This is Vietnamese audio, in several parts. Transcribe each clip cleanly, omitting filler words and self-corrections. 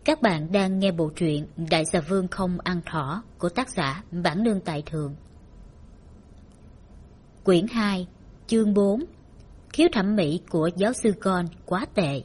Các bạn đang nghe bộ truyện Đại xà vương không ăn thỏ của tác giả Bản Nương Tại Thượng. Quyển 2, chương 4. Khiếu thẩm mỹ của giáo sư Gon quá tệ.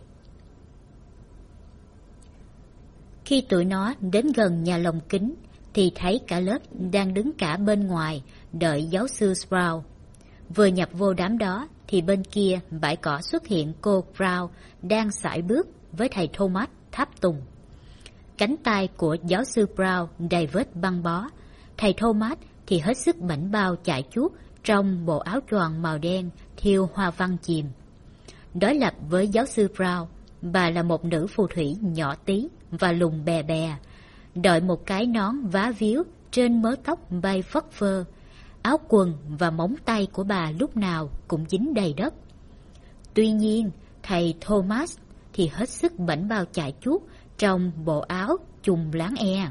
Khi tụi nó đến gần nhà lồng kính thì thấy cả lớp đang đứng cả bên ngoài đợi giáo sư Sprout. Vừa nhập vô đám đó thì bên kia bãi cỏ xuất hiện cô Brown đang sải bước với thầy Thomas tháp tùng. Cánh tay của giáo sư Brown đầy vết băng bó. Thầy Thomas thì hết sức bảnh bao chạy chuốt trong bộ áo choàng màu đen thêu hoa văn chìm. Đối lập với giáo sư Brown, bà là một nữ phù thủy nhỏ tí và lùn bè bè, đội một cái nón vá víu trên mớ tóc bay phất phơ. Áo quần và móng tay của bà lúc nào cũng dính đầy đất. Tuy nhiên, thầy Thomas thì hết sức bảnh bao chạy chuốt trong bộ áo chùm láng e.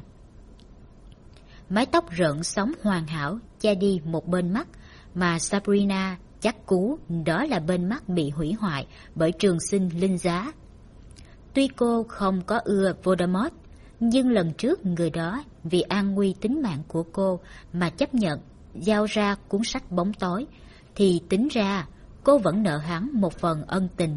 Mái tóc rợn sóng hoàn hảo che đi một bên mắt, mà Sabrina chắc cú đó là bên mắt bị hủy hoại bởi trường sinh linh giá. Tuy cô không có ưa Voldemort, nhưng lần trước người đó vì an nguy tính mạng của cô mà chấp nhận giao ra cuốn sách bóng tối, thì tính ra cô vẫn nợ hắn một phần ân tình.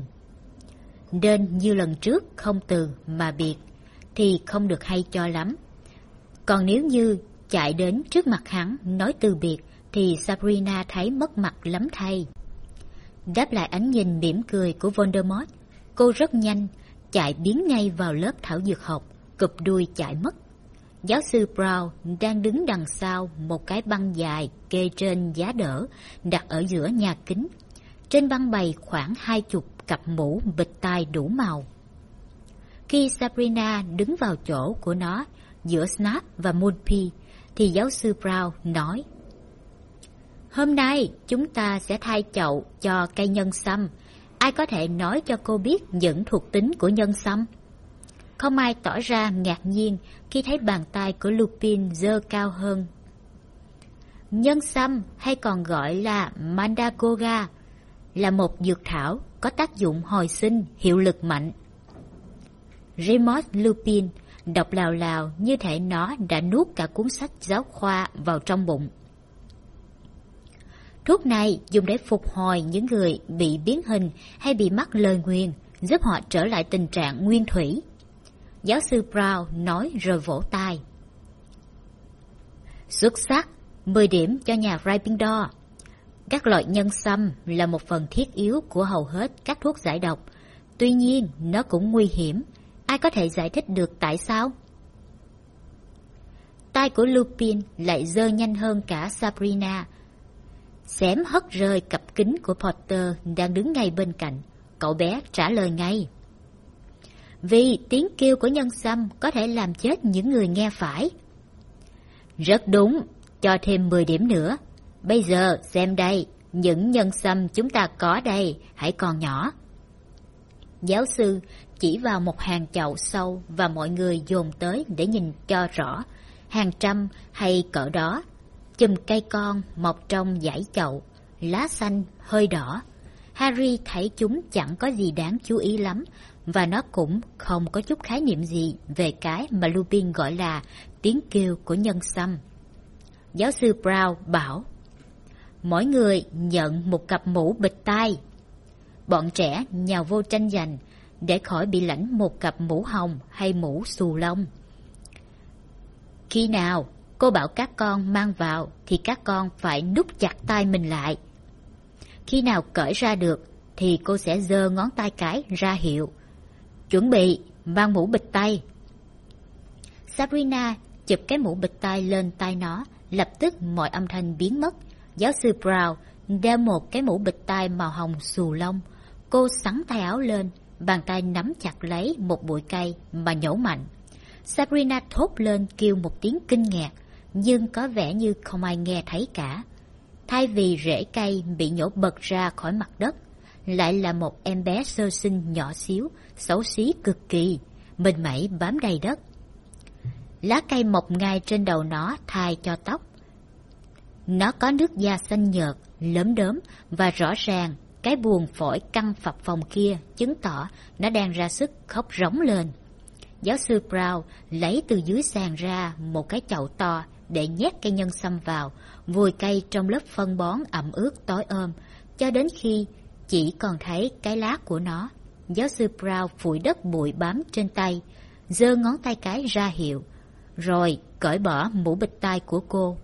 Nên như lần trước không từ mà biệt thì không được hay cho lắm. Còn nếu như chạy đến trước mặt hắn nói từ biệt thì Sabrina thấy mất mặt lắm thay. Đáp lại ánh nhìn mỉm cười của Voldemort, cô rất nhanh chạy biến ngay vào lớp thảo dược học, cụp đuôi chạy mất. Giáo sư Brown đang đứng đằng sau một cái băng dài kê trên giá đỡ đặt ở giữa nhà kính. Trên băng bày khoảng 20 cặp mũ bịt tai đủ màu. Khi Sabrina đứng vào chỗ của nó giữa Snape và Moonpie thì giáo sư Brown nói: "Hôm nay chúng ta sẽ thay chậu cho cây nhân sâm. Ai có thể nói cho cô biết những thuộc tính của nhân sâm?" Không ai tỏ ra ngạc nhiên khi thấy bàn tay của Lupin giơ cao hơn. Nhân sâm, hay còn gọi là Mandragora, là một dược thảo có tác dụng hồi sinh hiệu lực mạnh. Remus Lupin đọc lào lào như thể nó đã nuốt cả cuốn sách giáo khoa vào trong bụng. Thuốc này dùng để phục hồi những người bị biến hình hay bị mắc lời nguyền, giúp họ trở lại tình trạng nguyên thủy. Giáo sư Brown nói rồi vỗ tay. Xuất sắc, 10 điểm cho nhà Gryffindor. Các loại nhân sâm là một phần thiết yếu của hầu hết các thuốc giải độc. Tuy nhiên, nó cũng nguy hiểm. Ai có thể giải thích được tại sao? Tay của Lupin lại giơ nhanh hơn cả Sabrina. Xém hất rơi cặp kính của Potter đang đứng ngay bên cạnh. Cậu bé trả lời ngay. Vì tiếng kêu của nhân sâm có thể làm chết những người nghe phải. Rất đúng, cho thêm 10 điểm nữa. Bây giờ xem đây, những nhân sâm chúng ta có đây hãy còn nhỏ. Giáo sư chỉ vào một hàng chậu sâu và mọi người dồn tới để nhìn cho rõ. Hàng trăm hay cỡ đó, chùm cây con mọc trong dãy chậu, lá xanh hơi đỏ. Harry thấy chúng chẳng có gì đáng chú ý lắm, và nó cũng không có chút khái niệm gì về cái mà Lupin gọi là tiếng kêu của nhân sâm. Giáo sư Brown bảo: mỗi người nhận một cặp mũ bịt tai. Bọn trẻ nhào vô tranh giành để khỏi bị lãnh một cặp mũ hồng hay mũ xù lông. Khi nào cô bảo các con mang vào thì các con phải nút chặt tay mình lại. Khi nào cởi ra được thì cô sẽ giơ ngón tay cái ra hiệu: chuẩn bị, mang mũ bịt tay. Sabrina chụp cái mũ bịt tai lên tay nó, lập tức mọi âm thanh biến mất. Giáo sư Brown đeo một cái mũ bịt tai màu hồng xù lông. Cô xắn tay áo lên, bàn tay nắm chặt lấy một bụi cây mà nhổ mạnh. Sabrina thốt lên kêu một tiếng kinh ngạc, nhưng có vẻ như không ai nghe thấy cả. Thay vì rễ cây bị nhổ bật ra khỏi mặt đất, lại là một em bé sơ sinh nhỏ xíu, xấu xí cực kỳ, mình mẩy bám đầy đất. Lá cây mọc ngay trên đầu nó thay cho tóc. Nó có nước da xanh nhợt, lốm đốm và rõ ràng cái buồng phổi căng phập phồng kia chứng tỏ nó đang ra sức khóc rống lên. Giáo sư Brown lấy từ dưới sàn ra một cái chậu to để nhét cây nhân sâm vào, vùi cây trong lớp phân bón ẩm ướt tối ôm, cho đến khi chỉ còn thấy cái lá của nó. Giáo sư Brown phủi đất bụi bám trên tay, giơ ngón tay cái ra hiệu, rồi cởi bỏ mũ bịt tai của cô.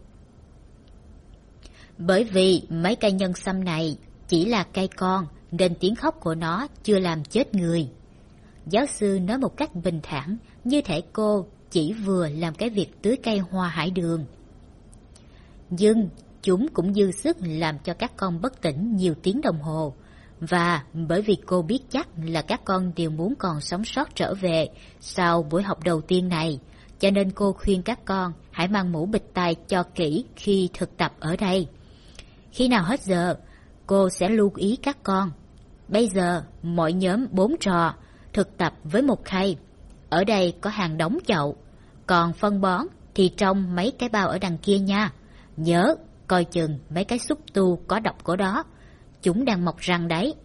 Bởi vì mấy cây nhân sâm này chỉ là cây con, nên tiếng khóc của nó chưa làm chết người. Giáo sư nói một cách bình thản, như thể cô chỉ vừa làm cái việc tưới cây hoa hải đường. Nhưng chúng cũng dư sức làm cho các con bất tỉnh nhiều tiếng đồng hồ. Và bởi vì cô biết chắc là các con đều muốn còn sống sót trở về sau buổi học đầu tiên này, cho nên cô khuyên các con hãy mang mũ bịt tai cho kỹ khi thực tập ở đây. Khi nào hết giờ, cô sẽ lưu ý các con. Bây giờ, mỗi nhóm 4 trò, thực tập với một khay. Ở đây có hàng đống chậu, còn phân bón thì trong mấy cái bao ở đằng kia nha. Nhớ, coi chừng mấy cái xúc tu có độc của đó. Chúng đang mọc răng đấy.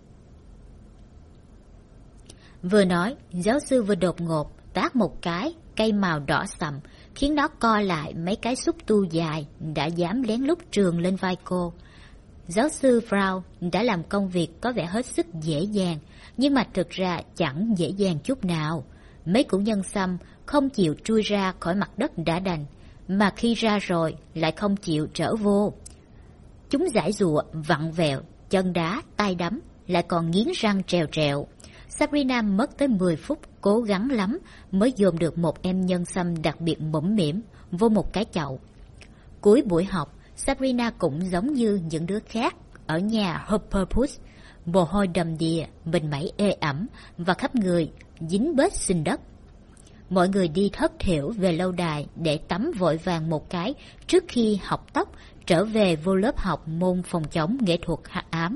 Vừa nói, giáo sư vừa đột ngột tát một cái cây màu đỏ sậm, khiến nó co lại mấy cái xúc tu dài đã dám lén lút trườn lên vai cô. Giáo sư Brown đã làm công việc có vẻ hết sức dễ dàng, nhưng mà thực ra chẳng dễ dàng chút nào. Mấy củ nhân sâm không chịu trui ra khỏi mặt đất đã đành, mà khi ra rồi lại không chịu trở vô. Chúng giãy giụa, vặn vẹo, chân đá, tay đấm, lại còn nghiến răng trèo trẹo. Sabrina mất tới 10 phút cố gắng lắm mới dồn được một em nhân sâm đặc biệt mũm mĩm vô một cái chậu. Cuối buổi học, Sabrina cũng giống như những đứa khác ở nhà Hopperpuss, mồ hôi đầm đìa, mình mẩy ê ẩm và khắp người dính bết sình đất. Mọi người đi thất thểu về lâu đài để tắm vội vàng một cái trước khi học tóc trở về vô lớp học môn phòng chống nghệ thuật hắc ám.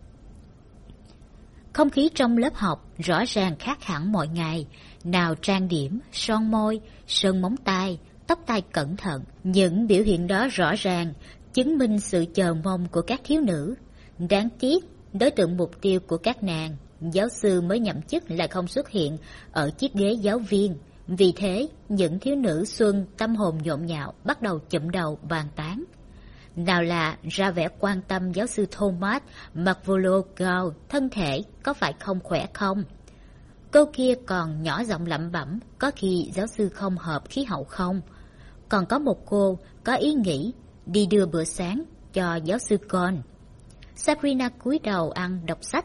Không khí trong lớp học rõ ràng khác hẳn mọi ngày, nào trang điểm, son môi, sơn móng tay, tóc tai cẩn thận. Những biểu hiện đó rõ ràng chứng minh sự chờ mong của các thiếu nữ. Đáng tiếc, đối tượng mục tiêu của các nàng, giáo sư mới nhậm chức lại không xuất hiện ở chiếc ghế giáo viên. Vì thế, những thiếu nữ xuân tâm hồn nhộn nhạo bắt đầu chụm đầu bàn tán. Nào là ra vẻ quan tâm giáo sư Thomas McVologau thân thể có phải không khỏe không? Cô kia còn nhỏ giọng lẩm bẩm có khi giáo sư không hợp khí hậu không? Còn có một cô có ý nghĩ đi đưa bữa sáng cho giáo sư con. Sabrina cúi đầu ăn đọc sách.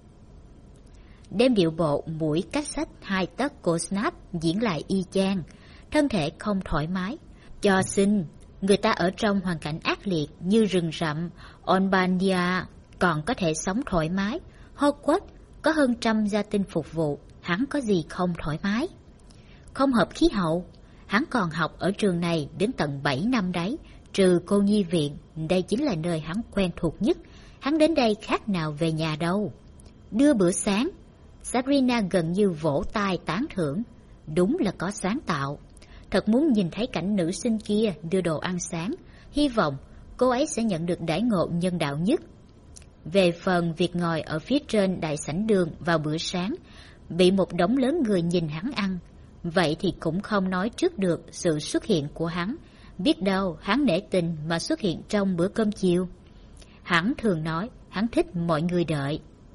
Đem điệu bộ mũi cách sách 2 tấc của Snap diễn lại y chang, thân thể không thoải mái. Cho xin, người ta ở trong hoàn cảnh ác liệt như rừng rậm Albania còn có thể sống thoải mái. Hogwarts có hơn 100 gia tinh phục vụ, hắn có gì không thoải mái? Không hợp khí hậu, hắn còn học ở trường này đến tận 7 năm đấy, trừ cô nhi viện, đây chính là nơi hắn quen thuộc nhất. Hắn đến đây khác nào về nhà đâu. Đưa bữa sáng, Sabrina gần như vỗ tay tán thưởng. Đúng là có sáng tạo. Thật muốn nhìn thấy cảnh nữ sinh kia đưa đồ ăn sáng. Hy vọng cô ấy sẽ nhận được đãi ngộ nhân đạo nhất. Về phần việc ngồi ở phía trên đại sảnh đường vào bữa sáng, bị một đống lớn người nhìn hắn ăn, vậy thì cũng không nói trước được sự xuất hiện của hắn. Biết đâu hắn nể tình mà xuất hiện trong bữa cơm chiều. Hắn thường nói hắn thích mọi người đợi.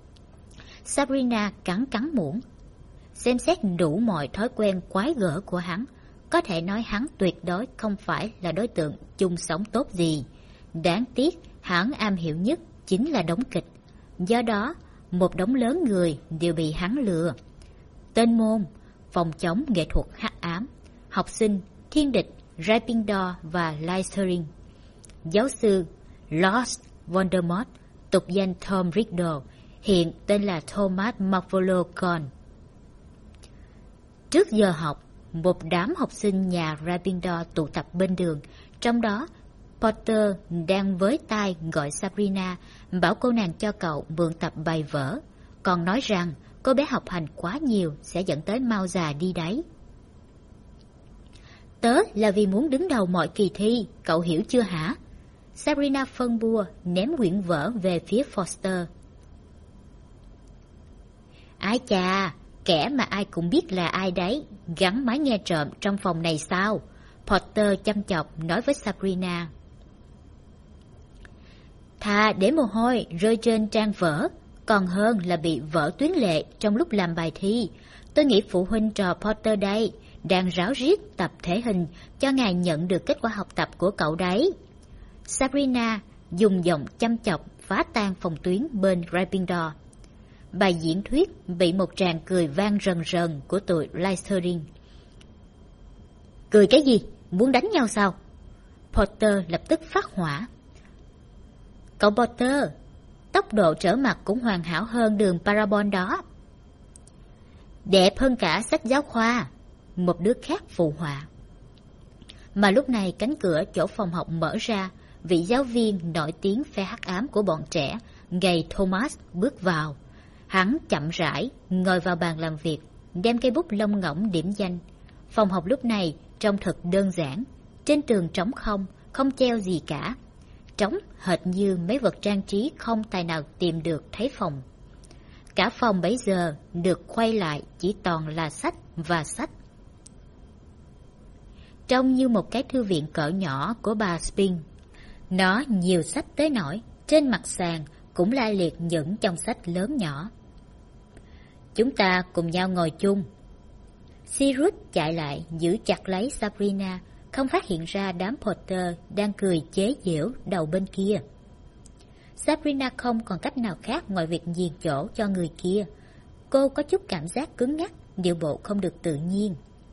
Sabrina cắn muỗng. Xem xét đủ mọi thói quen quái gở của hắn, có thể nói hắn tuyệt đối không phải là đối tượng chung sống tốt gì. Đáng tiếc, hắn am hiểu nhất chính là đóng kịch. Do đó, một đống lớn người đều bị hắn lừa. Tên môn, phòng chống nghệ thuật hắc ám, học sinh, thiên địch, Gryffindor và Slytherin. Giáo sư Lord Voldemort, tục danh Tom Riddle, hiện tên là Thomas McVologau. Trước giờ học, một đám học sinh nhà Gryffindor tụ tập bên đường, trong đó Potter đang với tay gọi Sabrina, bảo cô nàng cho cậu mượn tập bài vở, còn nói rằng cô bé học hành quá nhiều sẽ dẫn tới mau già đi đấy. Tớ là vì muốn đứng đầu mọi kỳ thi, cậu hiểu chưa hả? Sabrina phân bua ném quyển vở về phía Foster. Ái chà, Kẻ mà ai cũng biết là ai đấy, gắn máy nghe trộm trong phòng này sao? Porter chăm chọc nói với Sabrina. Thà để mồ hôi rơi trên trang vở, còn hơn là bị vỡ tuyến lệ trong lúc làm bài thi. Tôi nghĩ phụ huynh trò Porter đây đang ráo riết tập thể hình cho ngài nhận được kết quả học tập của cậu đấy. Sabrina dùng giọng chăm chọc phá tan phòng tuyến bên Gryffindor. Bài diễn thuyết bị một tràng cười vang rần rần của tụi Slytherin. Cười cái gì? Muốn đánh nhau sao? Porter lập tức phát hỏa. Cậu Potter, tốc độ trở mặt cũng hoàn hảo hơn đường Parabol đó. Đẹp hơn cả sách giáo khoa, một đứa khác phụ họa. Mà lúc này cánh cửa chỗ phòng học mở ra, vị giáo viên nổi tiếng phe hắc ám của bọn trẻ, gầy Thomas bước vào. Hắn chậm rãi ngồi vào bàn làm việc, đem cây bút lông ngỗng điểm danh. Phòng học lúc này trông thật đơn giản, trên tường trống không, không treo gì cả. Trống hệt như mấy vật trang trí không tài nào tìm được thấy phòng. Cả phòng bấy giờ được quay lại chỉ toàn là sách và sách. Trông như một cái thư viện cỡ nhỏ của bà Spink. Nó nhiều sách tới nỗi trên mặt sàn cũng la liệt những chồng sách lớn nhỏ. Chúng ta cùng nhau ngồi chung. Sirius chạy lại giữ chặt lấy Sabrina, không phát hiện ra đám Potter đang cười chế giễu đầu bên kia. Sabrina không còn cách nào khác ngoài việc nhường chỗ cho người kia. Cô có chút cảm giác cứng ngắc, điệu bộ không được tự nhiên.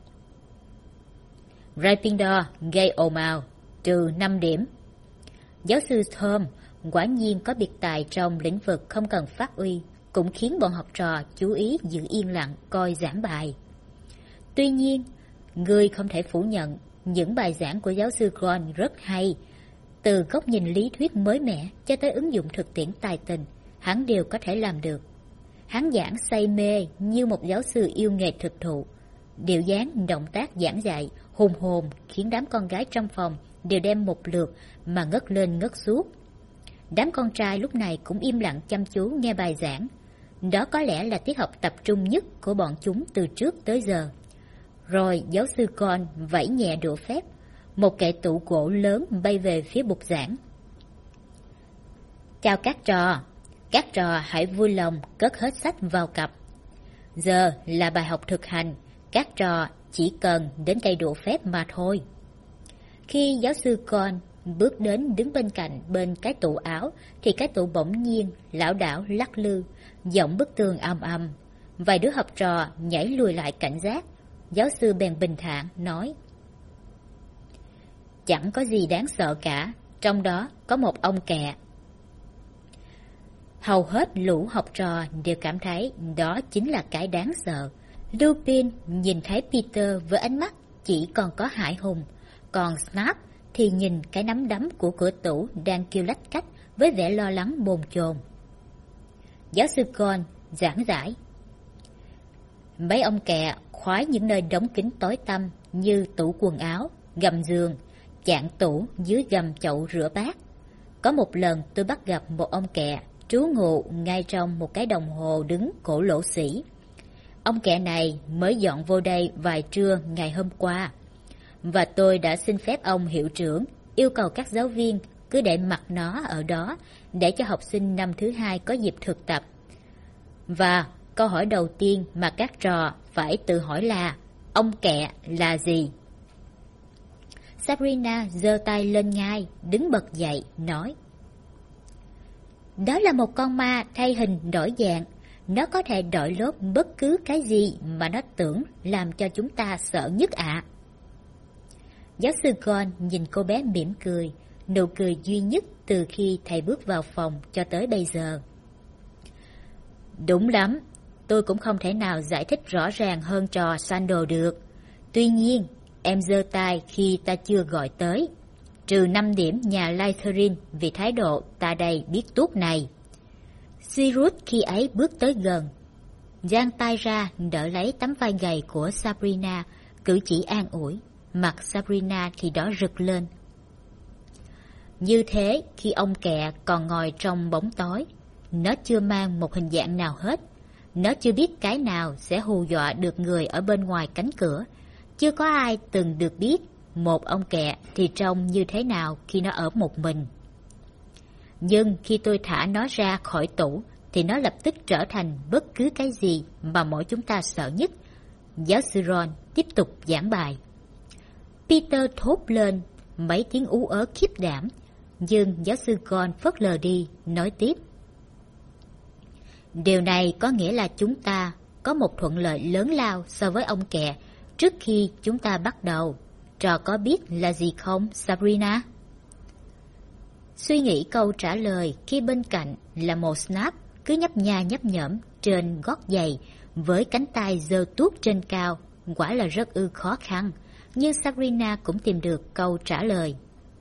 Gryffindor gây ồn ào, trừ 5 điểm. Giáo sư Tom quả nhiên có biệt tài trong lĩnh vực không cần phát uy, cũng khiến bọn học trò chú ý giữ yên lặng coi giảng bài. Tuy nhiên, người không thể phủ nhận những bài giảng của giáo sư Ron rất hay. Từ góc nhìn lý thuyết mới mẻ cho tới ứng dụng thực tiễn tài tình, hắn đều có thể làm được. Hắn giảng say mê như một giáo sư yêu nghề thực thụ. Điệu dáng, động tác giảng dạy hùng hồn khiến đám con gái trong phòng đều đem một lượt mà ngất lên ngất xuống. Đám con trai lúc này cũng im lặng chăm chú nghe bài giảng. Đó có lẽ là tiết học tập trung nhất của bọn chúng từ trước tới giờ. Rồi giáo sư Con vẫy nhẹ đũa phép, một kệ tủ gỗ lớn bay về phía bục giảng. Chào các trò hãy vui lòng cất hết sách vào cặp. Giờ là bài học thực hành, các trò chỉ cần đến cây đũa phép mà thôi. Khi giáo sư Con bước đến đứng bên cạnh bên cái tủ áo, thì cái tủ bỗng nhiên lảo đảo lắc lư, giọng bức tường ầm ầm. Vài đứa học trò nhảy lùi lại cảnh giác. Giáo sư bèn bình thản nói: Chẳng có gì đáng sợ cả, trong đó có một ông kẹ. Hầu hết lũ học trò đều cảm thấy đó chính là cái đáng sợ. Lupin nhìn thấy Peter với ánh mắt chỉ còn có hãi hùng, còn Snape thì nhìn cái nắm đấm của cửa tủ đang kêu lách cách với vẻ lo lắng bồn chồn. Giáo sư Con giảng giải: Mấy ông kẹ khoái những nơi đóng kín tối tăm như tủ quần áo, gầm giường, chạn tủ dưới gầm chậu rửa bát. Có một lần tôi bắt gặp một ông kẹ trú ngụ ngay trong một cái đồng hồ đứng cổ lỗ sĩ. Ông kẹ này mới dọn vô đây vài trưa ngày hôm qua, và tôi đã xin phép ông hiệu trưởng yêu cầu các giáo viên cứ để mặc nó ở đó để cho học sinh năm thứ hai có dịp thực tập. Và câu hỏi đầu tiên mà các trò phải tự hỏi là: ông kẹ là gì? Sabrina giơ tay lên ngay, đứng bật dậy, nói: Đó là một con ma thay hình đổi dạng. Nó có thể đội lốt bất cứ cái gì mà nó tưởng làm cho chúng ta sợ nhất ạ. Giáo sư Gon nhìn cô bé mỉm cười, nụ cười duy nhất từ khi thầy bước vào phòng cho tới bây giờ. Đúng lắm, tôi cũng không thể nào giải thích rõ ràng hơn trò Sandal được. Tuy nhiên, em giơ tay khi ta chưa gọi tới. Trừ 5 điểm nhà Slytherin vì thái độ ta đây biết tuốt này. Sirius khi ấy bước tới gần, giang tay ra đỡ lấy tấm vai gầy của Sabrina, cử chỉ an ủi. Mặt Sabrina thì đỏ rực lên. Như thế, khi ông kẹ còn ngồi trong bóng tối, nó chưa mang một hình dạng nào hết. Nó chưa biết cái nào sẽ hù dọa được người ở bên ngoài cánh cửa. Chưa có ai từng được biết một ông kẹ thì trông như thế nào khi nó ở một mình. Nhưng khi tôi thả nó ra khỏi tủ thì nó lập tức trở thành bất cứ cái gì mà mỗi chúng ta sợ nhất. Giáo sư Ron tiếp tục giảng bài. Peter thốt lên mấy tiếng ú ớ khiếp đảm, nhưng giáo sư Ron phớt lờ đi, nói tiếp. Điều này có nghĩa là chúng ta có một thuận lợi lớn lao so với ông kẹ trước khi chúng ta bắt đầu. Trò có biết là gì không, Sabrina? Suy nghĩ câu trả lời khi bên cạnh là một Snap cứ nhấp nha nhấp nhởm trên gót giày với cánh tay giơ tuốt trên cao, quả là rất khó khăn. Nhưng Sabrina cũng tìm được câu trả lời.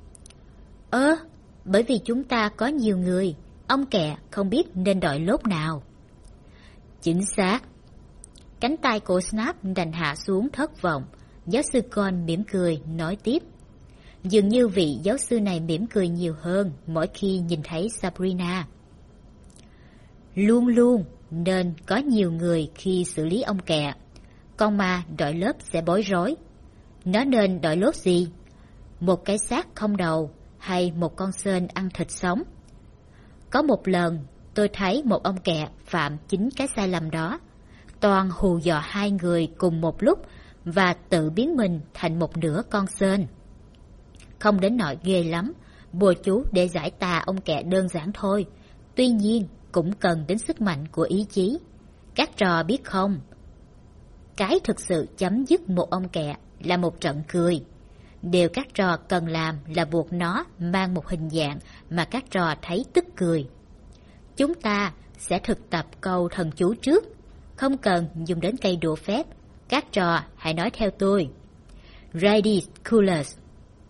Bởi vì chúng ta có nhiều người, ông kẹ không biết nên đội lốt nào. Chính xác. Cánh tay của Snap đành hạ xuống thất vọng. Giáo sư Con mỉm cười, nói tiếp. Dường như vị giáo sư này mỉm cười nhiều hơn mỗi khi nhìn thấy Sabrina. Luôn luôn nên có nhiều người khi xử lý ông kẹ. Con ma đội lớp sẽ bối rối. Nó nên đội lốt gì? Một cái xác không đầu hay một con sên ăn thịt sống? Có một lần tôi thấy một ông kẹ phạm chính cái sai lầm đó. Toàn hù dọa hai người cùng một lúc và tự biến mình thành một nửa con sên. Không đến nỗi ghê lắm, bùa chú để giải tà ông kẹ đơn giản thôi. Tuy nhiên cũng cần đến sức mạnh của ý chí. Các trò biết không? Cái thực sự chấm dứt một ông kẹ là một trận cười. Điều các trò cần làm là buộc nó mang một hình dạng mà các trò thấy tức cười. Chúng ta sẽ thực tập câu thần chú trước. Không cần dùng đến cây đũa phép. Các trò hãy nói theo tôi. Ridiculous.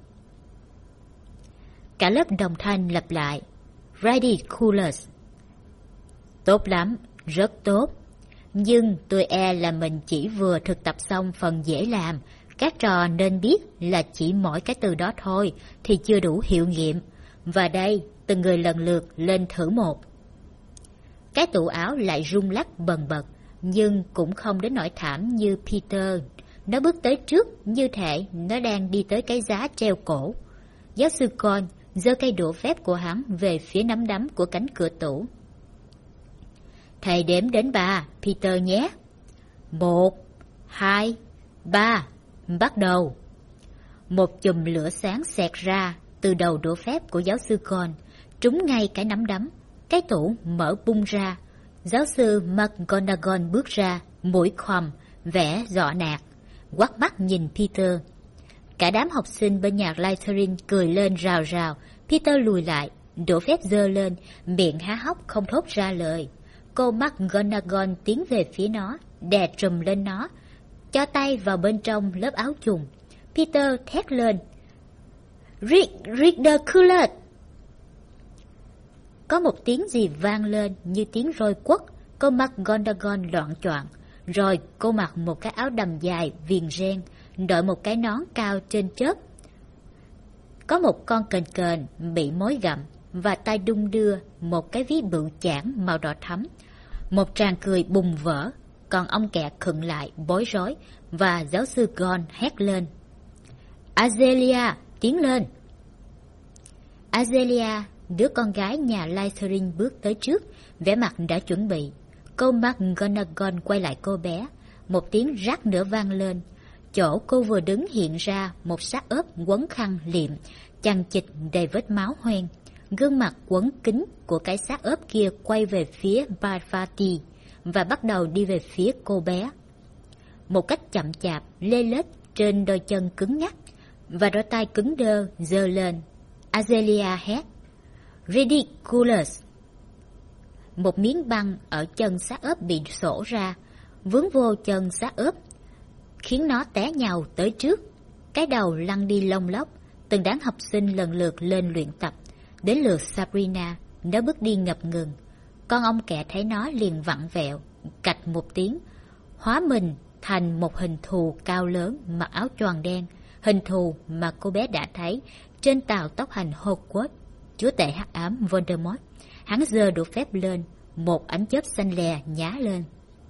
Cả lớp đồng thanh lặp lại. Ridiculous. Tốt lắm, rất tốt. Nhưng tôi e là mình chỉ vừa thực tập xong phần dễ làm. Các trò nên biết là chỉ mỗi cái từ đó thôi thì chưa đủ hiệu nghiệm. Và đây, từng người lần lượt lên thử một. Cái tủ áo lại rung lắc bần bật, nhưng cũng không đến nỗi thảm như Peter. Nó bước tới trước như thể nó đang đi tới cái giá treo cổ. Giáo sư Con giơ cây đũa phép của hắn về phía nắm đấm của cánh cửa tủ. Thầy đếm đến 3, Peter nhé. 1, 2, 3, bắt đầu. Một chùm lửa sáng xẹt ra từ đầu đũa phép của giáo sư Con, trúng ngay cái nắm đấm. Cái tủ mở bung ra. Giáo sư McGonagall bước ra, mũi khoằm, vẻ dọ nạt, quắt mắt nhìn Peter. Cả đám học sinh bên nhà Slytherin cười lên rào rào. Peter lùi lại, đũa phép giơ lên, miệng há hốc không thốt ra lời. Cô McGonagall tiến về phía nó, đè trùm lên nó, cho tay vào bên trong lớp áo trùng. Peter thét lên. Ridiculous! Có một tiếng gì vang lên như tiếng roi quất. Cô McGonagall loạng choạng. Rồi cô mặc một cái áo đầm dài viền ren, đội một cái nón cao trên chớp. Có một con kền kền bị mối gặm và tay đung đưa một cái ví bự chảng màu đỏ thắm. Một tràng cười bùng vỡ, còn ông kẹ khựng lại bối rối và giáo sư Gon hét lên. Azelia, tiến lên! Azelia, đứa con gái nhà Slytherin bước tới trước, vẻ mặt đã chuẩn bị. Cô McGonagall quay lại cô bé, một tiếng rắc nữa vang lên. Chỗ cô vừa đứng hiện ra một xác ướp quấn khăn liệm, chằng chịt đầy vết máu hoen. Gương mặt quấn kính của cái xác ướp kia quay về phía Parvati và bắt đầu đi về phía cô bé. Một cách chậm chạp, lê lết trên đôi chân cứng nhắc và đôi tay cứng đơ giơ lên. Azelia hét. Ridiculous! Một miếng băng ở chân xác ướp bị sổ ra, vướng vô chân xác ướp, khiến nó té nhào tới trước. Cái đầu lăn đi lông lốc. Từng đám học sinh lần lượt lên luyện tập. Đến lượt Sabrina, nó bước đi ngập ngừng. Con ong kẹ thấy nó liền vặn vẹo, cạch một tiếng, hóa mình thành một hình thù cao lớn mặc áo choàng đen, hình thù mà cô bé đã thấy trên tàu tốc hành Hogwarts. Chúa tể hắc ám Voldemort. Hắn giơ đũa phép lên, một ánh chớp xanh lè nhá lên.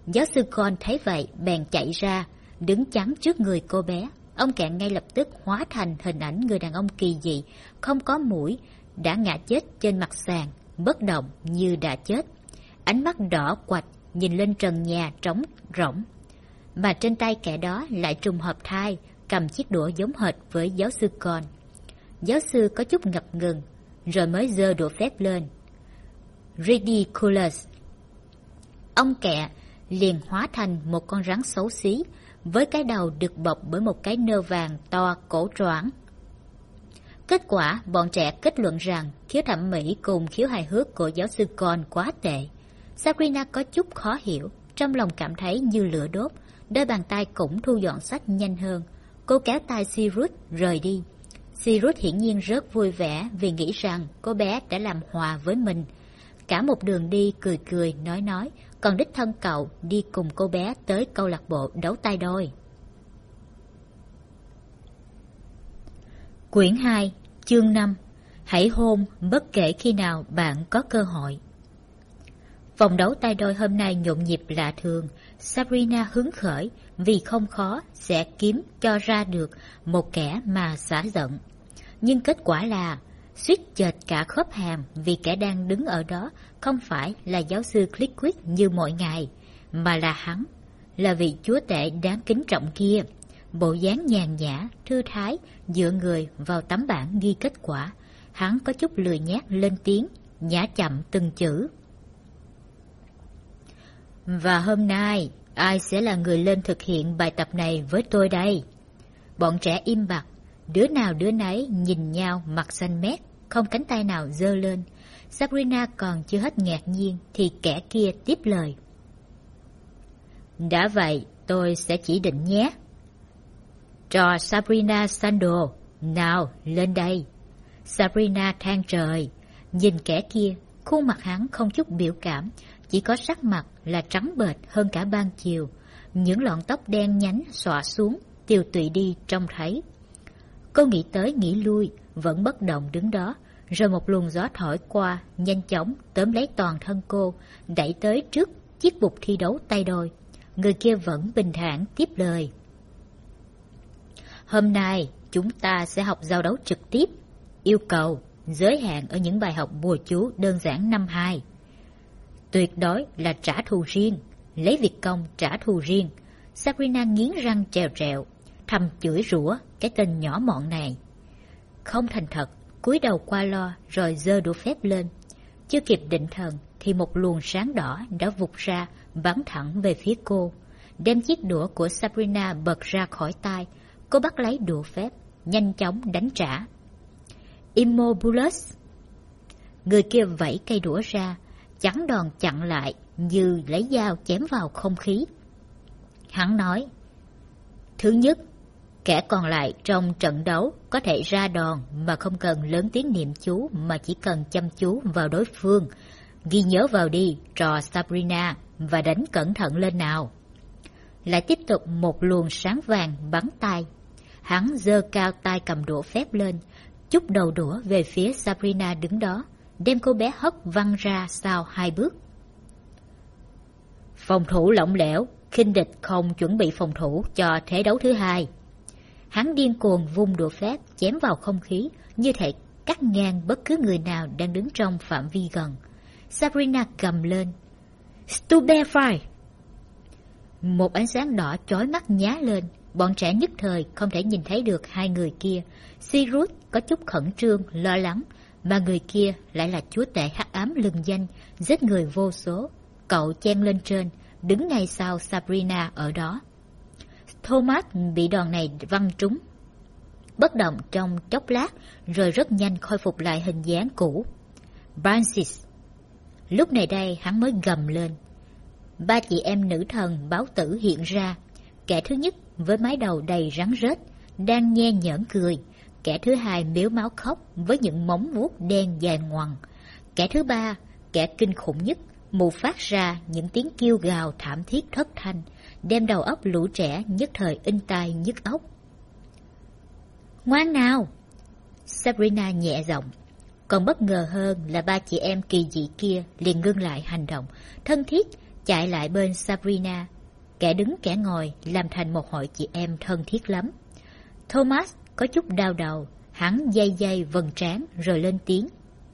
Giáo sư Con thấy vậy bèn chạy ra, đứng chắn trước người cô bé. Ông kẹ ngay lập tức hóa thành hình ảnh người đàn ông kỳ dị, không có mũi, đã ngã chết trên mặt sàn, bất động như đã chết. Ánh mắt đỏ quạch nhìn lên trần nhà trống rỗng. Mà trên tay kẻ đó lại trùng hợp thai, cầm chiếc đũa giống hệt với giáo sư Con. Giáo sư có chút ngập ngừng, rồi mới giơ đũa phép lên. Ridiculous! Ông kẹ liền hóa thành một con rắn xấu xí, với cái đầu được bọc bởi một cái nơ vàng to cổ choáng. Kết quả, bọn trẻ kết luận rằng khiếu thẩm mỹ cùng khiếu hài hước của giáo sư Con quá tệ. Sabrina có chút khó hiểu, trong lòng cảm thấy như lửa đốt, đôi bàn tay cũng thu dọn sách nhanh hơn. Cô kéo tay Cyrus rời đi. Cyrus hiển nhiên rất vui vẻ vì nghĩ rằng cô bé đã làm hòa với mình. Cả một đường đi cười cười nói, còn đích thân cậu đi cùng cô bé tới câu lạc bộ đấu tay đôi. Quyển 2, chương 5. Hãy hôn bất kể khi nào bạn có cơ hội. Vòng đấu tay đôi hôm nay nhộn nhịp lạ thường. Sabrina hứng khởi vì không khó sẽ kiếm cho ra được một kẻ mà xả giận. Nhưng kết quả là suýt chệch cả khớp hàm vì kẻ đang đứng ở đó không phải là giáo sư Clickwick như mọi ngày, mà là hắn, là vị chúa tể đáng kính trọng kia. Bộ dáng nhàn nhã, thư thái, dựa người vào tấm bảng ghi kết quả. Hắn có chút lười nhác lên tiếng, nhả chậm từng chữ. Và hôm nay, ai sẽ là người lên thực hiện bài tập này với tôi đây? Bọn trẻ im bặt, đứa nào đứa nấy nhìn nhau mặt xanh mét, không cánh tay nào giơ lên. Sabrina còn chưa hết ngạc nhiên thì kẻ kia tiếp lời. Đã vậy, tôi sẽ chỉ định nhé. Trò Sabrina Sandal, nào lên đây. Sabrina than trời, nhìn kẻ kia, khuôn mặt hắn không chút biểu cảm, chỉ có sắc mặt là trắng bệch hơn cả ban chiều. Những lọn tóc đen nhánh xõa xuống, tiều tụy đi trông thấy. Cô nghĩ tới nghĩ lui, vẫn bất động đứng đó, rồi một luồng gió thổi qua, nhanh chóng tóm lấy toàn thân cô, đẩy tới trước chiếc bục thi đấu tay đôi. Người kia vẫn bình thản tiếp lời. Hôm nay chúng ta sẽ học giao đấu trực tiếp. Yêu cầu giới hạn ở những bài học bùa chú đơn giản 5-2. Tuyệt đối là trả thù riêng, lấy việc công trả thù riêng. Sabrina nghiến răng trèo trẹo, thầm chửi rủa cái tên nhỏ mọn này. Không thành thật, cúi đầu qua lo rồi giơ đũa phép lên. Chưa kịp định thần thì một luồng sáng đỏ đã vụt ra, bắn thẳng về phía cô, đem chiếc đũa của Sabrina bật ra khỏi tay. Cô bắt lấy đũa phép, nhanh chóng đánh trả. Immobulus! Người kia vẫy cây đũa ra, chắn đòn chặn lại như lấy dao chém vào không khí. Hắn nói, thứ nhất, kẻ còn lại trong trận đấu có thể ra đòn mà không cần lớn tiếng niệm chú, mà chỉ cần chăm chú vào đối phương. Ghi nhớ vào đi, trò Sabrina, và đánh cẩn thận lên nào. Lại tiếp tục một luồng sáng vàng bắn tay. Hắn giơ cao tay cầm đũa phép lên, chúc đầu đũa về phía Sabrina đứng đó, đem cô bé hất văng ra sau 2 bước. Phòng thủ lỏng lẻo, khinh địch không chuẩn bị phòng thủ cho thế đấu thứ 2. Hắn điên cuồng vung đũa phép chém vào không khí, như thể cắt ngang bất cứ người nào đang đứng trong phạm vi gần. Sabrina gầm lên, Stupefy! Một ánh sáng đỏ chói mắt nhá lên. Bọn trẻ nhất thời không thể nhìn thấy được hai người kia. Cyrus có chút khẩn trương, lo lắng, mà người kia lại là chúa tể hắc ám lừng danh, giết người vô số. Cậu chen lên trên, đứng ngay sau Sabrina ở đó. Thomas bị đòn này văng trúng, bất động trong chốc lát, rồi rất nhanh khôi phục lại hình dáng cũ. Francis! Lúc này đây hắn mới gầm lên. 3 chị em nữ thần báo tử hiện ra. Kẻ thứ nhất với mái đầu đầy rắn rết, đang nhe nhởn cười. Kẻ thứ hai mếu máu khóc với những móng vuốt đen dài ngoằng. Kẻ thứ ba, kẻ kinh khủng nhất, mù phát ra những tiếng kêu gào thảm thiết thất thanh, đem đầu óc lũ trẻ nhất thời inh tai nhức óc. Ngoan nào! Sabrina nhẹ giọng. Còn bất ngờ hơn là 3 chị em kỳ dị kia liền ngưng lại hành động, thân thiết chạy lại bên Sabrina. Kẻ đứng kẻ ngồi làm thành một hội chị em thân thiết lắm. Thomas có chút đau đầu, hắn day vầng trán rồi lên tiếng.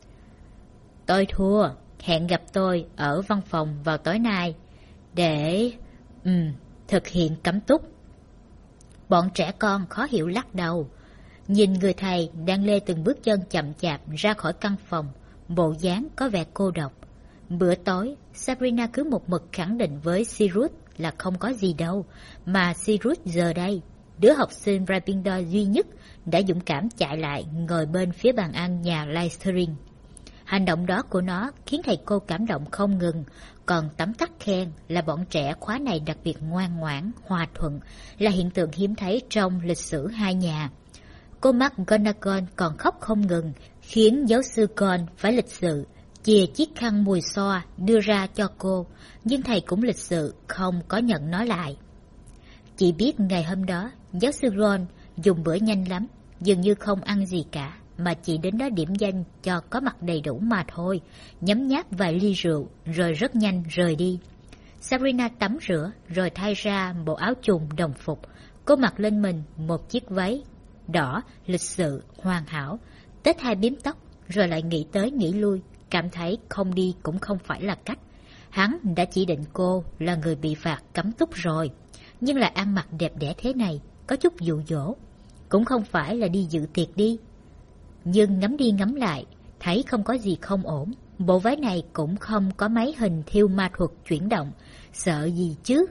Tôi thua, hẹn gặp tôi ở văn phòng vào tối nay để thực hiện cấm túc. Bọn trẻ con khó hiểu lắc đầu, nhìn người thầy đang lê từng bước chân chậm chạp ra khỏi căn phòng, bộ dáng có vẻ cô độc. Bữa tối, Sabrina cứ một mực khẳng định với Cyrus là không có gì đâu, mà Cyrus giờ đây, đứa học sinh Gryffindor duy nhất, đã dũng cảm chạy lại ngồi bên phía bàn ăn nhà Slytherin. Hành động đó của nó khiến thầy cô cảm động không ngừng, còn tấm tắc khen là bọn trẻ khóa này đặc biệt ngoan ngoãn, hòa thuận, là hiện tượng hiếm thấy trong lịch sử hai nhà. Cô McGonagall còn khóc không ngừng, khiến giáo sư Gon phải lịch sự, chìa chiếc khăn mùi xoa đưa ra cho cô, nhưng thầy cũng lịch sự không có nhận nó lại. Chỉ biết ngày hôm đó, giáo sư Ron dùng bữa nhanh lắm, dường như không ăn gì cả, mà chỉ đến đó điểm danh cho có mặt đầy đủ mà thôi, nhấm nháp vài ly rượu rồi rất nhanh rời đi. Sabrina tắm rửa rồi thay ra bộ áo chùng đồng phục, cô mặc lên mình một chiếc váy đỏ lịch sự hoàn hảo, tết hai bím tóc, rồi lại nghĩ tới nghĩ lui, cảm thấy không đi cũng không phải là cách. Hắn đã chỉ định cô là người bị phạt cấm túc rồi, nhưng lại ăn mặc đẹp đẽ thế này, có chút dụ dỗ. Cũng không phải là đi dự tiệc đi. Nhưng ngắm đi ngắm lại, thấy không có gì không ổn. Bộ váy này cũng không có mấy hình thiêu ma thuật chuyển động, sợ gì chứ.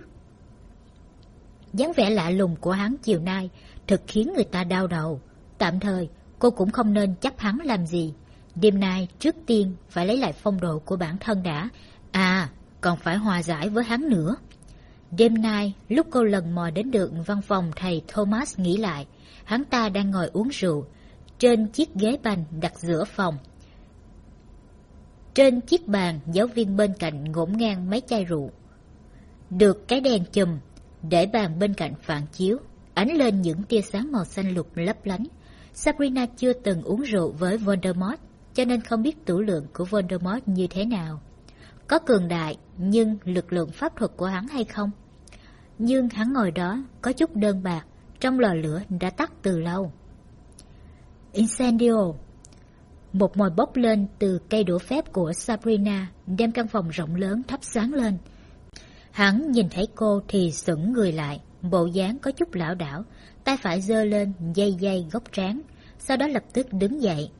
dáng vẻ lạ lùng của hắn chiều nay thực khiến người ta đau đầu. Tạm thời, cô cũng không nên chấp hắn làm gì. Đêm nay trước tiên phải lấy lại phong độ của bản thân đã. À, còn phải hòa giải với hắn nữa. Đêm nay, lúc cô lần mò đến được văn phòng thầy Thomas nghĩ lại, hắn ta đang ngồi uống rượu trên chiếc ghế bành đặt giữa phòng. Trên chiếc bàn, giáo viên bên cạnh ngổn ngang mấy chai rượu. Được cái đèn chùm để bàn bên cạnh phản chiếu, ánh lên những tia sáng màu xanh lục lấp lánh. Sabrina chưa từng uống rượu với Voldemort, cho nên không biết tửu lượng của Voldemort như thế nào. Có cường đại, nhưng lực lượng pháp thuật của hắn hay không? Nhưng hắn ngồi đó có chút đơn bạc, trong lò lửa đã tắt từ lâu. Incendio! Một mồi bốc lên từ cây đũa phép của Sabrina, đem căn phòng rộng lớn thắp sáng lên. Hắn nhìn thấy cô thì sững người lại, bộ dáng có chút lảo đảo, tay phải giơ lên dây góc trán, sau đó lập tức đứng dậy.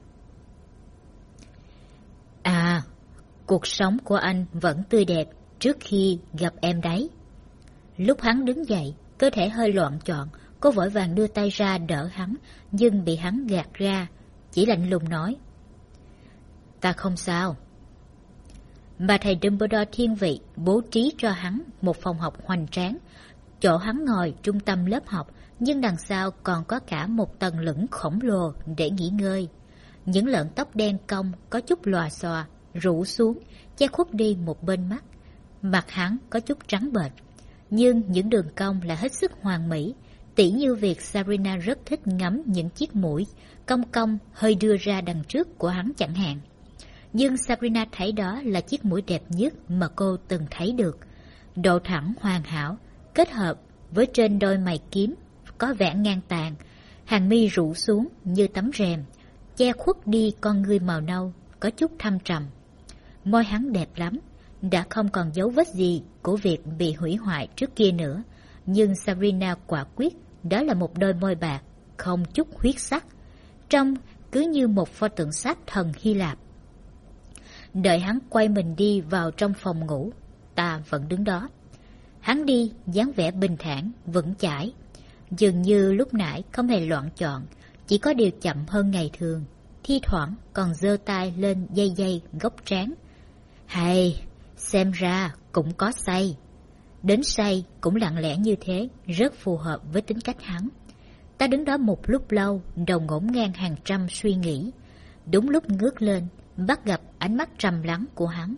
À, cuộc sống của anh vẫn tươi đẹp trước khi gặp em đấy. Lúc hắn đứng dậy, cơ thể hơi loạn trọn, cô vội vàng đưa tay ra đỡ hắn, nhưng bị hắn gạt ra, chỉ lạnh lùng nói: Ta không sao. Bà thầy Dumbledore thiên vị bố trí cho hắn một phòng học hoành tráng, chỗ hắn ngồi trung tâm lớp học, nhưng đằng sau còn có cả một tầng lửng khổng lồ để nghỉ ngơi. Những lọn tóc đen cong có chút lòa xòa rủ xuống, che khuất đi một bên mắt. Mặt hắn có chút trắng bệch, nhưng những đường cong là hết sức hoàn mỹ, tỉ như việc Sabrina rất thích ngắm những chiếc mũi cong hơi đưa ra đằng trước của hắn chẳng hạn. Nhưng Sabrina thấy đó là chiếc mũi đẹp nhất mà cô từng thấy được. Độ thẳng hoàn hảo, kết hợp với trên đôi mày kiếm có vẻ ngang tàn, hàng mi rủ xuống như tấm rèm, che khuất đi con ngươi màu nâu có chút thâm trầm. Môi hắn đẹp lắm, đã không còn dấu vết gì của việc bị hủy hoại trước kia nữa, nhưng Sabrina quả quyết đó là một đôi môi bạc, không chút huyết sắc, trông cứ như một pho tượng sáp thần Hy Lạp. Đợi hắn quay mình đi vào trong phòng ngủ, ta vẫn đứng đó. Hắn đi dáng vẻ bình thản, vững chãi, dường như lúc nãy không hề loạn trọn, chỉ có điều chậm hơn ngày thường, thi thoảng còn giơ tay lên dây góc trán. Hay, xem ra cũng có say. Đến say cũng lặng lẽ như thế, rất phù hợp với tính cách hắn. Ta đứng đó một lúc lâu, đầu ngổn ngang hàng trăm suy nghĩ. Đúng lúc ngước lên, bắt gặp ánh mắt trầm lắng của hắn.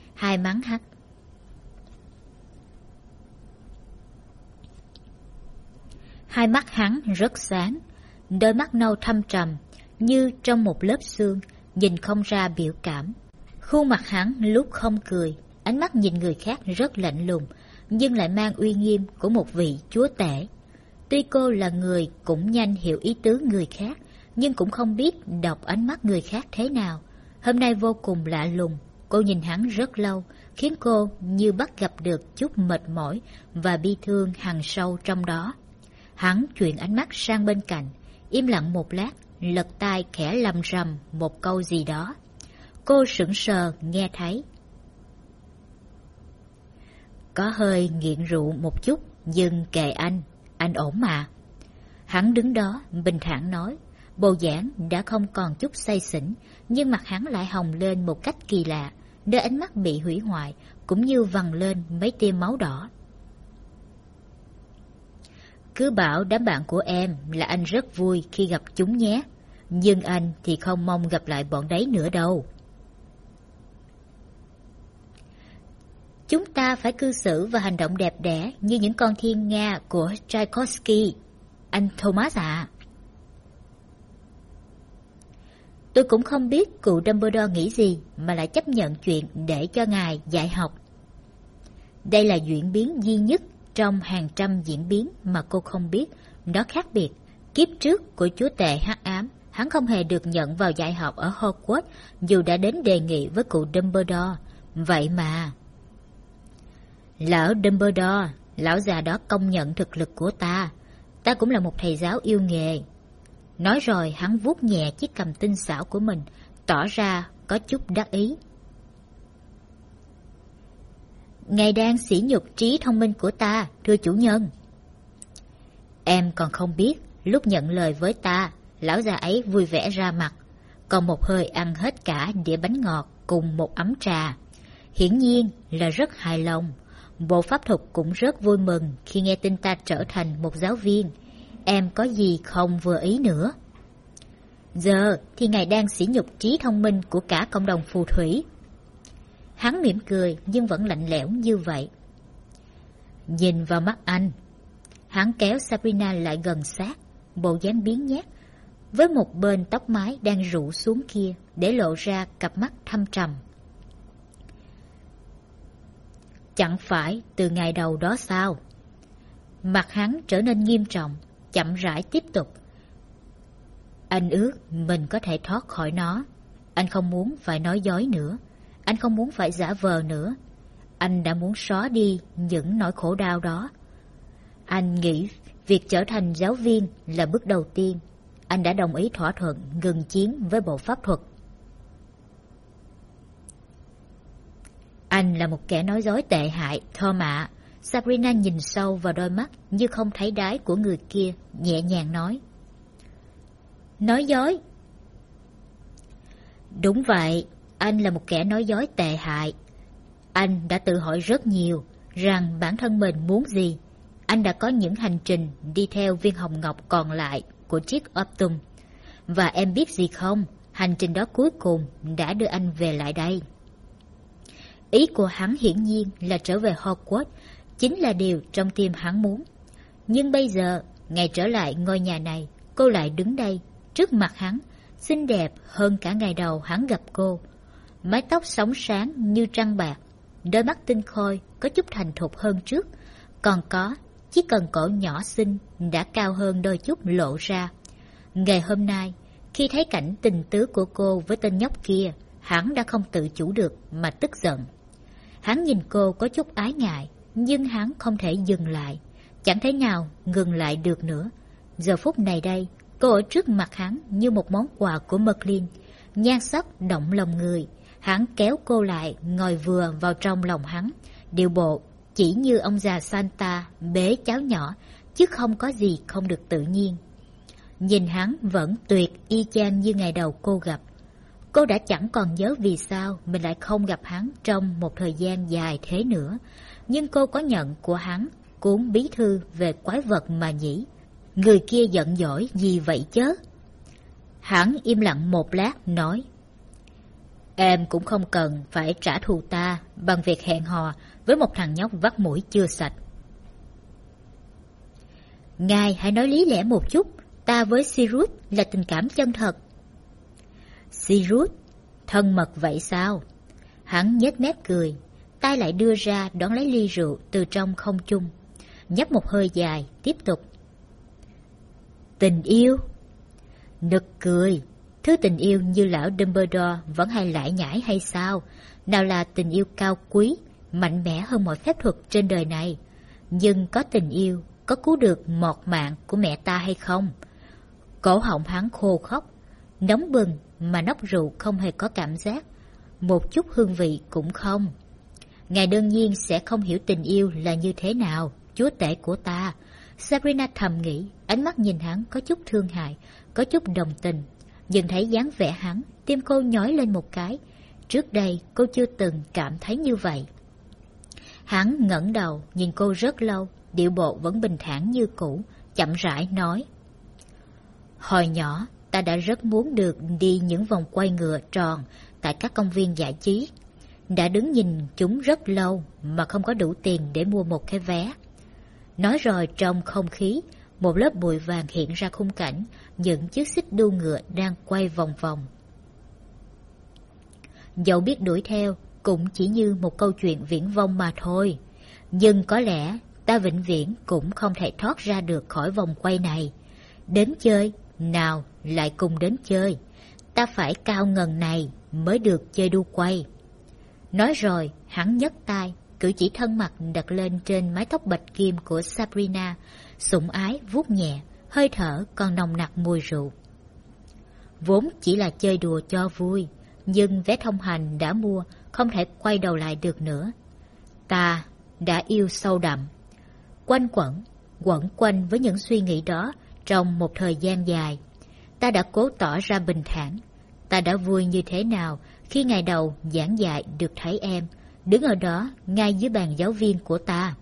Hai mắt hắn rất sáng, đôi mắt nâu thâm trầm, như trong một lớp xương, nhìn không ra biểu cảm. Khuôn mặt hắn lúc không cười, ánh mắt nhìn người khác rất lạnh lùng, nhưng lại mang uy nghiêm của một vị chúa tể. Tuy cô là người cũng nhanh hiểu ý tứ người khác, nhưng cũng không biết đọc ánh mắt người khác thế nào. Hôm nay vô cùng lạ lùng, cô nhìn hắn rất lâu, khiến cô như bắt gặp được chút mệt mỏi và bi thương hằn sâu trong đó. Hắn chuyển ánh mắt sang bên cạnh, im lặng một lát, lật tai khẽ lầm rầm một câu gì đó. Cô sững sờ nghe thấy. Có hơi nghiện rượu một chút, nhưng kệ anh ổn mà. Hắn đứng đó bình thản nói, bộ dáng đã không còn chút say xỉn, nhưng mặt hắn lại hồng lên một cách kỳ lạ, nơi ánh mắt bị hủy hoại cũng như vằn lên mấy tia máu đỏ. Cứ bảo đám bạn của em là anh rất vui khi gặp chúng nhé, nhưng anh thì không mong gặp lại bọn đấy nữa đâu. Chúng ta phải cư xử và hành động đẹp đẽ như những con thiên nga của Tchaikovsky, anh Thomas ạ. Tôi cũng không biết cụ Dumbledore nghĩ gì mà lại chấp nhận chuyện để cho ngài dạy học. Đây là diễn biến duy nhất trong hàng trăm diễn biến mà cô không biết. Nó khác biệt. Kiếp trước của chúa tể hắc ám, hắn không hề được nhận vào dạy học ở Hogwarts dù đã đến đề nghị với cụ Dumbledore. Vậy mà... Lão Dumbledore, lão già đó công nhận thực lực của ta. Ta cũng là một thầy giáo yêu nghề. Nói rồi hắn vuốt nhẹ chiếc cằm tinh xảo của mình, tỏ ra có chút đắc ý. Ngài đang sỉ nhục trí thông minh của ta, thưa chủ nhân. Em còn không biết, lúc nhận lời với ta, lão già ấy vui vẻ ra mặt, còn một hơi ăn hết cả đĩa bánh ngọt cùng một ấm trà. Hiển nhiên là rất hài lòng. Bộ pháp thuật cũng rất vui mừng khi nghe tin ta trở thành một giáo viên. Em có gì không vừa ý nữa? Giờ thì ngài đang sỉ nhục trí thông minh của cả cộng đồng phù thủy. Hắn mỉm cười nhưng vẫn lạnh lẽo như vậy. Nhìn vào mắt anh. Hắn kéo Sabrina lại gần sát, bộ dáng biếng nhác, với một bên tóc mái đang rủ xuống kia để lộ ra cặp mắt thâm trầm. Chẳng phải từ ngày đầu đó sao? Mặt hắn trở nên nghiêm trọng, chậm rãi tiếp tục. Anh ước mình có thể thoát khỏi nó. Anh không muốn phải nói dối nữa. Anh không muốn phải giả vờ nữa. Anh đã muốn xóa đi những nỗi khổ đau đó. Anh nghĩ việc trở thành giáo viên là bước đầu tiên. Anh đã đồng ý thỏa thuận ngừng chiến với bộ pháp thuật. Anh là một kẻ nói dối tệ hại, Tom ạ. Sabrina nhìn sâu vào đôi mắt như không thấy đáy của người kia, nhẹ nhàng nói. Nói dối? Đúng vậy, anh là một kẻ nói dối tệ hại. Anh đã tự hỏi rất nhiều rằng bản thân mình muốn gì. Anh đã có những hành trình đi theo viên hồng ngọc còn lại của chiếc Optum. Và em biết gì không, hành trình đó cuối cùng đã đưa anh về lại đây. Ý của hắn hiển nhiên là trở về Hogwarts, chính là điều trong tim hắn muốn. Nhưng bây giờ, ngày trở lại ngôi nhà này, cô lại đứng đây, trước mặt hắn, xinh đẹp hơn cả ngày đầu hắn gặp cô. Mái tóc sóng sáng như trăng bạc, đôi mắt tinh khôi có chút thành thục hơn trước, còn có chiếc cần cổ nhỏ xinh đã cao hơn đôi chút lộ ra. Ngày hôm nay, khi thấy cảnh tình tứ của cô với tên nhóc kia, hắn đã không tự chủ được mà tức giận. Hắn nhìn cô có chút ái ngại, nhưng hắn không thể dừng lại, chẳng thể nào ngừng lại được nữa. Giờ phút này đây, cô ở trước mặt hắn như một món quà của Merlin, nhan sắc động lòng người. Hắn kéo cô lại, ngồi vừa vào trong lòng hắn, điệu bộ chỉ như ông già Santa bế cháu nhỏ, chứ không có gì không được tự nhiên. Nhìn hắn vẫn tuyệt y chang như ngày đầu cô gặp. Cô đã chẳng còn nhớ vì sao mình lại không gặp hắn trong một thời gian dài thế nữa. Nhưng cô có nhận của hắn cuốn bí thư về quái vật mà nhỉ. Người kia giận dỗi gì vậy chớ? Hắn im lặng một lát nói. Em cũng không cần phải trả thù ta bằng việc hẹn hò với một thằng nhóc vắt mũi chưa sạch. Ngài hãy nói lý lẽ một chút. Ta với Sirius là tình cảm chân thật. Sirius? Thân mật vậy sao? Hắn nhếch mép cười. tay lại đưa ra đón lấy ly rượu từ trong không trung. Nhấp một hơi dài, tiếp tục. Tình yêu? Nực cười. Thứ tình yêu như lão Dumbledore vẫn hay lải nhải hay sao? Nào là tình yêu cao quý, mạnh mẽ hơn mọi phép thuật trên đời này. Nhưng có tình yêu, có cứu được mọt mạng của mẹ ta hay không? Cổ họng hắn khô khốc, nóng bừng mà nốc rượu không hề có cảm giác, một chút hương vị cũng không. Ngài đương nhiên sẽ không hiểu tình yêu là như thế nào, chúa tể của ta. Sabrina thầm nghĩ, ánh mắt nhìn hắn có chút thương hại, có chút đồng tình. Nhưng thấy dáng vẻ hắn, tim cô nhói lên một cái. Trước đây cô chưa từng cảm thấy như vậy. Hắn ngẩng đầu nhìn cô rất lâu, điệu bộ vẫn bình thản như cũ, chậm rãi nói. Hồi nhỏ, ta đã rất muốn được đi những vòng quay ngựa tròn tại các công viên giải trí. Đã đứng nhìn chúng rất lâu mà không có đủ tiền để mua một cái vé. Nói rồi trong không khí, một lớp bụi vàng hiện ra khung cảnh, những chiếc xích đu ngựa đang quay vòng vòng. Dẫu biết đuổi theo, cũng chỉ như một câu chuyện viển vông mà thôi. Nhưng có lẽ ta vĩnh viễn cũng không thể thoát ra được khỏi vòng quay này. Đến chơi, nào lại cùng đến chơi. Ta phải cao ngần này mới được chơi đu quay. Nói rồi, hắn nhấc tay, cử chỉ thân mật đặt lên trên mái tóc bạch kim của Sabrina, sủng ái vuốt nhẹ, hơi thở còn nồng nặc mùi rượu. Vốn chỉ là chơi đùa cho vui, nhưng vé thông hành đã mua, không thể quay đầu lại được nữa. Ta đã yêu sâu đậm. Quanh quẩn quanh với những suy nghĩ đó trong một thời gian dài. Ta đã cố tỏ ra bình thản. Ta đã vui như thế nào khi ngày đầu giảng dạy được thấy em, đứng ở đó ngay dưới bàn giáo viên của ta.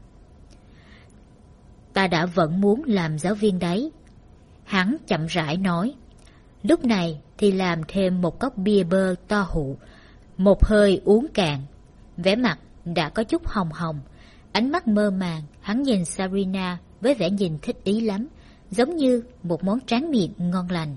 Ta đã vẫn muốn làm giáo viên đấy. Hắn chậm rãi nói. Lúc này thì làm thêm một cốc bia bơ to hụ, một hơi uống cạn. Vẻ mặt đã có chút hồng hồng, ánh mắt mơ màng. Hắn nhìn Sabrina với vẻ nhìn thích ý lắm, giống như một món tráng miệng ngon lành.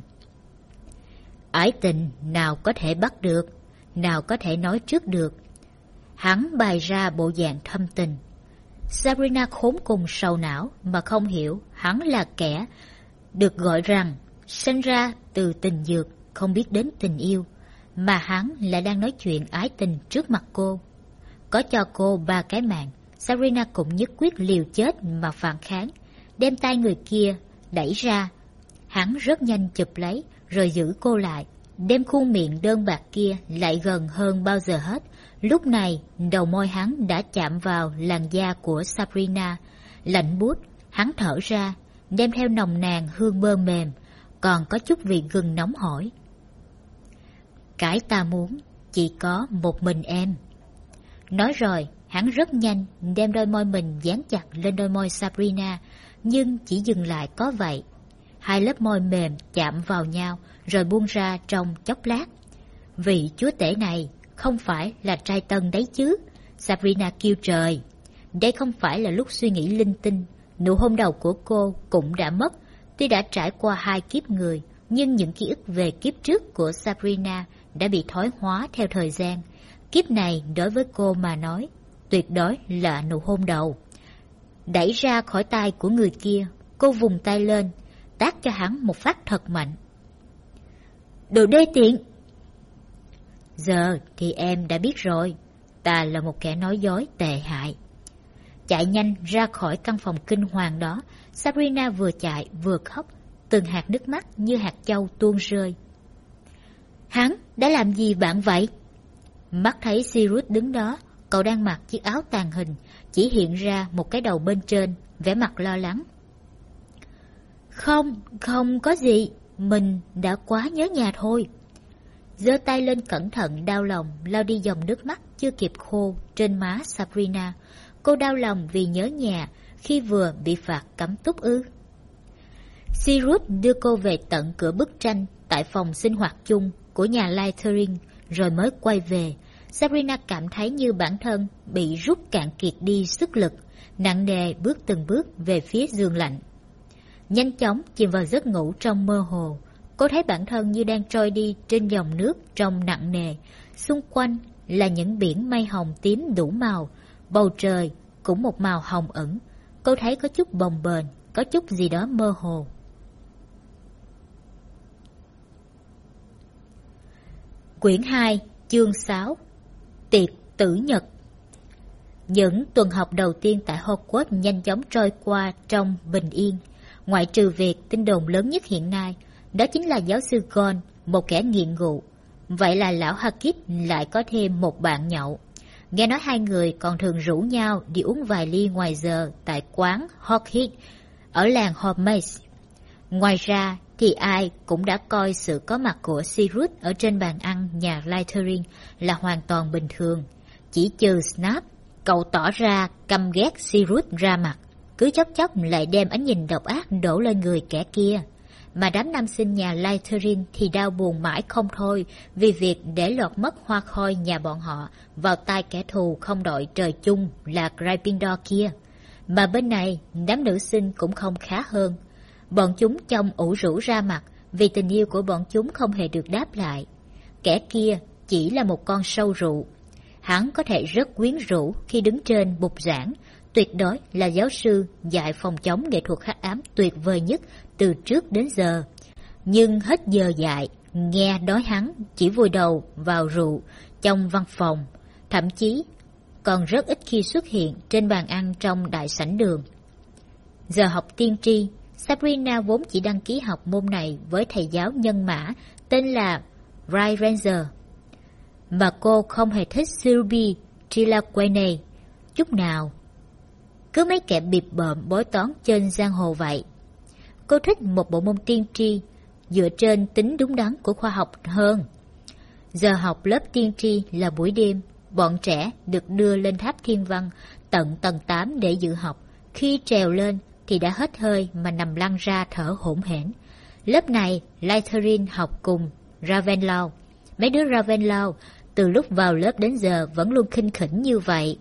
Ái tình nào có thể bắt được, nào có thể nói trước được. Hắn bày ra bộ dạng thâm tình. Sabrina khốn cùng sầu não mà không hiểu hắn là kẻ được gọi rằng sinh ra từ tình dược, không biết đến tình yêu, mà hắn lại đang nói chuyện ái tình trước mặt cô. Có cho cô 3 cái mạng, Sabrina cũng nhất quyết liều chết mà phản kháng, đem tay người kia đẩy ra. Hắn rất nhanh chụp lấy rồi giữ cô lại, đem khuôn miệng đơn bạc kia lại gần hơn bao giờ hết. Lúc này đầu môi hắn đã chạm vào làn da của Sabrina, lạnh buốt. Hắn thở ra, đem theo nồng nàn hương bơ mềm, còn có chút vị gừng nóng hổi. Cái ta muốn chỉ có một mình em. Nói rồi, hắn rất nhanh đem đôi môi mình dán chặt lên đôi môi Sabrina, nhưng chỉ dừng lại có vậy. Hai lớp môi mềm chạm vào nhau rồi buông ra trong chốc lát. Vị chúa tể này không phải là trai tân đấy chứ, Sabrina kêu trời. Đây không phải là lúc suy nghĩ linh tinh. Nụ hôn đầu của cô cũng đã mất. Tuy đã trải qua 2 kiếp người, nhưng những ký ức về kiếp trước của Sabrina đã bị thoái hóa theo thời gian. Kiếp này đối với cô mà nói, tuyệt đối là nụ hôn đầu. Đẩy ra khỏi tay của người kia, cô vùng tay lên, tát cho hắn một phát thật mạnh. Đồ đê tiện! Giờ thì em đã biết rồi, ta là một kẻ nói dối tệ hại. Chạy nhanh ra khỏi căn phòng kinh hoàng đó, Sabrina vừa chạy vừa khóc, từng hạt nước mắt như hạt châu tuôn rơi. Hắn đã làm gì bạn vậy? Mắt thấy Sirius đứng đó, cậu đang mặc chiếc áo tàng hình, chỉ hiện ra một cái đầu bên trên, vẻ mặt lo lắng. Không có gì, mình đã quá nhớ nhà thôi. Giơ tay lên cẩn thận đau lòng lau đi dòng nước mắt chưa kịp khô trên má Sabrina. Cô đau lòng vì nhớ nhà khi vừa bị phạt cấm túc ư? Sirius đưa cô về tận cửa bức tranh tại phòng sinh hoạt chung của nhà Slytherin rồi mới quay về. Sabrina cảm thấy như bản thân bị rút cạn kiệt đi sức lực, nặng nề bước từng bước về phía giường lạnh. Nhanh chóng chìm vào giấc ngủ trong mơ hồ, cô thấy bản thân như đang trôi đi trên dòng nước trong nặng nề. Xung quanh là những biển mây hồng tím đủ màu, bầu trời cũng một màu hồng ẩn. Cô thấy có chút bồng bềnh, có chút gì đó mơ hồ. Quyển 2, chương 6. Tiệc tử nhật. Những tuần học đầu tiên tại Hogwarts nhanh chóng trôi qua trong bình yên, ngoại trừ việc tin đồn lớn nhất hiện nay, đó chính là giáo sư Gon, một kẻ nghiện rượu. Vậy là lão Hagrid lại có thêm một bạn nhậu. Nghe nói hai người còn thường rủ nhau đi uống vài ly ngoài giờ tại quán Hoghead ở làng Hogsmeade. Ngoài ra thì ai cũng đã coi sự có mặt của Sirius ở trên bàn ăn nhà Slytherin là hoàn toàn bình thường. Chỉ trừ Snape, cậu tỏ ra căm ghét Sirius ra mặt, cứ chốc chốc lại đem ánh nhìn độc ác đổ lên người kẻ kia. Mà đám nam sinh nhà Slytherin thì đau buồn mãi không thôi vì việc để lọt mất hoa khôi nhà bọn họ vào tay kẻ thù không đội trời chung là Gryffindor kia. Mà bên này, đám nữ sinh cũng không khá hơn. Bọn chúng trông ủ rũ ra mặt vì tình yêu của bọn chúng không hề được đáp lại. Kẻ kia chỉ là một con sâu rượu. Hắn có thể rất quyến rũ khi đứng trên bục giảng, tuyệt đối là giáo sư dạy phòng chống nghệ thuật hắc ám tuyệt vời nhất từ trước đến giờ. Nhưng hết giờ dạy, nghe nói hắn chỉ vùi đầu vào rượu trong văn phòng, thậm chí còn rất ít khi xuất hiện trên bàn ăn trong đại sảnh đường. Giờ học tiên tri, Sabrina vốn chỉ đăng ký học môn này với thầy giáo nhân mã tên là Ray Ranger. Mà cô không hề thích Sylvie Trelawney chút nào. Cứ mấy kẻ bịp bợm bói toán trên giang hồ vậy. Cô thích một bộ môn tiên tri dựa trên tính đúng đắn của khoa học hơn. Giờ học lớp tiên tri là buổi đêm, bọn trẻ được đưa lên tháp thiên văn tận tầng 8 để dự học. Khi trèo lên thì đã hết hơi mà nằm lăn ra thở hổn hển. Lớp này Slytherin học cùng Ravenclaw. Mấy đứa Ravenclaw từ lúc vào lớp đến giờ vẫn luôn khinh khỉnh như vậy.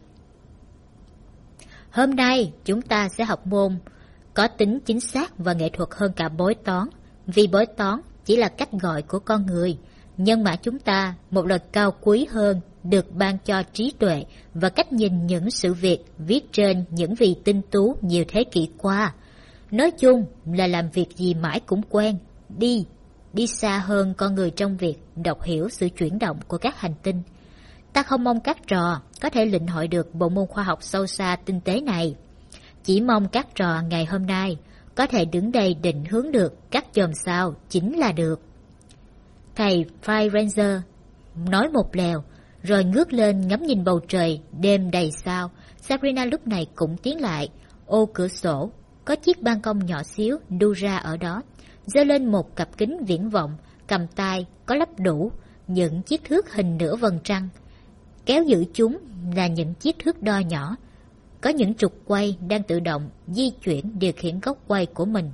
Hôm nay chúng ta sẽ học môn có tính chính xác và nghệ thuật hơn cả bói toán, vì bói toán chỉ là cách gọi của con người. Nhân mã chúng ta một lần cao quý hơn, được ban cho trí tuệ và cách nhìn những sự việc viết trên những vì tinh tú nhiều thế kỷ qua. Nói chung là làm việc gì mãi cũng quen, đi xa hơn con người trong việc đọc hiểu sự chuyển động của các hành tinh. Ta không mong các trò có thể lĩnh hội được bộ môn khoa học sâu xa tinh tế này. Chỉ mong các trò ngày hôm nay có thể đứng đây định hướng được các chòm sao chính là được. Thầy Fire Ranger nói một lèo, rồi ngước lên ngắm nhìn bầu trời đêm đầy sao. Sabrina lúc này cũng tiến lại. Ô cửa sổ, có chiếc ban công nhỏ xíu đu ra ở đó, giơ lên một cặp kính viễn vọng, cầm tay có lắp đủ những chiếc thước hình nửa vầng trăng. Kéo giữ chúng là những chiếc thước đo nhỏ, có những trục quay đang tự động di chuyển điều khiển góc quay của mình.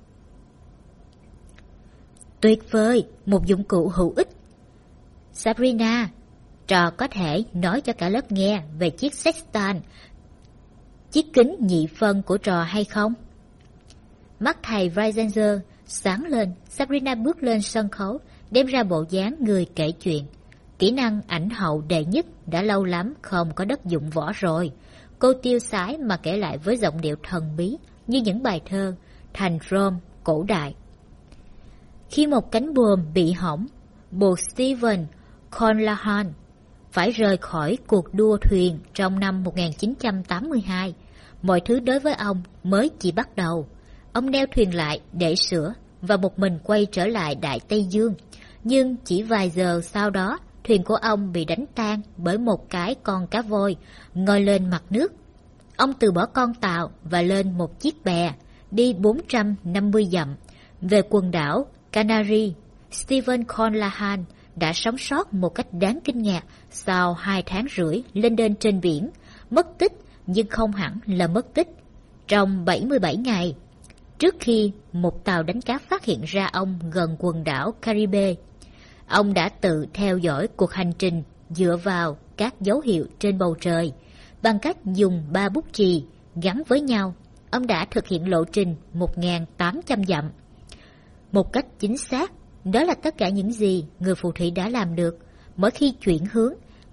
Tuyệt vời, một dụng cụ hữu ích. Sabrina, trò có thể nói cho cả lớp nghe về chiếc sextant, chiếc kính nhị phân của trò hay không? Mắt thầy Ranger sáng lên. Sabrina bước lên sân khấu, đem ra bộ dáng người kể chuyện. Kỹ năng ảnh hậu đệ nhất đã lâu lắm không có đất dụng võ rồi. Cô tiêu sái mà kể lại với giọng điệu thần bí như những bài thơ thành Rome cổ đại. Khi một cánh buồm bị hỏng, buộc Stephen Conlahan phải rời khỏi cuộc đua thuyền trong năm 1982. Mọi thứ đối với ông mới chỉ bắt đầu. Ông neo thuyền lại để sửa và một mình quay trở lại Đại Tây Dương. Nhưng chỉ vài giờ sau đó, thuyền của ông bị đánh tan bởi một cái con cá voi ngoi lên mặt nước. Ông từ bỏ con tàu và lên một chiếc bè, đi 450 dặm về quần đảo Canary. Stephen Conlahan đã sống sót một cách đáng kinh ngạc sau 2 tháng rưỡi lênh đênh trên biển, mất tích nhưng không hẳn là mất tích. Trong 77 ngày, trước khi một tàu đánh cá phát hiện ra ông gần quần đảo Caribe, ông đã tự theo dõi cuộc hành trình dựa vào các dấu hiệu trên bầu trời. Bằng cách dùng 3 bút chì gắn với nhau, ông đã thực hiện lộ trình 1.800 dặm. Một cách chính xác, đó là tất cả những gì người phù thủy đã làm được. Mỗi khi chuyển hướng,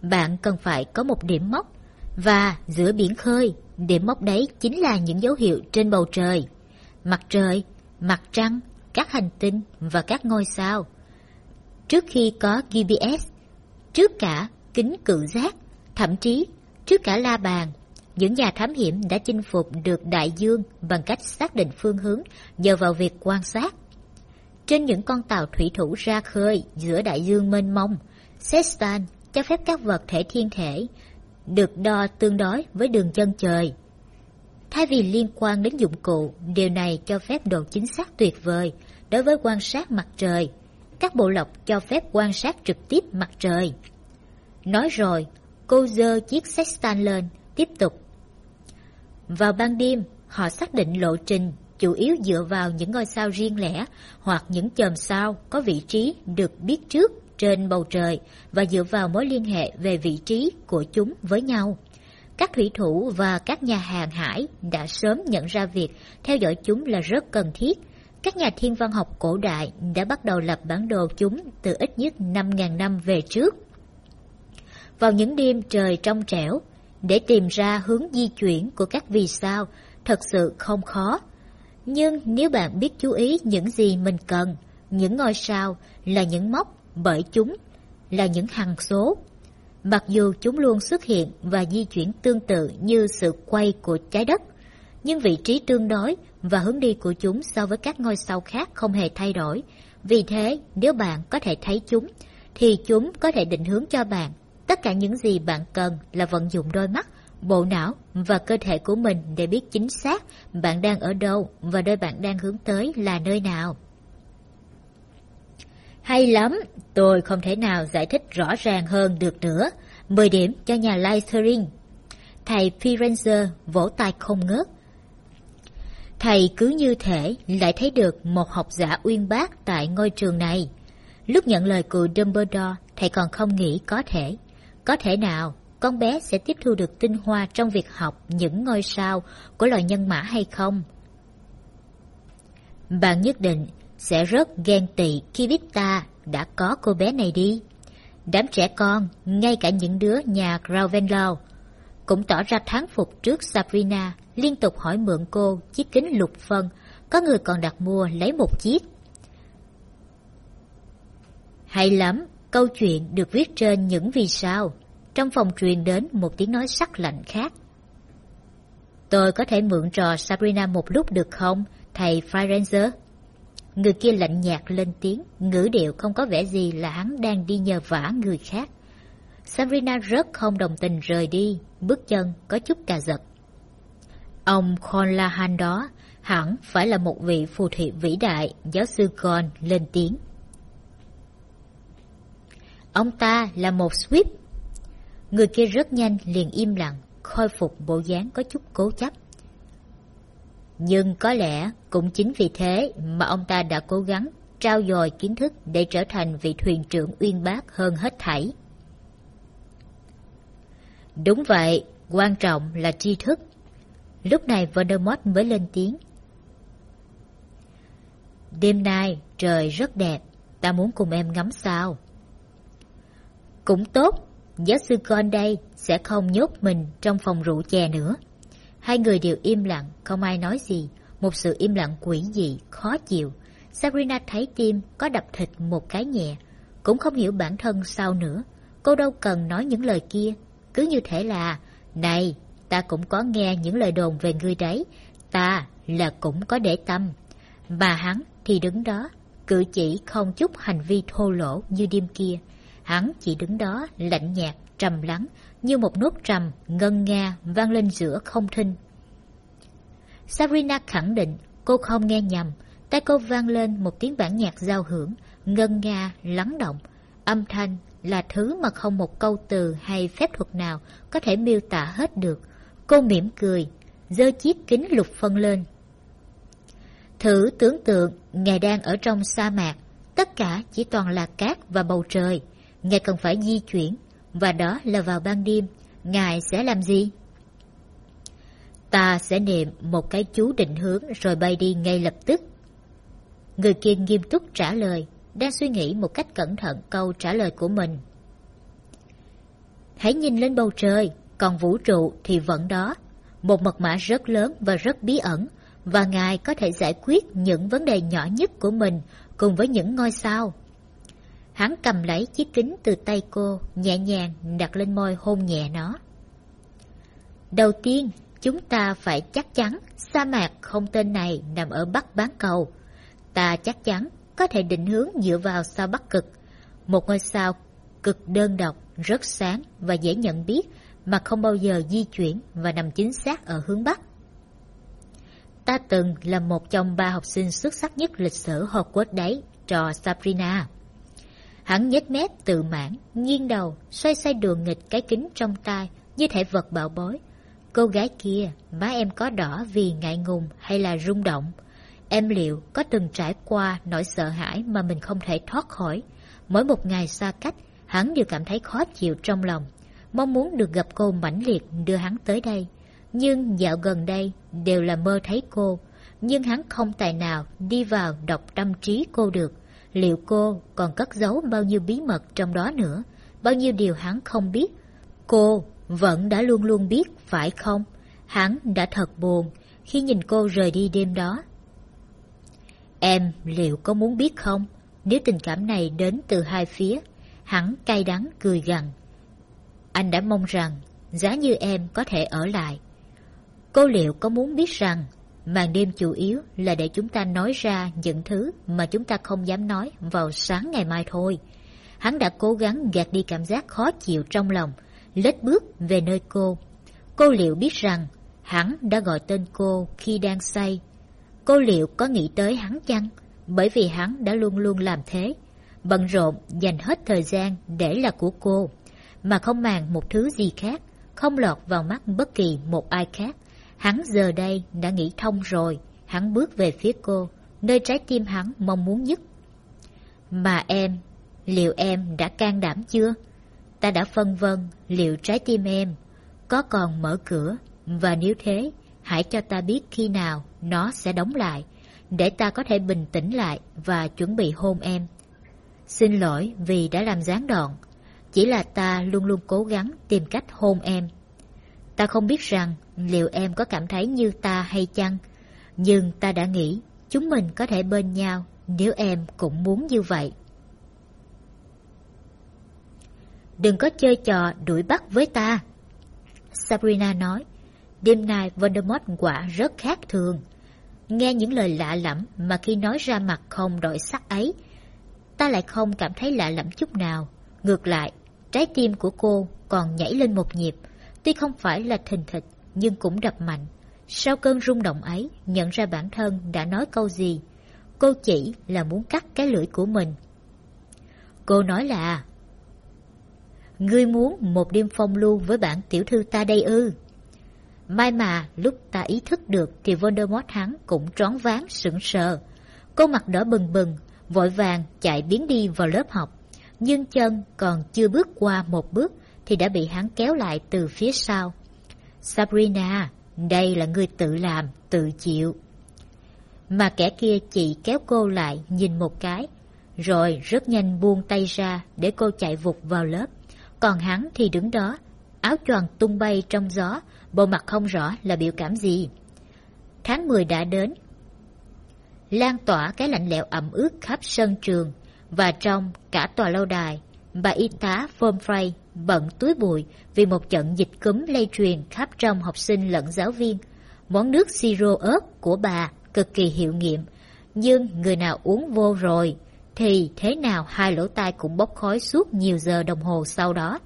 bạn cần phải có một điểm mốc. Và giữa biển khơi, điểm mốc đấy chính là những dấu hiệu trên bầu trời. Mặt trời, mặt trăng, các hành tinh và các ngôi sao. Trước khi có GPS, trước cả kính cự giác, thậm chí trước cả la bàn, những nhà thám hiểm đã chinh phục được đại dương bằng cách xác định phương hướng nhờ vào việc quan sát. Trên những con tàu thủy thủ ra khơi giữa đại dương mênh mông, sextant cho phép các vật thể thiên thể được đo tương đối với đường chân trời. Thay vì liên quan đến dụng cụ, điều này cho phép độ chính xác tuyệt vời đối với quan sát mặt trời. Các bộ lọc cho phép quan sát trực tiếp mặt trời. Nói rồi, cô giơ chiếc sextant lên, tiếp tục. Vào ban đêm, họ xác định lộ trình chủ yếu dựa vào những ngôi sao riêng lẻ hoặc những chòm sao có vị trí được biết trước trên bầu trời và dựa vào mối liên hệ về vị trí của chúng với nhau. Các thủy thủ và các nhà hàng hải đã sớm nhận ra việc theo dõi chúng là rất cần thiết. Các nhà thiên văn học cổ đại đã bắt đầu lập bản đồ chúng từ ít nhất 5.000 năm về trước. Vào những đêm trời trong trẻo, để tìm ra hướng di chuyển của các vì sao thật sự không khó. Nhưng nếu bạn biết chú ý những gì mình cần, những ngôi sao là những mốc bởi chúng là những hằng số. Mặc dù chúng luôn xuất hiện và di chuyển tương tự như sự quay của trái đất, nhưng vị trí tương đối và hướng đi của chúng so với các ngôi sao khác không hề thay đổi. Vì thế, nếu bạn có thể thấy chúng, thì chúng có thể định hướng cho bạn. Tất cả những gì bạn cần là vận dụng đôi mắt, bộ não và cơ thể của mình để biết chính xác bạn đang ở đâu và nơi bạn đang hướng tới là nơi nào. Hay lắm, tôi không thể nào giải thích rõ ràng hơn được nữa. 10 điểm cho nhà Lythering. Thầy Firenze vỗ tay không ngớt. Thầy cứ như thể lại thấy được một học giả uyên bác tại ngôi trường này. Lúc nhận lời của Dumbledore, thầy còn không nghĩ có thể nào con bé sẽ tiếp thu được tinh hoa trong việc học những ngôi sao của loài nhân mã hay không? Bạn nhất định sẽ rất ghen tị khi biết ta đã có cô bé này đi. Đám trẻ con, ngay cả những đứa nhà Ravenclaw, cũng tỏ ra thán phục trước Sabrina, liên tục hỏi mượn cô chiếc kính lục phân, có người còn đặt mua lấy một chiếc. Hay lắm, câu chuyện được viết trên những vì sao. Trong phòng truyền đến một tiếng nói sắc lạnh khác. Tôi có thể mượn trò Sabrina một lúc được không, thầy Firenze? Người kia lạnh nhạt lên tiếng, ngữ điệu không có vẻ gì là hắn đang đi nhờ vả người khác. Sabrina rất không đồng tình rời đi, bước chân có chút cà giật. Ông Conlahan đó hẳn phải là một vị phù thủy vĩ đại, giáo sư Gon lên tiếng. Ông ta là một Swift. Người kia rất nhanh liền im lặng, khôi phục bộ dáng có chút cố chấp. Nhưng có lẽ cũng chính vì thế mà ông ta đã cố gắng trau dồi kiến thức để trở thành vị thuyền trưởng uyên bác hơn hết thảy. Đúng vậy, quan trọng là tri thức. Lúc này Voldemort mới lên tiếng. Đêm nay trời rất đẹp, ta muốn cùng em ngắm sao. Cũng tốt, giáo sư Gon đây sẽ không nhốt mình trong phòng rượu chè nữa. Hai người đều im lặng, không ai nói gì, một sự im lặng quỷ dị, khó chịu. Sabrina thấy tim có đập thịt một cái nhẹ, cũng không hiểu bản thân sao nữa. Cô đâu cần nói những lời kia, cứ như thể là, này, ta cũng có nghe những lời đồn về ngươi đấy, ta là cũng có để tâm. Mà hắn thì đứng đó, cử chỉ không chút hành vi thô lỗ như đêm kia. Hắn chỉ đứng đó lạnh nhạt, trầm lắng, như một nốt trầm ngân nga vang lên giữa không thinh. Sabrina khẳng định cô không nghe nhầm. Tai cô vang lên một tiếng bản nhạc giao hưởng, ngân nga, lắng động. Âm thanh là thứ mà không một câu từ hay phép thuật nào có thể miêu tả hết được. Cô mỉm cười, giơ chiếc kính lục phân lên. Thử tưởng tượng ngài đang ở trong sa mạc, tất cả chỉ toàn là cát và bầu trời. Ngài cần phải di chuyển, và đó là vào ban đêm. Ngài sẽ làm gì? Ta sẽ niệm một cái chú định hướng rồi bay đi ngay lập tức. Người kia nghiêm túc trả lời, đang suy nghĩ một cách cẩn thận câu trả lời của mình. Hãy nhìn lên bầu trời, còn vũ trụ thì vẫn đó. Một mật mã rất lớn và rất bí ẩn, và Ngài có thể giải quyết những vấn đề nhỏ nhất của mình cùng với những ngôi sao. Hắn cầm lấy chiếc kính từ tay cô, nhẹ nhàng đặt lên môi hôn nhẹ nó. Đầu tiên, chúng ta phải chắc chắn sa mạc không tên này nằm ở Bắc bán cầu. Ta chắc chắn có thể định hướng dựa vào sao Bắc Cực, một ngôi sao cực đơn độc, rất sáng và dễ nhận biết mà không bao giờ di chuyển và nằm chính xác ở hướng Bắc. Ta từng là một trong 3 học sinh xuất sắc nhất lịch sử Hogwarts đấy, trò Sabrina. Hắn nhếch mép tự mãn, nghiêng đầu, xoay xoay đùa nghịch cái kính trong tay như thể vật bảo bối. Cô gái kia, má em có đỏ vì ngại ngùng hay là rung động? Em liệu có từng trải qua nỗi sợ hãi mà mình không thể thoát khỏi? Mỗi một ngày xa cách, hắn đều cảm thấy khó chịu trong lòng, mong muốn được gặp cô mãnh liệt đưa hắn tới đây. Nhưng dạo gần đây đều là mơ thấy cô, nhưng hắn không tài nào đi vào đọc tâm trí cô được. Liệu cô còn cất giấu bao nhiêu bí mật trong đó nữa, bao nhiêu điều hắn không biết? Cô vẫn đã luôn luôn biết, phải không? Hắn đã thật buồn khi nhìn cô rời đi đêm đó. Em liệu có muốn biết không? Nếu tình cảm này đến từ hai phía. Hắn cay đắng cười gằn. Anh đã mong rằng giá như em có thể ở lại. Cô liệu có muốn biết rằng màn đêm chủ yếu là để chúng ta nói ra những thứ mà chúng ta không dám nói vào sáng ngày mai thôi. Hắn đã cố gắng gạt đi cảm giác khó chịu trong lòng, lết bước về nơi cô. Cô liệu biết rằng hắn đã gọi tên cô khi đang say. Cô liệu có nghĩ tới hắn chăng? Bởi vì hắn đã luôn luôn làm thế, bận rộn dành hết thời gian để là của cô, mà không màng một thứ gì khác, không lọt vào mắt bất kỳ một ai khác. Hắn giờ đây đã nghĩ thông rồi. Hắn bước về phía cô, nơi trái tim hắn mong muốn nhất. Mà em, liệu em đã can đảm chưa? Ta đã phân vân liệu trái tim em có còn mở cửa, và nếu thế, hãy cho ta biết khi nào nó sẽ đóng lại, để ta có thể bình tĩnh lại và chuẩn bị hôn em. Xin lỗi vì đã làm gián đoạn, chỉ là ta luôn luôn cố gắng tìm cách hôn em. Ta không biết rằng liệu em có cảm thấy như ta hay chăng, nhưng ta đã nghĩ chúng mình có thể bên nhau nếu em cũng muốn như vậy. Đừng có chơi trò đuổi bắt với ta, Sabrina nói. Đêm nay Voldemort quả rất khác thường. Nghe những lời lạ lẫm mà khi nói ra mặt không đổi sắc ấy, ta lại không cảm thấy lạ lẫm chút nào. Ngược lại, trái tim của cô còn nhảy lên một nhịp, tuy không phải là thình thịch nhưng cũng đập mạnh. Sau cơn rung động ấy, nhận ra bản thân đã nói câu gì. Cô chỉ là muốn cắt cái lưỡi của mình. Cô nói là: Ngươi muốn một đêm phong lưu với bản tiểu thư ta đây ư? May mà lúc ta ý thức được thì Voldemort hắn cũng choáng váng sững sờ. Cô mặt đỏ bừng bừng, vội vàng chạy biến đi vào lớp học. Nhưng chân còn chưa bước qua một bước thì đã bị hắn kéo lại từ phía sau. Sabrina, đây là ngươi tự làm, tự chịu. Mà kẻ kia chỉ kéo cô lại nhìn một cái, rồi rất nhanh buông tay ra để cô chạy vụt vào lớp. Còn hắn thì đứng đó, áo choàng tung bay trong gió, bộ mặt không rõ là biểu cảm gì. Tháng 10 đã đến, lan tỏa cái lạnh lẽo ẩm ướt khắp sân trường, và trong cả tòa lâu đài, bà y tá Pomfrey bận túi bụi vì một trận dịch cúm lây truyền khắp trong học sinh lẫn giáo viên. Món nước siro ớt của bà cực kỳ hiệu nghiệm, nhưng người nào uống vô rồi thì thế nào hai lỗ tai cũng bốc khói suốt nhiều giờ đồng hồ sau đó.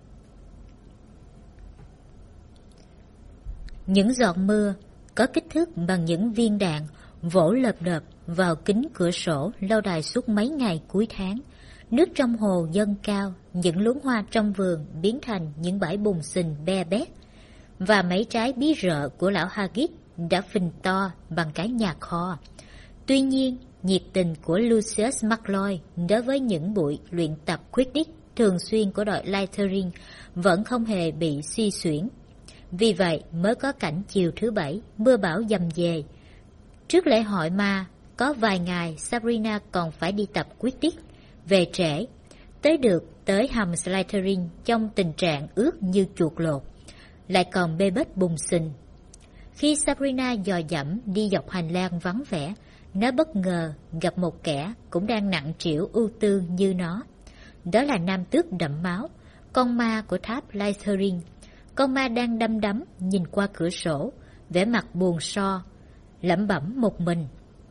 Những giọt mưa có kích thước bằng những viên đạn vỗ lợp đợp vào kính cửa sổ lâu đài suốt mấy ngày cuối tháng. Nước trong hồ dâng cao, những luống hoa trong vườn biến thành những bãi bùn xình be bét, và mấy trái bí rợ của lão Hagrid đã phình to bằng cái nhà kho. Tuy nhiên, nhiệt tình của Lucius Malfoy đối với những buổi luyện tập Quidditch thường xuyên của đội Slytherin vẫn không hề bị suy xuyển. Vì vậy mới có cảnh chiều thứ Bảy mưa bão dầm dề. Trước lễ hội ma, có vài ngày Sabrina còn phải đi tập Quidditch. Về trễ, tới được tới hầm Slytherin trong tình trạng ướt như chuột lột, lại còn bê bết bùng xình. Khi Sabrina dò dẫm đi dọc hành lang vắng vẻ, nó bất ngờ gặp một kẻ cũng đang nặng trĩu ưu tư như nó. Đó là nam tước đẫm máu, con ma của tháp Slytherin. Con ma đang đăm đắm nhìn qua cửa sổ, vẻ mặt buồn so, lẩm bẩm một mình.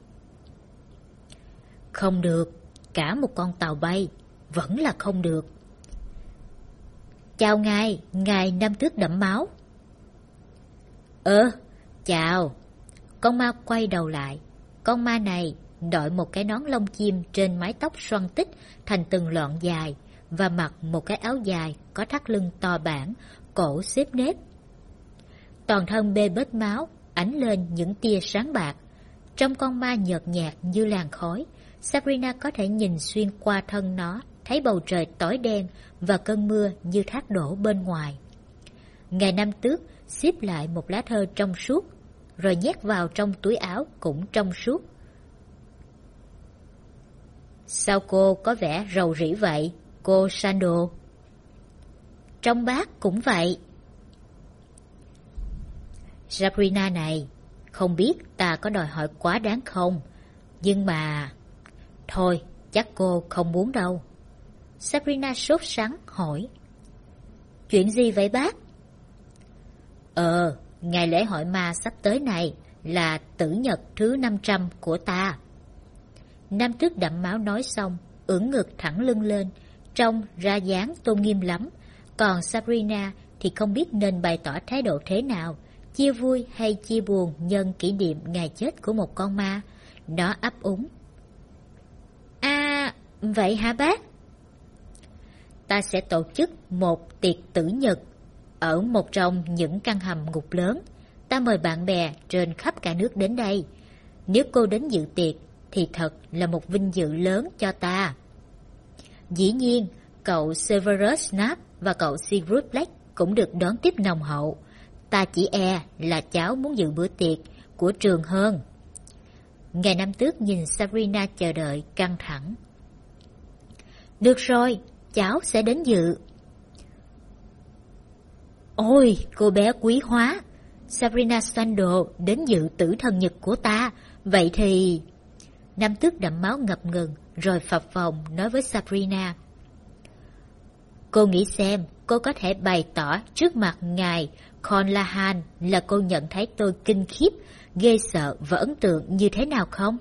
Không được, cả một con tàu bay, vẫn là không được. Chào ngài nam tước đẫm máu. Chào. Con ma quay đầu lại. Con ma này đội một cái nón lông chim trên mái tóc xoăn tích thành từng lọn dài và mặc một cái áo dài có thắt lưng to bản, cổ xếp nếp. Toàn thân bê bết máu, ánh lên những tia sáng bạc. Trong con ma nhợt nhạt như làn khói, Sabrina có thể nhìn xuyên qua thân nó, thấy bầu trời tối đen và cơn mưa như thác đổ bên ngoài. Ngài nam tước xếp lại một lá thơ trong suốt, rồi nhét vào trong túi áo cũng trong suốt. Sao cô có vẻ rầu rĩ vậy, cô Sandal? Trong bác cũng vậy. Sabrina này, không biết ta có đòi hỏi quá đáng không, nhưng mà... Thôi, chắc cô không muốn đâu. Sabrina sốt sắng hỏi. Chuyện gì vậy bác? Ngày lễ hội ma sắp tới này là tử nhật thứ 500 của ta. Nam tước đẫm máu nói xong, ưỡn ngực thẳng lưng lên, trông ra dáng tôn nghiêm lắm. Còn Sabrina thì không biết nên bày tỏ thái độ thế nào, chia vui hay chia buồn nhân kỷ niệm ngày chết của một con ma. Nó ấp úng. Vậy hả bác? Ta sẽ tổ chức một tiệc tử nhật ở một trong những căn hầm ngục lớn. Ta mời bạn bè trên khắp cả nước đến đây. Nếu cô đến dự tiệc thì thật là một vinh dự lớn cho ta. Dĩ nhiên, cậu Severus Snape và cậu Sirius Black cũng được đón tiếp nồng hậu. Ta chỉ là cháu muốn dự bữa tiệc của trường hơn. Ngài nam tước nhìn Sabrina chờ đợi căng thẳng. Được rồi, cháu sẽ đến dự. Ôi, cô bé quý hóa, Sabrina Sandal đến dự tử thần nhật của ta. Vậy thì... Nam tước đẫm máu ngập ngừng, rồi phập phồng nói với Sabrina. Cô nghĩ xem, cô có thể bày tỏ trước mặt ngài Conlahan là cô nhận thấy tôi kinh khiếp, ghê sợ và ấn tượng như thế nào không?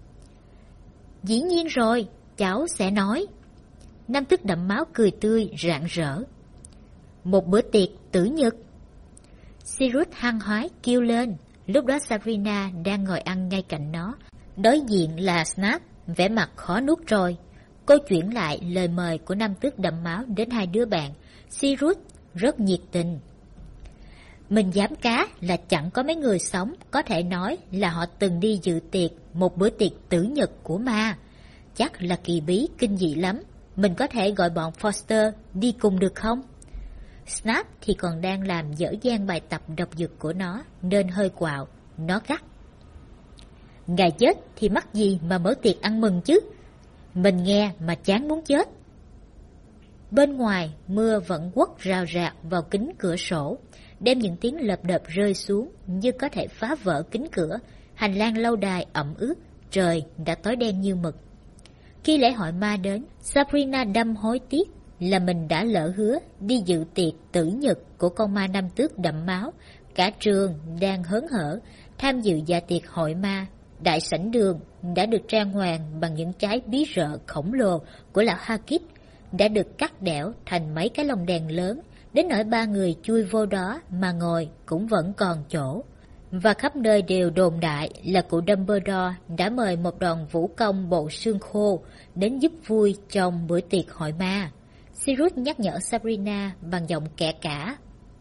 Dĩ nhiên rồi, cháu sẽ nói. Nam tước đẫm máu cười tươi, rạng rỡ. Một bữa tiệc tử nhật. Sirius hăng hái kêu lên. Lúc đó Sabrina đang ngồi ăn ngay cạnh nó. Đối diện là Snape, vẻ mặt khó nuốt trôi. Cô chuyển lại lời mời của nam tước đẫm máu đến hai đứa bạn. Sirius rất nhiệt tình. Mình dám cá là chẳng có mấy người sống có thể nói là họ từng đi dự tiệc một bữa tiệc tử nhật của ma. Chắc là kỳ bí kinh dị lắm. Mình có thể gọi bọn Foster đi cùng được không? Snape thì còn đang làm dở dang bài tập độc dược của nó nên hơi quạo. Nó gắt. Ngài chết thì mắc gì mà mở tiệc ăn mừng chứ? Mình nghe mà chán muốn chết. Bên ngoài mưa vẫn quất rào rạc vào kính cửa sổ, đem những tiếng lợp đợp rơi xuống như có thể phá vỡ kính cửa. Hành lang lâu đài ẩm ướt, trời đã tối đen như mực. Khi lễ hội ma đến, Sabrina đâm hối tiếc là mình đã lỡ hứa đi dự tiệc tử nhật của con ma nam tước đẫm máu. Cả trường đang hớn hở tham dự dạ tiệc hội ma. Đại sảnh đường đã được trang hoàng bằng những trái bí rợ khổng lồ của lão Hagrid, đã được cắt đẽo thành mấy cái lồng đèn lớn, đến nỗi ba người chui vô đó mà ngồi cũng vẫn còn chỗ. Và khắp nơi đều đồn đại là cụ Dumbledore đã mời một đoàn vũ công bộ xương khô đến giúp vui trong bữa tiệc hội ma. Sirius nhắc nhở Sabrina bằng giọng kẻ cả.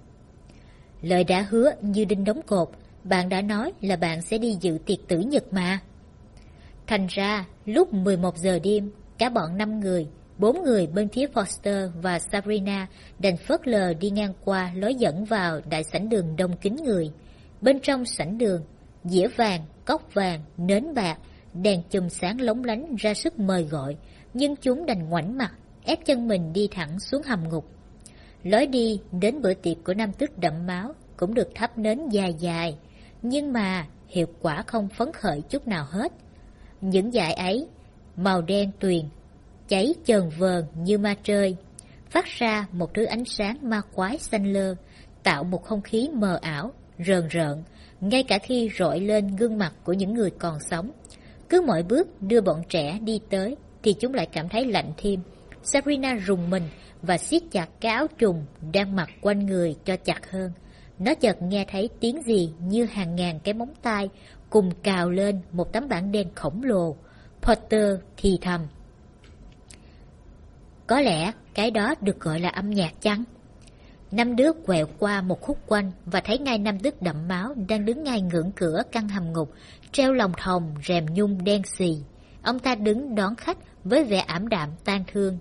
Lời đã hứa như đinh đóng cột, bạn đã nói là bạn sẽ đi dự tiệc tử nhật mà. Thành ra, lúc 11 giờ đêm, cả bọn 5 người, 4 người bên phía Foster và Sabrina đành phớt lờ đi ngang qua lối dẫn vào đại sảnh đường đông kín người. Bên trong sảnh đường, dĩa vàng, cốc vàng, nến bạc, đèn chùm sáng lóng lánh ra sức mời gọi, nhưng chúng đành ngoảnh mặt ép chân mình đi thẳng xuống hầm ngục. Lối đi đến bữa tiệc của Nam Tước Đẫm Máu cũng được thắp nến dài dài, nhưng mà hiệu quả không phấn khởi chút nào hết. Những dải ấy, màu đen tuyền, cháy chờn vờn như ma trơi, phát ra một thứ ánh sáng ma quái xanh lơ, tạo một không khí mờ ảo, rờn rợn, ngay cả khi rọi lên gương mặt của những người còn sống. Cứ mỗi bước đưa bọn trẻ đi tới thì chúng lại cảm thấy lạnh thêm. Sabrina rùng mình và siết chặt cái áo trùng đang mặc quanh người cho chặt hơn. Nó chợt nghe thấy tiếng gì như hàng ngàn cái móng tay cùng cào lên một tấm bảng đen khổng lồ. Potter thì thầm: có lẽ cái đó được gọi là âm nhạc chăng? Năm đứa quẹo qua một khúc quanh và thấy ngay Nam Tước Đẫm Máu đang đứng ngay ngưỡng cửa căn hầm ngục, treo lồng thòng rèm nhung đen xì. Ông ta đứng đón khách với vẻ ảm đạm tang thương.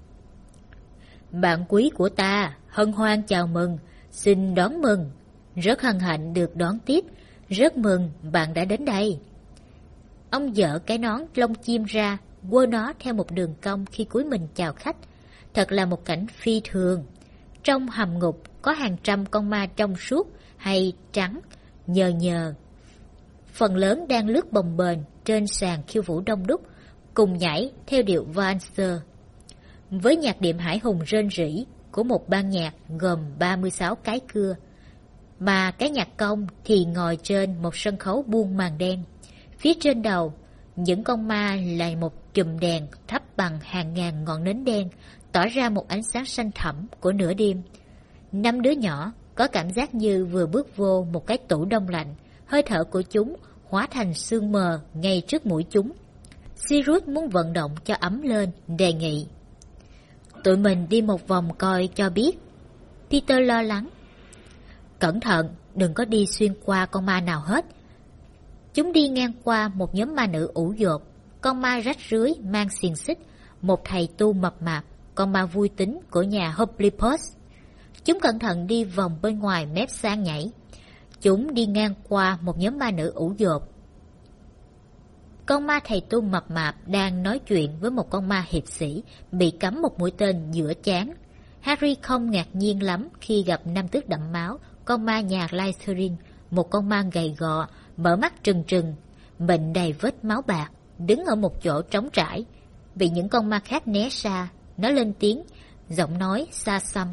Bạn quý của ta, hân hoan chào mừng, xin đón mừng. Rất hân hạnh được đón tiếp, rất mừng bạn đã đến đây. Ông dở cái nón lông chim ra, quơ nó theo một đường cong khi cúi mình chào khách. Thật là một cảnh phi thường. Trong hầm ngục có hàng trăm con ma trong suốt hay trắng, nhờ nhờ. Phần lớn đang lướt bồng bềnh trên sàn khiêu vũ đông đúc, cùng nhảy theo điệu valser. Với nhạc đệm hải hùng rên rỉ của một ban nhạc gồm 36 cái cưa, mà cái nhạc công thì ngồi trên một sân khấu buông màn đen. Phía trên đầu, những con ma là một chùm đèn thắp bằng hàng ngàn ngọn nến đen, tỏ ra một ánh sáng xanh thẳm của nửa đêm. 5 đứa nhỏ có cảm giác như vừa bước vô một cái tủ đông lạnh, hơi thở của chúng hóa thành sương mờ ngay trước mũi chúng. Sirius muốn vận động cho ấm lên, đề nghị: tụi mình đi một vòng coi cho biết. Peter lo lắng: cẩn thận, đừng có đi xuyên qua con ma nào hết. Chúng đi ngang qua một nhóm ma nữ ủ dột, con ma rách rưới mang xiềng xích, một thầy tu mập mạp, con ma vui tính của nhà Hufflepuff. Chúng cẩn thận đi vòng bên ngoài mép sang nhảy. Chúng đi ngang qua một nhóm ma nữ ủ dột. Con ma thầy tu mập mạp đang nói chuyện với một con ma hiệp sĩ bị cắm một mũi tên giữa trán. Harry không ngạc nhiên lắm khi gặp Nam Tước Đẫm Máu, con ma nhà Slytherin, một con ma gầy gò, mở mắt trừng trừng, bệnh đầy vết máu bạc, đứng ở một chỗ trống trải. Bị những con ma khác né xa, nó lên tiếng, giọng nói xa xăm: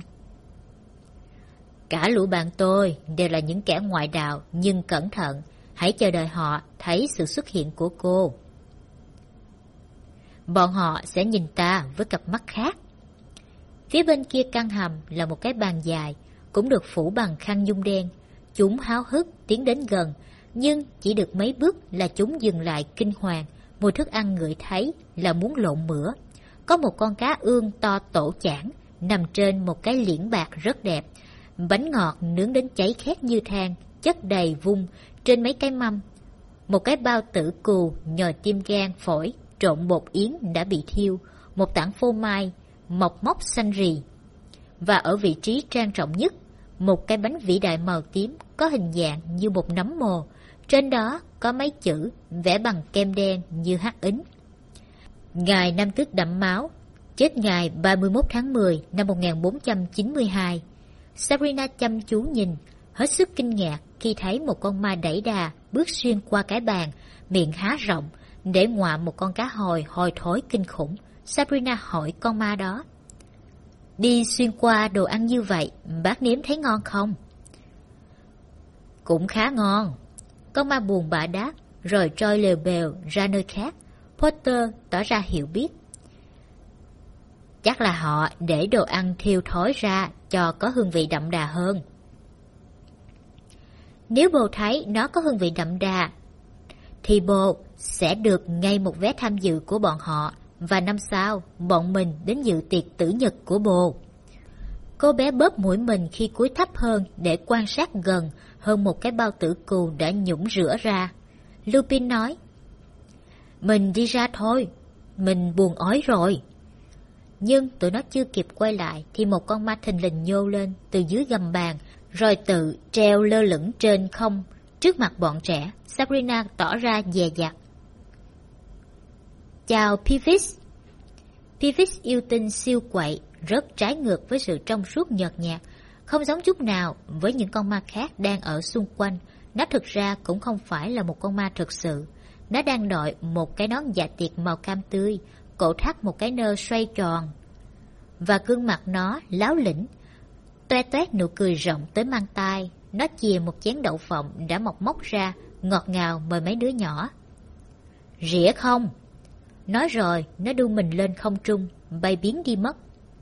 cả lũ bạn tôi đều là những kẻ ngoại đạo, nhưng cẩn thận, hãy chờ đợi họ thấy sự xuất hiện của cô. Bọn họ sẽ nhìn ta với cặp mắt khác. Phía bên kia căn hầm là một cái bàn dài, cũng được phủ bằng khăn nhung đen. Chúng háo hức tiến đến gần, nhưng chỉ được mấy bước là chúng dừng lại kinh hoàng. Mùi thức ăn ngửi thấy là muốn lộn mửa. Có một con cá ương to tổ chảng nằm trên một cái liễn bạc rất đẹp. Bánh ngọt nướng đến cháy khét như than, chất đầy vung trên mấy cái mâm. Một cái bao tử cừu nhồi tim gan phổi trộn bột yến đã bị thiêu, một tảng phô mai mọc mốc xanh rì. Và ở vị trí trang trọng nhất, một cái bánh vĩ đại màu tím có hình dạng như một nấm mồ. Trên đó có mấy chữ vẽ bằng kem đen như hắc ính: Ngài Nam Tước Đẫm Máu, chết ngày 31 tháng 10 năm 1492. Sabrina chăm chú nhìn, hết sức kinh ngạc khi thấy một con ma đẩy đà bước xuyên qua cái bàn, miệng há rộng để ngoạm một con cá hồi hôi thối kinh khủng. Sabrina hỏi con ma đó: đi xuyên qua đồ ăn như vậy, bác nếm thấy ngon không? Cũng khá ngon. Con ma buồn bã đáp, rồi trôi lều bèo ra nơi khác. Potter tỏ ra hiểu biết: chắc là họ để đồ ăn thiêu thối ra cho có hương vị đậm đà hơn. Nếu bồ thấy nó có hương vị đậm đà, thì bồ sẽ được ngay một vé tham dự của bọn họ, và năm sau bọn mình đến dự tiệc tử nhật của bồ. Cô bé bóp mũi mình khi cúi thấp hơn để quan sát gần hơn một cái bao tử cừu đã nhũng rửa ra. Lupin nói: mình đi ra thôi, mình buồn ói rồi. Nhưng tụi nó chưa kịp quay lại thì một con ma thình lình nhô lên từ dưới gầm bàn, rồi tự treo lơ lửng trên không trước mặt bọn trẻ. Sabrina tỏ ra dè dặt: chào Peeves. Phoebus yêu tinh siêu quậy, rất trái ngược với sự trong suốt nhợt nhạt, không giống chút nào với những con ma khác đang ở xung quanh. Nó thực ra cũng không phải là một con ma thực sự. Nó đang đội một cái nón dạ tiệc màu cam tươi, cổ thắt một cái nơ xoay tròn, và gương mặt nó láo lĩnh, toe toét nụ cười rộng tới mang tai. Nó chìa một chén đậu phộng đã mọc ra, ngọt ngào mời mấy đứa nhỏ. Rỉa không? Nói rồi, nó đu mình lên không trung, bay biến đi mất.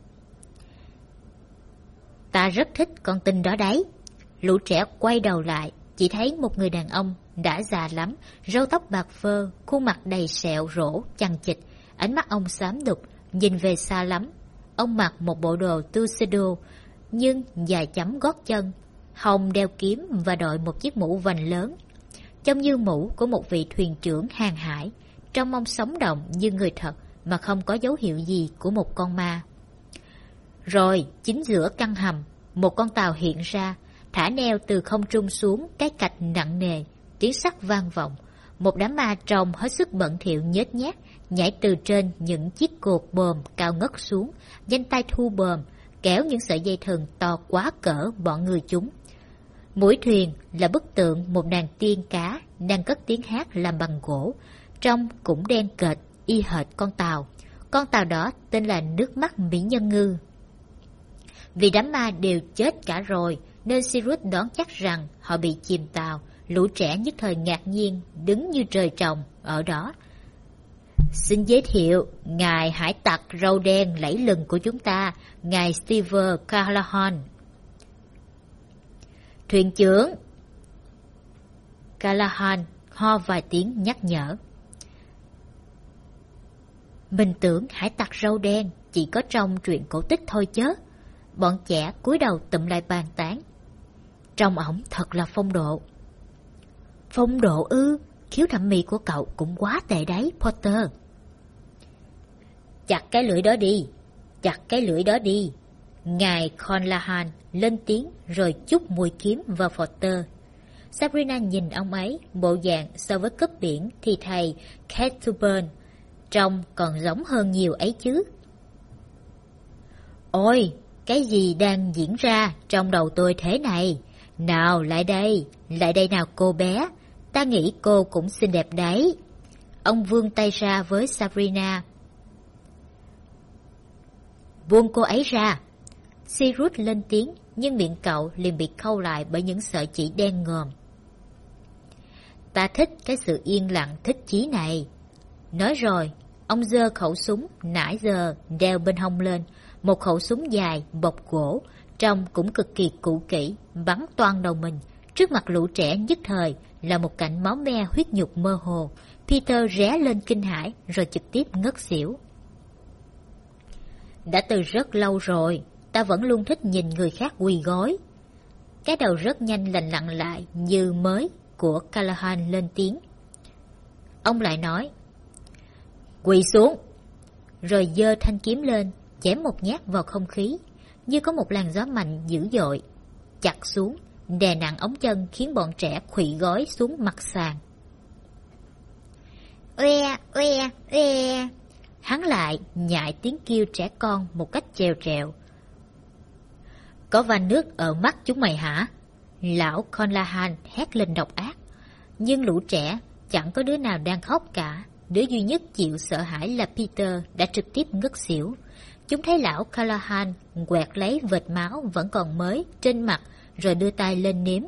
Ta rất thích con tinh đó đấy. Lũ trẻ quay đầu lại, chỉ thấy một người đàn ông đã già lắm, râu tóc bạc phơ, khuôn mặt đầy sẹo rỗ, chằng chịt, ánh mắt ông xám đục, nhìn về xa lắm. Ông mặc một bộ đồ tuxedo, nhưng dài chấm gót chân, hông đeo kiếm và đội một chiếc mũ vành lớn, trông như mũ của một vị thuyền trưởng hàng hải. Trông ông sống động như người thật mà không có dấu hiệu gì của một con ma. Rồi chính giữa căn hầm, một con tàu hiện ra, thả neo từ không trung xuống cái cạch nặng nề, tiếng sắt vang vọng. Một đám ma trông hết sức bận thỉu nhếch nhác nhảy từ trên những chiếc cột bờm cao ngất xuống, nhanh tay thu bờm, kéo những sợi dây thừng to quá cỡ bọn người chúng. Mũi thuyền là bức tượng một nàng tiên cá đang cất tiếng hát làm bằng gỗ, trông cũng đen kệch y hệt con tàu. Con tàu đó tên là Nước Mắt Mỹ Nhân Ngư. Vì đám ma đều chết cả rồi nên Cyrus đoán chắc rằng họ bị chìm tàu. Lũ trẻ nhất thời ngạc nhiên, đứng như trời trồng ở đó. Xin giới thiệu, ngài hải tặc râu đen lẫy lừng của chúng ta, ngài Steve Callahan. Thuyền trưởng. Callahan ho vài tiếng nhắc nhở. Mình tưởng hải tặc râu đen chỉ có trong truyện cổ tích thôi chớ. Bọn trẻ cúi đầu tụm lại bàn tán. Trông ổng thật là phong độ. Phong độ ư? Khiếu thẩm mỹ của cậu cũng quá tệ đấy, Potter. Chặt cái lưỡi đó đi, chặt cái lưỡi đó đi. Ngài Callahan lên tiếng rồi chúc mùi kiếm vào Potter. Sabrina nhìn ông ấy, bộ dạng so với cướp biển thì thầy Catturban trông còn giống hơn nhiều ấy chứ. Ôi, cái gì đang diễn ra trong đầu tôi thế này? Nào lại đây nào cô bé. Ta nghĩ cô cũng xinh đẹp đấy. Ông vươn tay ra với Sabrina. Buông cô ấy ra. Cyrus lên tiếng, nhưng miệng cậu liền bị khâu lại bởi những sợi chỉ đen ngòm. Ta thích cái sự yên lặng thích chí này. Nói rồi, ông giơ khẩu súng nãy giờ đeo bên hông lên, một khẩu súng dài bọc gỗ, trông cũng cực kỳ cũ kỹ, bắn toang đầu mình. Trước mặt lũ trẻ nhất thời là một cảnh máu me huyết nhục mơ hồ. Peter ré lên kinh hãi rồi trực tiếp ngất xỉu. Đã từ rất lâu rồi, ta vẫn luôn thích nhìn người khác quỳ gối. Cái đầu rất nhanh lành lặn lại như mới của Callahan lên tiếng. Ông lại nói, quỳ xuống, rồi giơ thanh kiếm lên, chém một nhát vào không khí, như có một làn gió mạnh dữ dội, chặt xuống, đè nặng ống chân khiến bọn trẻ khuỵu gối xuống mặt sàn. Oe, oe, oe. Hắn lại nhại tiếng kêu trẻ con một cách trèo trèo. Có van nước ở mắt chúng mày hả? Lão Callahan hét lên độc ác. Nhưng lũ trẻ chẳng có đứa nào đang khóc cả. Đứa duy nhất chịu sợ hãi là Peter đã trực tiếp ngất xỉu. Chúng thấy lão Callahan quẹt lấy vệt máu vẫn còn mới trên mặt rồi đưa tay lên nếm.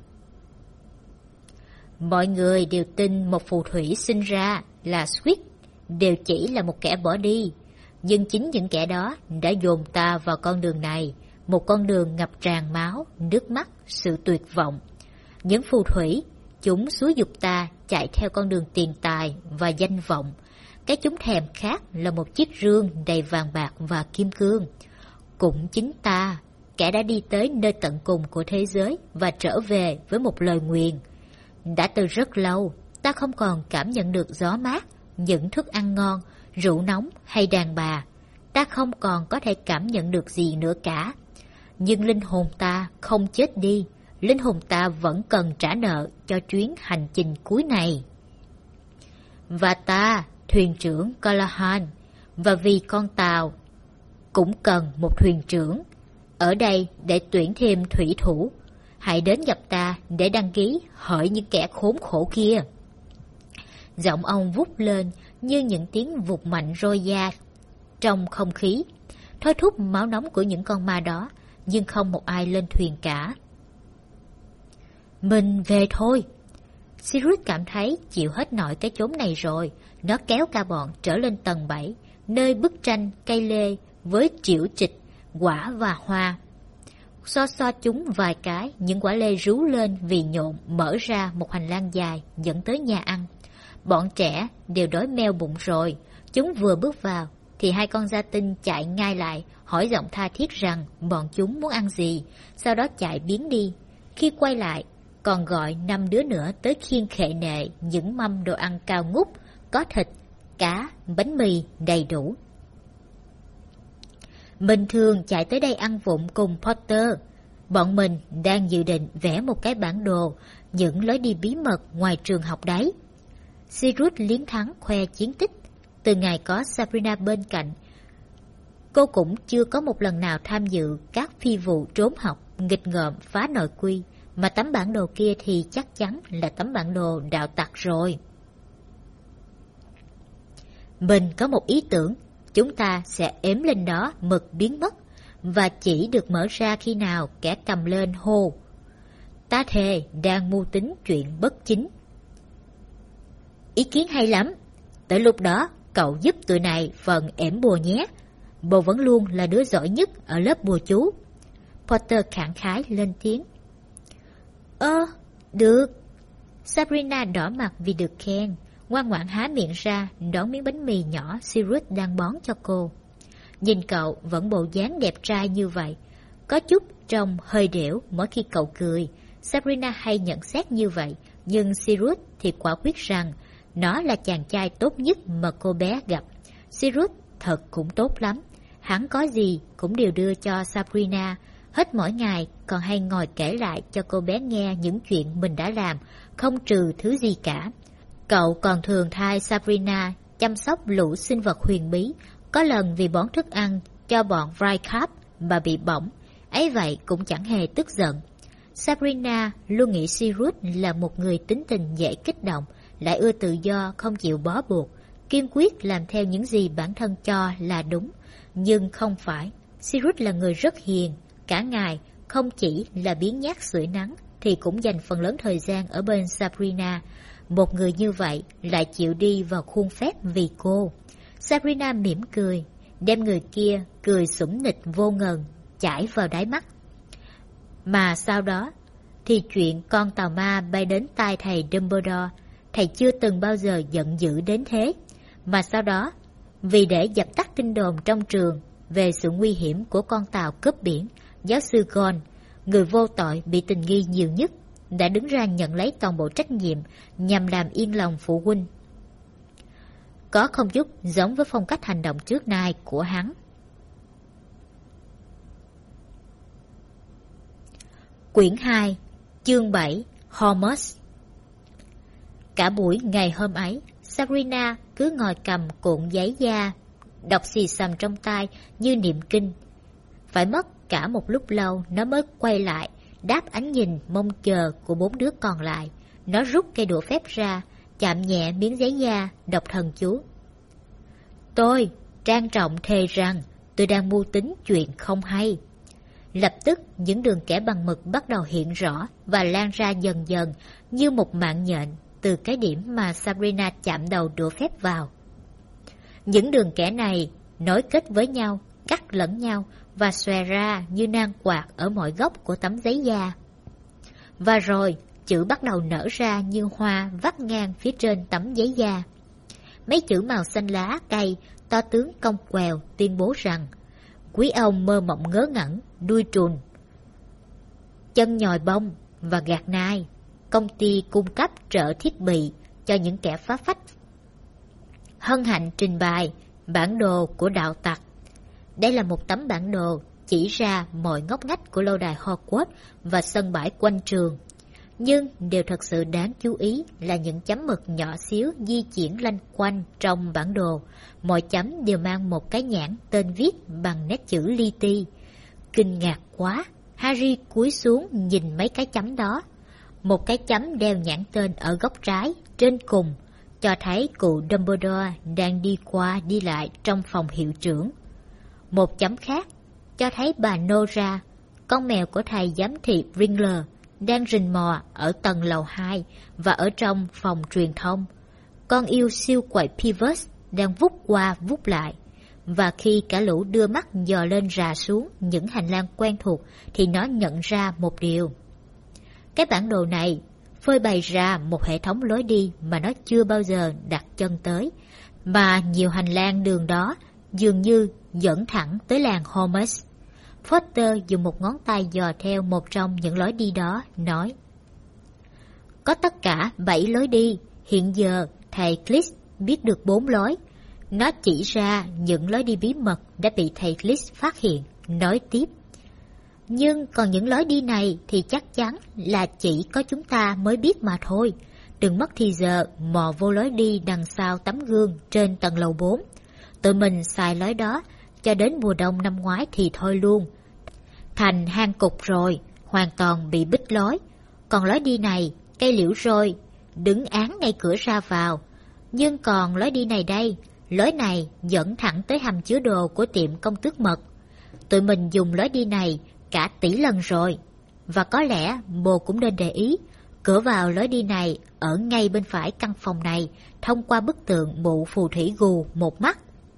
Mọi người đều tin một phù thủy sinh ra là Squid đều chỉ là một kẻ bỏ đi. Nhưng chính những kẻ đó đã dồn ta vào con đường này, một con đường ngập tràn máu, nước mắt, sự tuyệt vọng. Những phù thủy, chúng xúi giục ta chạy theo con đường tiền tài và danh vọng. Cái chúng thèm khát là một chiếc rương đầy vàng bạc và kim cương. Cũng chính ta, kẻ đã đi tới nơi tận cùng của thế giới và trở về với một lời nguyền. Đã từ rất lâu, ta không còn cảm nhận được gió mát, những thức ăn ngon, rượu nóng hay đàn bà. Ta không còn có thể cảm nhận được gì nữa cả. Nhưng linh hồn ta không chết đi. Linh hồn ta vẫn cần trả nợ cho chuyến hành trình cuối này. Và ta, thuyền trưởng Callahan, và vì con tàu cũng cần một thuyền trưởng. Ở đây để tuyển thêm thủy thủ. Hãy đến gặp ta để đăng ký hỡi những kẻ khốn khổ kia. Giọng ông vút lên như những tiếng vụt mạnh roi da trong không khí, thôi thúc máu nóng của những con ma đó, nhưng không một ai lên thuyền cả. Mình về thôi. Sirius cảm thấy chịu hết nổi cái chốn này rồi. Nó kéo cả bọn trở lên tầng 7, nơi bức tranh cây lê với triệu trịch, quả và hoa. So chúng vài cái, những quả lê rú lên vì nhộn, mở ra một hành lang dài dẫn tới nhà ăn. Bọn trẻ đều đói meo bụng rồi. Chúng vừa bước vào thì hai con gia tinh chạy ngay lại, hỏi giọng tha thiết rằng bọn chúng muốn ăn gì, sau đó chạy biến đi. Khi quay lại, còn gọi 5 đứa nữa tới khiêng khệ nệ những mâm đồ ăn cao ngút, có thịt, cá, bánh mì đầy đủ. Mình thường chạy tới đây ăn vụng cùng Potter. Bọn mình đang dự định vẽ một cái bản đồ, những lối đi bí mật ngoài trường học đấy. Sirius liến thắng khoe chiến tích. Từ ngày có Sabrina bên cạnh, cô cũng chưa có một lần nào tham dự các phi vụ trốn học, nghịch ngợm, phá nội quy. Mà tấm bản đồ kia thì chắc chắn là tấm bản đồ đạo tặc rồi. Mình có một ý tưởng. Chúng ta sẽ ếm lên đó mực biến mất, và chỉ được mở ra khi nào kẻ cầm lên hô: ta thề đang mưu tính chuyện bất chính. Ý kiến hay lắm. Tới lúc đó cậu giúp tụi này phần ẻm bùa nhé. Bồ vẫn luôn là đứa giỏi nhất ở lớp bùa chú. Potter khẳng khái lên tiếng. Được. Sabrina đỏ mặt vì được khen, ngoan ngoãn há miệng ra đón miếng bánh mì nhỏ Sirius đang bón cho cô. Nhìn cậu vẫn bộ dáng đẹp trai như vậy, có chút trông hơi đểu mỗi khi cậu cười. Sabrina hay nhận xét như vậy, nhưng Sirius thì quả quyết rằng nó là chàng trai tốt nhất mà cô bé gặp. Sirius thật cũng tốt lắm, hắn có gì cũng đều đưa cho Sabrina. Hết mỗi ngày còn hay ngồi kể lại cho cô bé nghe những chuyện mình đã làm, không trừ thứ gì cả. Cậu còn thường thay Sabrina chăm sóc lũ sinh vật huyền bí. Có lần vì bón thức ăn cho bọn Vrykap mà bị bỏng, ấy vậy cũng chẳng hề tức giận. Sabrina luôn nghĩ Sirius là một người tính tình dễ kích động, lại ưa tự do, không chịu bó buộc, kiên quyết làm theo những gì bản thân cho là đúng. Nhưng không phải, Sirius là người rất hiền. Cả ngày không chỉ là biếng nhác sưởi nắng thì cũng dành phần lớn thời gian ở bên Sabrina. Một người như vậy lại chịu đi vào khuôn phép vì cô. Sabrina mỉm cười, đem người kia cười sủng nịch vô ngần chảy vào đáy mắt. Mà sau đó thì chuyện con tàu ma bay đến tai thầy Dumbledore, thầy chưa từng bao giờ giận dữ đến thế. Mà sau đó, vì để dập tắt tin đồn trong trường về sự nguy hiểm của con tàu cướp biển, giáo sư Gon, người vô tội bị tình nghi nhiều nhất, đã đứng ra nhận lấy toàn bộ trách nhiệm nhằm làm yên lòng phụ huynh. Có không chút giống với phong cách hành động trước nay của hắn. Quyển 2, chương 7, Hormus. Cả buổi ngày hôm ấy, Sabrina cứ ngồi cầm cuộn giấy da, đọc xì xầm trong tai như niệm kinh. Phải mất cả một lúc lâu nó mới quay lại, đáp ánh nhìn mong chờ của 4 đứa còn lại. Nó rút cây đũa phép ra, chạm nhẹ miếng giấy da, đọc thần chú. Tôi trang trọng thề rằng tôi đang mưu tính chuyện không hay. Lập tức những đường kẻ bằng mực bắt đầu hiện rõ và lan ra dần dần như một mạng nhện từ cái điểm mà Sabrina chạm đầu đũa phép vào. Những đường kẻ này nối kết với nhau, cắt lẫn nhau và xòe ra như nang quạt ở mọi góc của tấm giấy da. Và rồi chữ bắt đầu nở ra như hoa vắt ngang phía trên tấm giấy da. Mấy chữ màu xanh lá cây to tướng cong quèo tuyên bố rằng quý ông mơ mộng ngớ ngẩn, đuôi trùn, chân nhồi bông và gạt nai, công ty cung cấp trợ thiết bị cho những kẻ phá phách. Hân hạnh trình bày bản đồ của đạo tặc. Đây là một tấm bản đồ chỉ ra mọi ngóc ngách của lâu đài Hogwarts và sân bãi quanh trường. nhưng điều thật sự đáng chú ý là những chấm mực nhỏ xíu di chuyển lanh quanh trong bản đồ. Mọi chấm đều mang một cái nhãn tên viết bằng nét chữ li ti. Kinh ngạc quá, Harry cúi xuống nhìn mấy cái chấm đó. Một cái chấm đeo nhãn tên ở góc trái, trên cùng, cho thấy cụ Dumbledore đang đi qua đi lại trong phòng hiệu trưởng. Một chấm khác cho thấy bà Nora, con mèo của thầy giám thị Ringler, đang rình mò ở tầng lầu 2 và ở trong phòng truyền thông. Con yêu siêu quậy Peeves đang vút qua vút lại, và khi cả lũ đưa mắt dò lên rà xuống những hành lang quen thuộc thì nó nhận ra một điều. Cái bản đồ này phơi bày ra một hệ thống lối đi mà nó chưa bao giờ đặt chân tới, mà nhiều hành lang đường đó dường như dẫn thẳng tới làng Holmes. Potter dùng một ngón tay dò theo một trong những lối đi đó, nói: có tất cả 7 lối đi, hiện giờ thầy Cliff biết được 4 lối. Nó chỉ ra những lối đi bí mật đã bị thầy Cliff phát hiện, nói tiếp: nhưng còn những lối đi này thì chắc chắn là chỉ có chúng ta mới biết mà thôi. Đừng mất thì giờ mò vô lối đi đằng sau tấm gương trên tầng lầu 4. Tụi mình xài lối đó cho đến mùa đông năm ngoái thì thôi luôn. Thành hang cục rồi, hoàn toàn bị bít lối. Còn lối đi này, cây liễu roi đứng án ngay cửa ra vào. Nhưng còn lối đi này đây, lối này dẫn thẳng tới hầm chứa đồ của tiệm công tước mật. Tụi mình dùng lối đi này cả tỷ lần rồi. Và có lẽ bồ cũng nên để ý, cửa vào lối đi này ở ngay bên phải căn phòng này, thông qua bức tượng mụ phù thủy gù một mắt.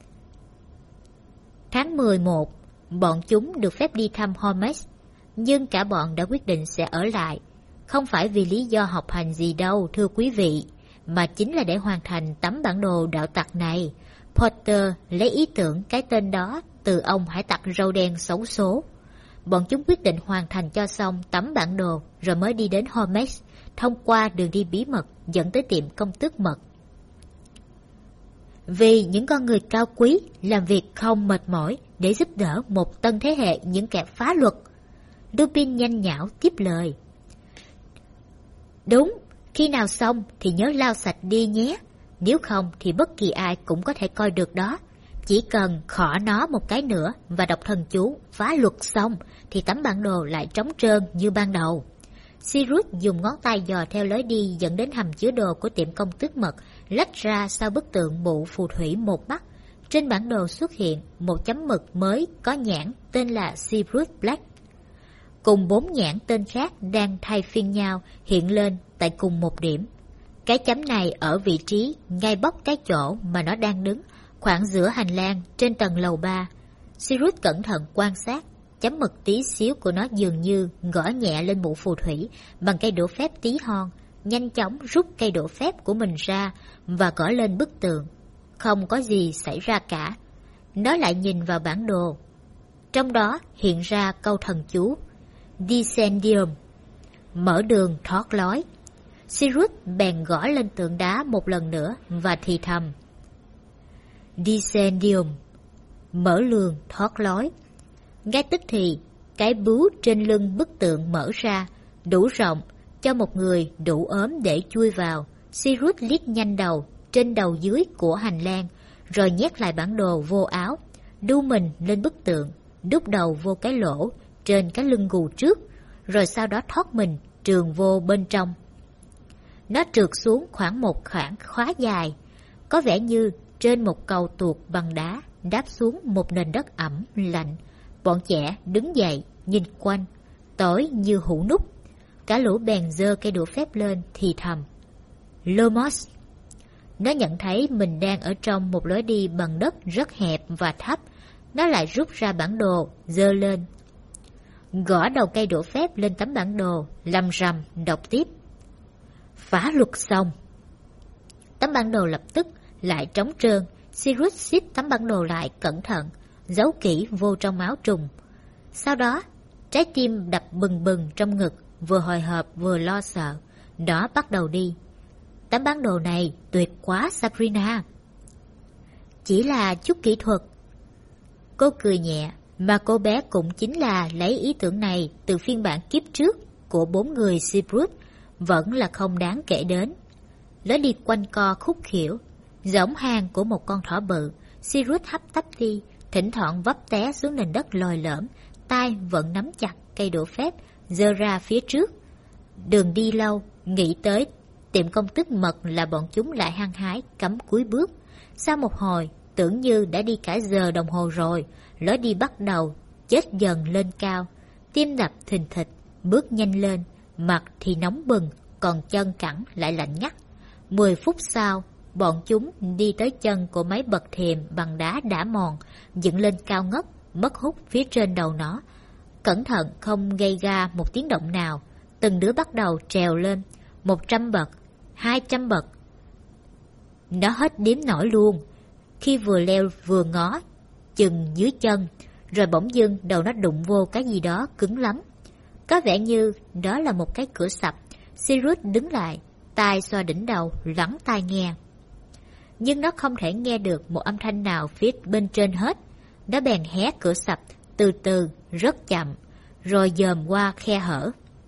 Tháng 11, bọn chúng được phép đi thăm Holmes, nhưng cả bọn đã quyết định sẽ ở lại. Không phải vì lý do học hành gì đâu, thưa quý vị, mà chính là để hoàn thành tấm bản đồ đạo tặc này. Potter lấy ý tưởng cái tên đó từ ông hải tặc râu đen xấu số. Bọn chúng quyết định hoàn thành cho xong tấm bản đồ rồi mới đi đến Holmes, thông qua đường đi bí mật dẫn tới tiệm công tước mật. Vì những con người cao quý làm việc không mệt mỏi để giúp đỡ một tân thế hệ những kẻ phá luật, Lupin nhanh nhảu tiếp lời: đúng, khi nào xong thì nhớ lau sạch đi nhé. Nếu không thì bất kỳ ai cũng có thể coi được đó. Chỉ cần khỏ nó một cái nữa và đọc thần chú phá luật xong thì tấm bản đồ lại trống trơn như ban đầu. Sirius dùng ngón tay dò theo lối đi dẫn đến hầm chứa đồ của tiệm công tước mật, lách ra sau bức tượng mụ phù thủy một mắt. Trên bản đồ xuất hiện một chấm mực mới có nhãn tên là Sirius Black, cùng 4 nhãn tên khác đang thay phiên nhau hiện lên tại cùng một điểm. Cái chấm này ở vị trí ngay bóc cái chỗ mà nó đang đứng, khoảng giữa hành lang trên tầng lầu 3. Sirius cẩn thận quan sát, chấm mực tí xíu của nó dường như gõ nhẹ lên mụ phù thủy bằng cây đũa phép tí hon, nhanh chóng rút cây đũa phép của mình ra và gõ lên bức tượng. Không có gì xảy ra cả. Nó lại nhìn vào bản đồ. Trong đó hiện ra câu thần chú Descendium, mở đường thoát lối. Sirius bèn gõ lên tượng đá một lần nữa và thì thầm: Descendium, mở đường thoát lối. Ngay tức thì, cái bướu trên lưng bức tượng mở ra, đủ rộng cho một người đủ ốm để chui vào. Sirius liếc nhanh đầu trên đầu dưới của hành lang, rồi nhét lại bản đồ vô áo, đu mình lên bức tượng, đút đầu vô cái lỗ trên cái lưng gù trước, rồi sau đó thoát mình trườn vô bên trong. Nó trượt xuống khoảng một khoảng khá dài, có vẻ như trên một cầu tuột bằng đá đáp xuống một nền đất ẩm lạnh. Bọn trẻ đứng dậy nhìn quanh, tối như hũ nút. Cả lũ bèn giơ cây đũa phép lên thì thầm: Lumos. Nó nhận thấy mình đang ở trong một lối đi bằng đất rất hẹp và thấp. Nó lại rút ra bản đồ, giơ lên, gõ đầu cây đũa phép lên tấm bản đồ, lầm rầm đọc tiếp: phá luật xong. Tấm bản đồ lập tức lại trống trơn. Sirius siết tấm bản đồ lại cẩn thận, giấu kỹ vô trong áo trùng. Sau đó, trái tim đập bừng bừng trong ngực, vừa hồi hộp vừa lo sợ. Nó bắt đầu đi. Tấm bản đồ này tuyệt quá, Sabrina. Chỉ là chút kỹ thuật. Cô cười nhẹ, mà cô bé cũng chính là lấy ý tưởng này từ phiên bản kiếp trước của 4 người Seabrooke, vẫn là không đáng kể đến. Lối đi quanh co khúc khỉu, giống hang của một con thỏ bự, Sirius hấp tấp đi, thỉnh thoảng vấp té xuống nền đất lồi lõm, tay vẫn nắm chặt cây đũa phép, giơ ra phía trước. Đường đi lâu, nghĩ tới tiệm công tức mật là bọn chúng lại hăng hái cắm cúi bước. Sau một hồi, tưởng như đã đi cả giờ đồng hồ rồi, lối đi bắt đầu chết dần lên cao, tim đập thình thịch, bước nhanh lên, mặt thì nóng bừng, còn chân cẳng lại lạnh ngắt. 10 phút sau, bọn chúng đi tới chân của mấy bậc thềm bằng đá đã mòn, dựng lên cao ngất, mất hút phía trên đầu nó. Cẩn thận không gây ra một tiếng động nào, từng đứa bắt đầu trèo lên, 100 bậc, 200 bậc. Nó hết đếm nổi luôn, khi vừa leo vừa ngó, chừng dưới chân, rồi bỗng dưng đầu nó đụng vô cái gì đó cứng lắm. Có vẻ như đó là một cái cửa sập. Sirius đứng lại, tai xoa đỉnh đầu, lắng tai nghe. Nhưng nó không thể nghe được một âm thanh nào phía bên trên hết. Nó bèn hé cửa sập, từ từ, rất chậm, rồi dòm qua khe hở.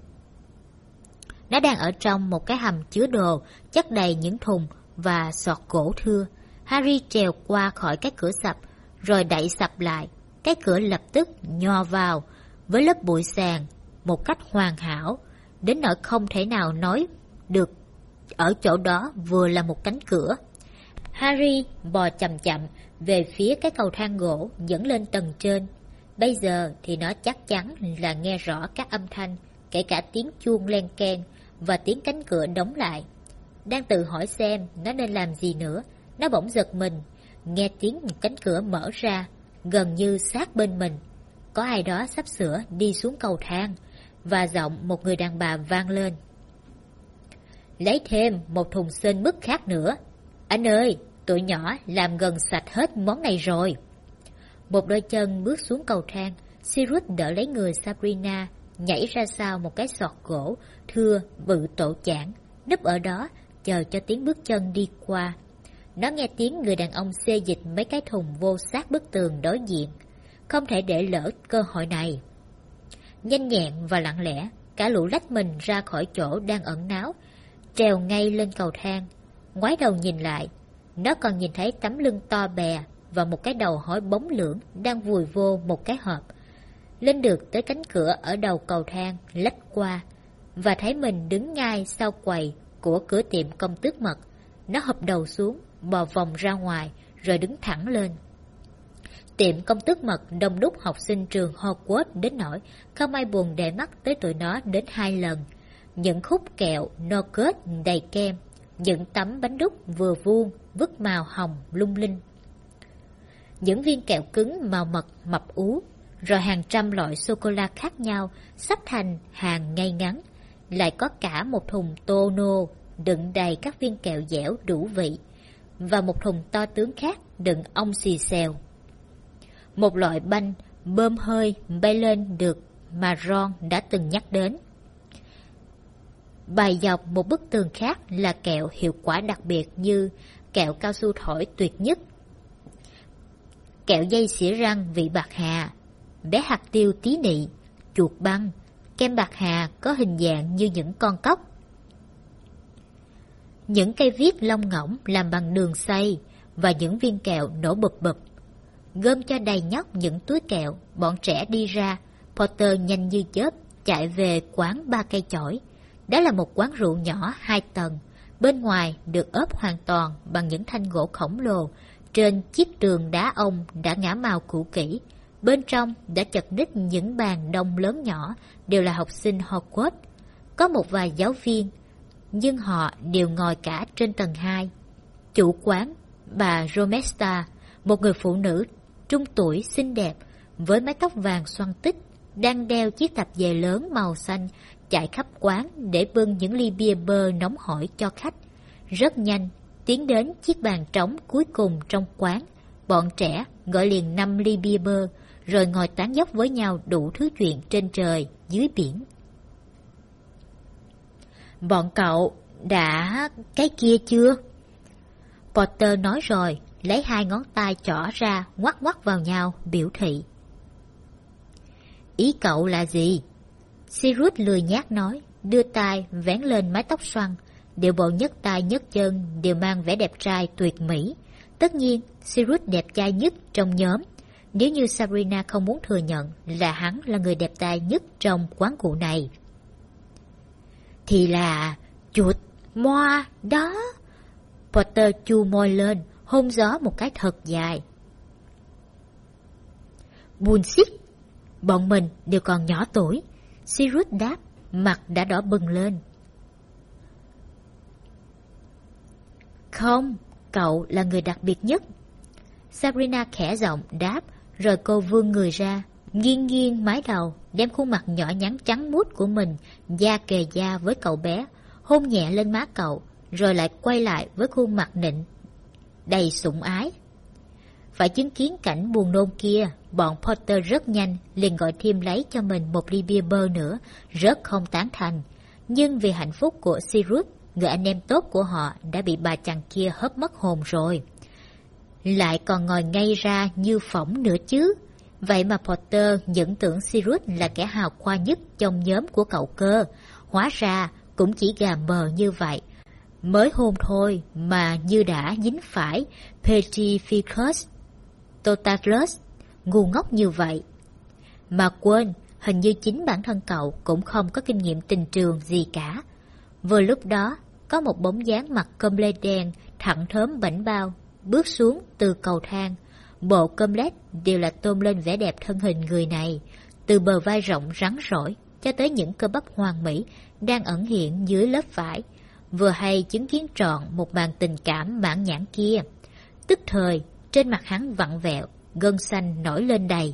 Nó đang ở trong một cái hầm chứa đồ, chất đầy những thùng và sọt gỗ thưa. Harry trèo qua khỏi cái cửa sập, rồi đậy sập lại. Cái cửa lập tức nhò vào, với lớp bụi sàn, một cách hoàn hảo, đến nỗi không thể nào nói được ở chỗ đó vừa là một cánh cửa. Harry bò chậm chậm về phía cái cầu thang gỗ dẫn lên tầng trên. Bây giờ thì nó chắc chắn là nghe rõ các âm thanh, kể cả tiếng chuông len keng và tiếng cánh cửa đóng lại. Đang tự hỏi xem nó nên làm gì nữa, nó bỗng giật mình, nghe tiếng một cánh cửa mở ra, gần như sát bên mình. Có ai đó sắp sửa đi xuống cầu thang, và giọng một người đàn bà vang lên. Lấy thêm một thùng sên mứt khác nữa. Anh ơi, tụi nhỏ làm gần sạch hết món này rồi. Một đôi chân bước xuống cầu thang, Sirius đỡ lấy người Sabrina, nhảy ra sau một cái sọt gỗ, thưa, bự tổ chảng, núp ở đó, chờ cho tiếng bước chân đi qua. Nó nghe tiếng người đàn ông xê dịch mấy cái thùng vô sát bức tường đối diện. Không thể để lỡ cơ hội này. Nhanh nhẹn và lặng lẽ, cả lũ lách mình ra khỏi chỗ đang ẩn náu, trèo ngay lên cầu thang. Ngoái đầu nhìn lại, nó còn nhìn thấy tấm lưng to bè và một cái đầu hói bóng lưỡng đang vùi vô một cái hộp. Lên được tới cánh cửa ở đầu cầu thang, lách qua, và thấy mình đứng ngay sau quầy của cửa tiệm công tước mật. Nó hụp đầu xuống, bò vòng ra ngoài, rồi đứng thẳng lên. Tiệm công tước mật đông đúc học sinh trường Hogwarts đến nỗi không ai buồn để mắt tới tụi nó đến 2 lần. Những khúc kẹo nougat đầy kem, những tấm bánh đúc vừa vuông vứt màu hồng lung linh, những viên kẹo cứng màu mật mập ú, rồi hàng trăm loại sô-cô-la khác nhau sắp thành hàng ngay ngắn. Lại có cả một thùng tô nô đựng đầy các viên kẹo dẻo đủ vị, và một thùng to tướng khác đựng ong xì xèo. Một loại banh bơm hơi bay lên được mà Ron đã từng nhắc đến. Bày dọc một bức tường khác là kẹo hiệu quả đặc biệt như kẹo cao su thổi tuyệt nhất, kẹo dây xỉa răng vị bạc hà, bé hạt tiêu tí nị, chuột băng, kem bạc hà có hình dạng như những con cóc, những cây viết lông ngỗng làm bằng đường xay, và những viên kẹo nổ bụp bụp. Gom cho đầy nhóc những túi kẹo, bọn trẻ đi ra. Potter nhanh như chớp chạy về quán 3 cây chổi. Đó là một quán rượu nhỏ 2 tầng, bên ngoài được ốp hoàn toàn bằng những thanh gỗ khổng lồ. Trên chiếc tường đá ông đã ngả màu cũ kỹ. Bên trong đã chật ních những bàn đông lớn nhỏ, đều là học sinh Hogwarts. Có một vài giáo viên, nhưng họ đều ngồi cả trên tầng 2. Chủ quán, bà Romesta, một người phụ nữ trung tuổi xinh đẹp với mái tóc vàng xoăn tích, đang đeo chiếc tạp dề lớn màu xanh, chạy khắp quán để bưng những ly bia bơ nóng hổi cho khách. Rất nhanh tiến đến chiếc bàn trống cuối cùng trong quán, bọn trẻ gọi liền 5 ly bia bơ, rồi ngồi tán dóc với nhau đủ thứ chuyện trên trời dưới biển. Bọn cậu đã cái kia chưa? Potter nói rồi, lấy 2 ngón tay trỏ ra ngoắc ngoắc vào nhau biểu thị. Ý cậu là gì? Sirius lười nhác nói, đưa tay vén lên mái tóc xoăn, điệu bộ nhấc tay nhấc chân đều mang vẻ đẹp trai tuyệt mỹ. Tất nhiên, Cyrus đẹp trai nhất trong nhóm, nếu như Sabrina không muốn thừa nhận là hắn là người đẹp trai nhất trong quán cụ này. Thì là chuột moa đó. Potter chu môi lên, hôn gió một cái thật dài. Bullshit, bọn mình đều còn nhỏ tuổi. Cyrus đáp, mặt đã đỏ bừng lên. Không, cậu là người đặc biệt nhất. Sabrina khẽ giọng đáp, rồi cô vươn người ra, nghiêng nghiêng mái đầu, đem khuôn mặt nhỏ nhắn trắng muốt của mình da kề da với cậu bé, hôn nhẹ lên má cậu, rồi lại quay lại với khuôn mặt nịnh đầy sủng ái. Phải chứng kiến cảnh buồn nôn kia, bọn Potter rất nhanh liền gọi thêm lấy cho mình một ly bia bơ nữa, rất không tán thành. Nhưng vì hạnh phúc của Cyrus, người anh em tốt của họ đã bị bà chàng kia hớp mất hồn rồi. Lại còn ngồi ngay ra như phỏng nữa chứ. Vậy mà Potter nhận tưởng Cyrus là kẻ hào khoa nhất trong nhóm của cậu cơ. Hóa ra cũng chỉ gà mờ như vậy. Mới hôn thôi mà như đã dính phải Petrificus Totalus, ngu ngốc như vậy. Mà quên, hình như chính bản thân cậu cũng không có kinh nghiệm tình trường gì cả. Vừa lúc đó, có một bóng dáng mặc com lê đen, thẳng thớm bảnh bao, bước xuống từ cầu thang. Bộ com lết đều là tôn lên vẻ đẹp thân hình người này, từ bờ vai rộng rắn rỏi cho tới những cơ bắp hoàn mỹ đang ẩn hiện dưới lớp vải. Vừa hay chứng kiến trọn một màn tình cảm mãn nhãn kia. Tức thời, trên mặt hắn vặn vẹo, gân xanh nổi lên đầy.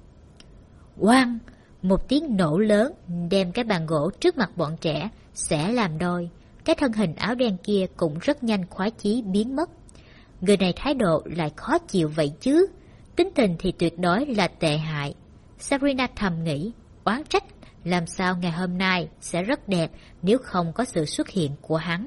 Oang! Một tiếng nổ lớn đem cái bàn gỗ trước mặt bọn trẻ xẻ làm đôi. Cái thân hình áo đen kia cũng rất nhanh khoái chí biến mất. Người này thái độ lại khó chịu vậy chứ. Tính tình thì tuyệt đối là tệ hại. Sabrina thầm nghĩ, oán trách làm sao ngày hôm nay sẽ rất đẹp nếu không có sự xuất hiện của hắn.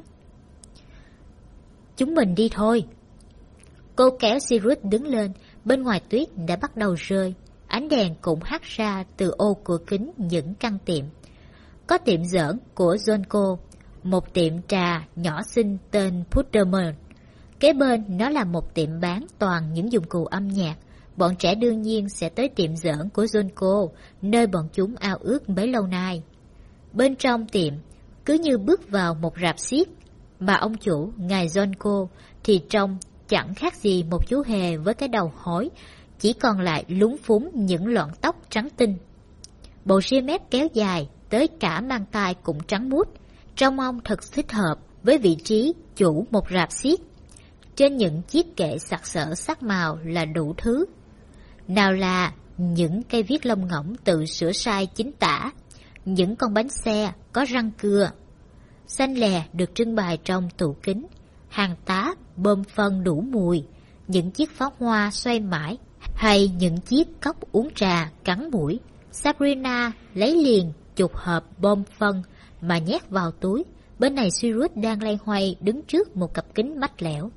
Chúng mình đi thôi. Cô kéo Cyrus đứng lên, bên ngoài tuyết đã bắt đầu rơi. Ánh đèn cũng hắt ra từ ô cửa kính những căn tiệm. Có tiệm giỡn của Zonko, một tiệm trà nhỏ xinh tên Putterman. Kế bên nó là một tiệm bán toàn những dụng cụ âm nhạc. Bọn trẻ đương nhiên sẽ tới tiệm giỡn của Zonko, nơi bọn chúng ao ước bấy lâu nay. Bên trong tiệm, cứ như bước vào một rạp xiếc, mà ông chủ, ngài Zonko, thì trông chẳng khác gì một chú hề với cái đầu hói, chỉ còn lại lúng phúng những lọn tóc trắng tinh. Bộ ria mép kéo dài, tới cả mang tai cũng trắng muốt, trông ông thật thích hợp với vị trí chủ một rạp xiếc. Trên những chiếc kệ sặc sỡ sắc màu là đủ thứ. Nào là những cây viết lông ngỗng tự sửa sai chính tả, những con bánh xe có răng cưa, xanh lè được trưng bày trong tủ kính, hàng tá bơm phân đủ mùi, những chiếc pháo hoa xoay mãi, hay những chiếc cốc uống trà cắn mũi. Sabrina lấy liền chục hộp bơm phân mà nhét vào túi. Bên này Cyrus đang loay hoay đứng trước một cặp kính mách lẻo.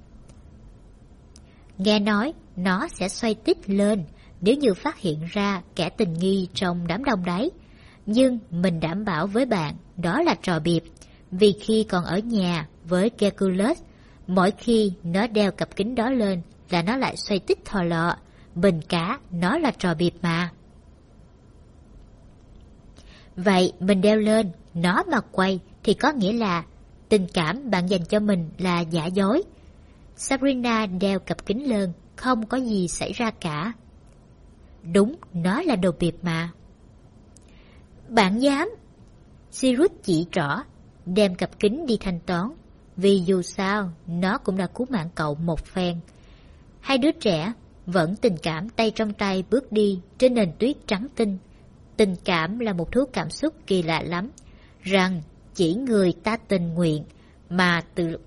Nghe nói nó sẽ xoay tít lên nếu như phát hiện ra kẻ tình nghi trong đám đông đấy. Nhưng mình đảm bảo với bạn đó là trò biệp, vì khi còn ở nhà với Hercules, mỗi khi nó đeo cặp kính đó lên là nó lại xoay tít thò lọ. Bình cả nó là trò biệp mà. Vậy mình đeo lên, nó mà quay thì có nghĩa là tình cảm bạn dành cho mình là giả dối. Sabrina đeo cặp kính lên, không có gì xảy ra cả. Đúng, nó là đồ biệp mà. Bạn dám? Cyrus chỉ trỏ, đem cặp kính đi thanh toán, vì dù sao nó cũng đã cứu mạng cậu một phen. Hai đứa trẻ vẫn tình cảm tay trong tay bước đi trên nền tuyết trắng tinh. Tình cảm là một thứ cảm xúc kỳ lạ lắm, rằng chỉ người ta tình nguyện mà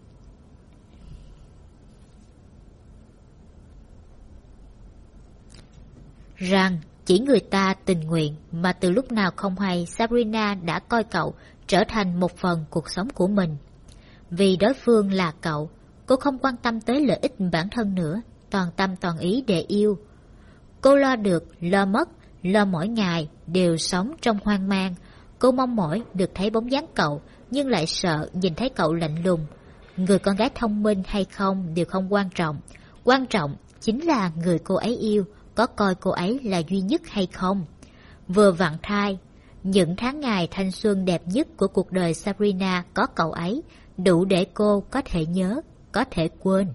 từ lúc nào không hay Sabrina đã coi cậu trở thành một phần cuộc sống của mình. Vì đối phương là cậu, cô không quan tâm tới lợi ích bản thân nữa, toàn tâm toàn ý để yêu. Cô lo được, lo mất, lo mỗi ngày đều sống trong hoang mang. Cô mong mỏi được thấy bóng dáng cậu, nhưng lại sợ nhìn thấy cậu lạnh lùng. Người con gái thông minh hay không đều không quan trọng. Quan trọng chính là người cô ấy yêu có coi cô ấy là duy nhất hay không. Vừa vặn thai, những tháng ngày thanh xuân đẹp nhất của cuộc đời Sabrina có cậu ấy, đủ để cô có thể nhớ, có thể quên.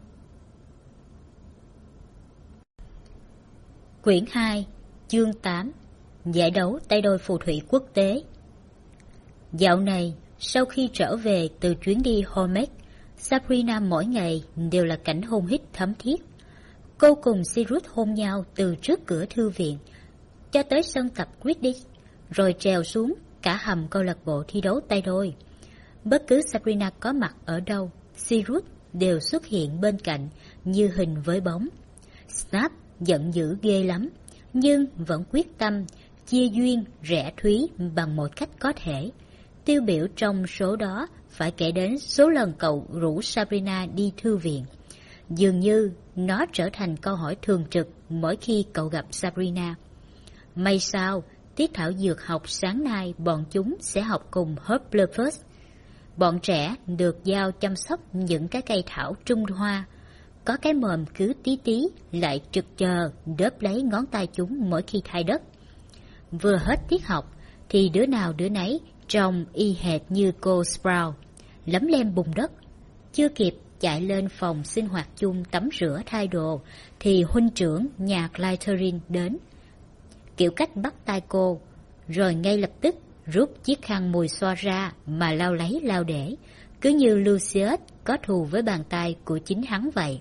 Quyển 2, chương 8. Giải đấu tay đôi phù thủy quốc tế. Dạo này, sau khi trở về từ chuyến đi Homage, Sabrina mỗi ngày đều là cảnh hôn hít thấm thiết. Cô cùng Sirius hôn nhau từ trước cửa thư viện cho tới sân tập Quidditch, rồi trèo xuống cả hầm câu lạc bộ thi đấu tay đôi. Bất cứ Sabrina có mặt ở đâu, Sirius đều xuất hiện bên cạnh như hình với bóng. Snape giận dữ ghê lắm, nhưng vẫn quyết tâm chia duyên rẽ thúy bằng mọi cách có thể. Tiêu biểu trong số đó phải kể đến số lần cậu rủ Sabrina đi thư viện. Dường như nó trở thành câu hỏi thường trực mỗi khi cậu gặp Sabrina. May sao, tiết thảo dược học sáng nay bọn chúng sẽ học cùng Hufflepuff. Bọn trẻ được giao chăm sóc những cái cây thảo Trung Hoa. Có cái mồm cứ tí tí lại trực chờ đớp lấy ngón tay chúng mỗi khi thay đất. Vừa hết tiết học thì đứa nào đứa nấy trông y hệt như cô Sprout, lấm lem bùn đất. Chưa kịp chạy lên phòng sinh hoạt chung tắm rửa thay đồ thì huynh trưởng nhà Slytherin đến, kiểu cách bắt tay cô, rồi ngay lập tức rút chiếc khăn mùi xoa ra mà lau lấy lau để, cứ như Lucius có thù với bàn tay của chính hắn vậy.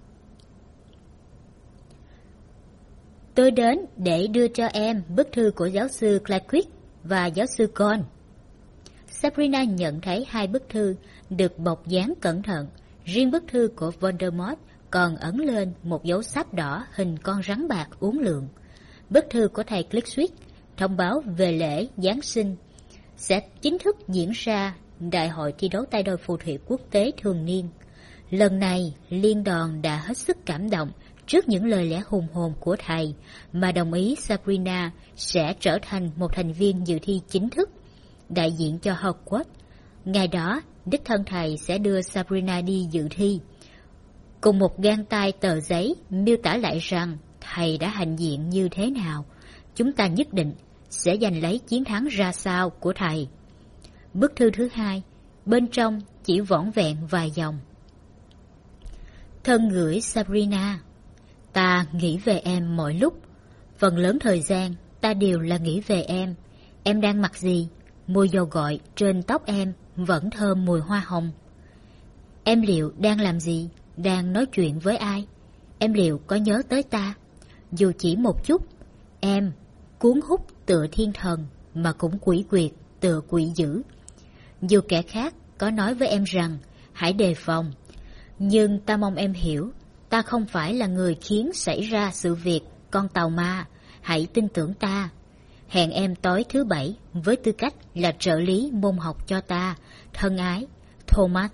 Tôi đến để đưa cho em bức thư của giáo sư Flitwick và giáo sư Cole. Sabrina nhận thấy hai bức thư được bọc dán cẩn thận. Riêng bức thư của Voldemort còn ấn lên một dấu sáp đỏ hình con rắn bạc uốn lượn. Bức thư của thầy Flitwick thông báo về lễ Giáng sinh sẽ chính thức diễn ra Đại hội thi đấu tay đôi phù thủy quốc tế thường niên. Lần này, liên đoàn đã hết sức cảm động trước những lời lẽ hùng hồn của thầy mà đồng ý Sabrina sẽ trở thành một thành viên dự thi chính thức, đại diện cho Hogwarts. Ngày đó, đích thân thầy sẽ đưa Sabrina đi dự thi, cùng một gang tay tờ giấy miêu tả lại rằng thầy đã hạnh diện như thế nào. Chúng ta nhất định sẽ giành lấy chiến thắng ra sao của thầy. Bức thư thứ hai, bên trong chỉ vỏn vẹn vài dòng. Thân gửi Sabrina, ta nghĩ về em mọi lúc. Phần lớn thời gian ta đều là nghĩ về em. Em đang mặc gì? Mùi dầu gội trên tóc em vẫn thơm mùi hoa hồng. Em liệu đang làm gì? Đang nói chuyện với ai? Em liệu có nhớ tới ta? Dù chỉ một chút. Em cuốn hút tựa thiên thần mà cũng quỷ quyệt tựa quỷ dữ. Dù kẻ khác có nói với em rằng hãy đề phòng, nhưng ta mong em hiểu, ta không phải là người khiến xảy ra sự việc con tàu ma. Hãy tin tưởng ta. Hẹn em tối thứ Bảy với tư cách là trợ lý môn học cho ta. Thân ái, Thomas.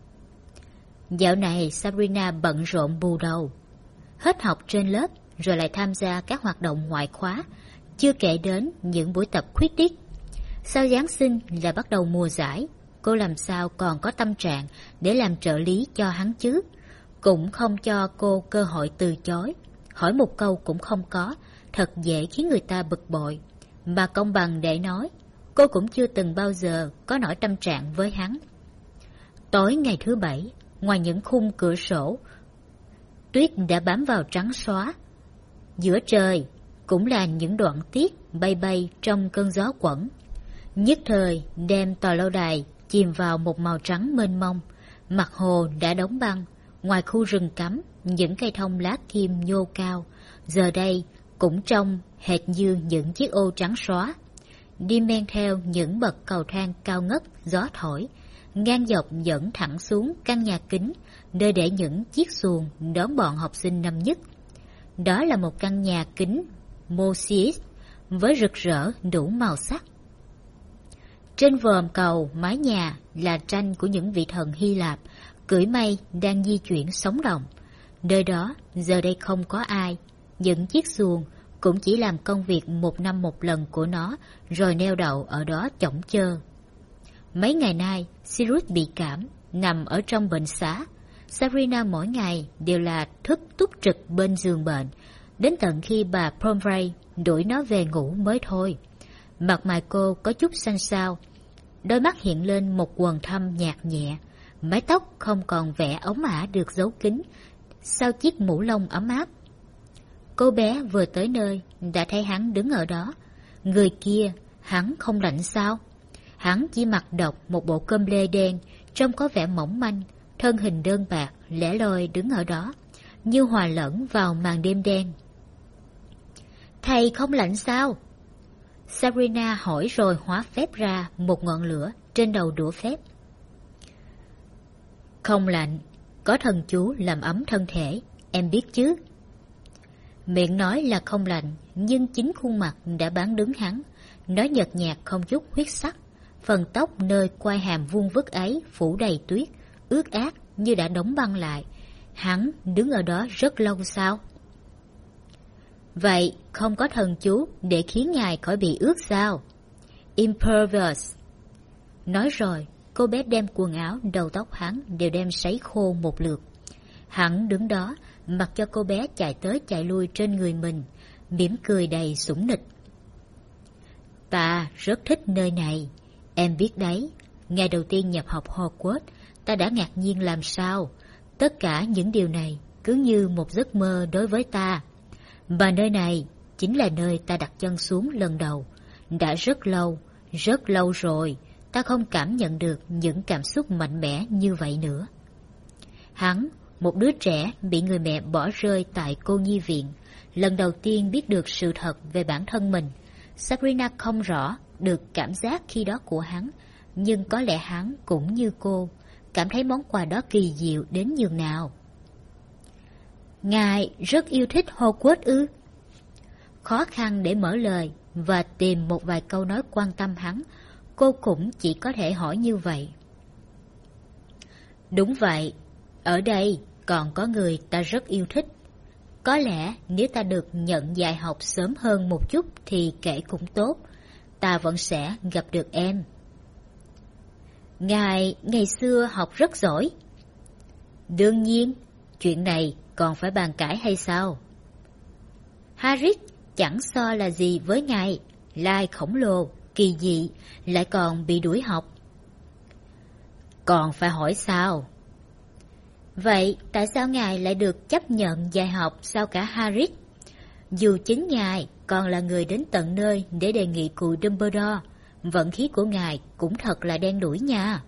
Dạo này Sabrina bận rộn bù đầu. Hết học trên lớp rồi lại tham gia các hoạt động ngoại khóa, chưa kể đến những buổi tập Quidditch. Sau Giáng sinh là bắt đầu mùa giải, cô làm sao còn có tâm trạng để làm trợ lý cho hắn chứ? Cũng không cho cô cơ hội từ chối. Hỏi một câu cũng không có, thật dễ khiến người ta bực bội. Mà công bằng để nói, cô cũng chưa từng bao giờ có nỗi tâm trạng với hắn. Tối ngày thứ Bảy, ngoài những khung cửa sổ, tuyết đã bám vào trắng xóa. Giữa trời cũng là những đoạn tiết bay bay trong cơn gió quẩn. Nhất thời đem tòa lâu đài chìm vào một màu trắng mênh mông. Mặt hồ đã đóng băng. Ngoài khu rừng cấm, những cây thông lá kim nhô cao, giờ đây cũng trông hệt như những chiếc ô trắng xóa. Đi men theo những bậc cầu thang cao ngất, gió thổi, ngang dọc dẫn thẳng xuống căn nhà kính, nơi để những chiếc xuồng đón bọn học sinh năm nhất. Đó là một căn nhà kính mosaic với rực rỡ đủ màu sắc. Trên vòm cầu mái nhà là tranh của những vị thần Hy Lạp cưỡi mây đang di chuyển sống động. Nơi đó giờ đây không có ai. Những chiếc xuồng cũng chỉ làm công việc 1 năm 1 lần của nó rồi neo đậu ở đó chõng chơ. Mấy ngày nay, Cyrus bị cảm, nằm ở trong bệnh xá. Sabrina mỗi ngày đều là thức túc trực bên giường bệnh, đến tận khi bà Pomfrey đuổi nó về ngủ mới thôi. Mặt mày cô có chút xanh xao, đôi mắt hiện lên một quầng thâm nhạt nhẹ, mái tóc không còn vẻ ống ả được giấu kín sau chiếc mũ lông ấm áp. Cô bé vừa tới nơi đã thấy hắn đứng ở đó. Người kia, hắn không lạnh sao? Hắn chỉ mặc độc một bộ cơm lê đen, trông có vẻ mỏng manh, thân hình đơn bạc, lẻ loi đứng ở đó, như hòa lẫn vào màn đêm đen. Thầy không lạnh sao? Sabrina hỏi rồi hóa phép ra một ngọn lửa trên đầu đũa phép. Không lạnh, có thần chú làm ấm thân thể, em biết chứ? Miệng nói là không lạnh, nhưng chính khuôn mặt đã bán đứng hắn. Nó nhợt nhạt không chút huyết sắc, phần tóc nơi quai hàm vuông vức ấy phủ đầy tuyết, ướt át như đã đóng băng lại. Hắn đứng ở đó rất lâu sao? Vậy không có thần chú để khiến ngài khỏi bị ướt sao? Impervious. Nói rồi, cô bé đem quần áo, đầu tóc hắn đều đem sấy khô một lượt. Hắn đứng đó, mặc cho cô bé chạy tới chạy lui trên người mình, mỉm cười đầy sủng nịch. Ta rất thích nơi này, em biết đấy. Ngày đầu tiên nhập học Hogwarts, ta đã ngạc nhiên làm sao. Tất cả những điều này cứ như một giấc mơ đối với ta. Và nơi này chính là nơi ta đặt chân xuống lần đầu. Đã rất lâu rồi, ta không cảm nhận được những cảm xúc mạnh mẽ như vậy nữa. Hắn, một đứa trẻ bị người mẹ bỏ rơi tại cô nhi viện, lần đầu tiên biết được sự thật về bản thân mình. Sabrina không rõ được cảm giác khi đó của hắn, nhưng có lẽ hắn cũng như cô, cảm thấy món quà đó kỳ diệu đến nhường nào. Ngài rất yêu thích Hogwarts ư? Khó khăn để mở lời và tìm một vài câu nói quan tâm hắn, cô cũng chỉ có thể hỏi như vậy. Đúng vậy, ở đây còn có người ta rất yêu thích. Có lẽ nếu ta được nhận dạy học sớm hơn một chút thì kể cũng tốt, ta vẫn sẽ gặp được em. Ngài ngày xưa học rất giỏi. Đương nhiên, chuyện này còn phải bàn cãi hay sao? Hagrid chẳng so là gì với ngài, lai khổng lồ, kỳ dị, lại còn bị đuổi học. Còn phải hỏi sao? Vậy tại sao ngài lại được chấp nhận dạy học sau cả Hagrid? Dù chính ngài còn là người đến tận nơi để đề nghị cụ Dumbledore, vận khí của ngài cũng thật là đen đủi nha.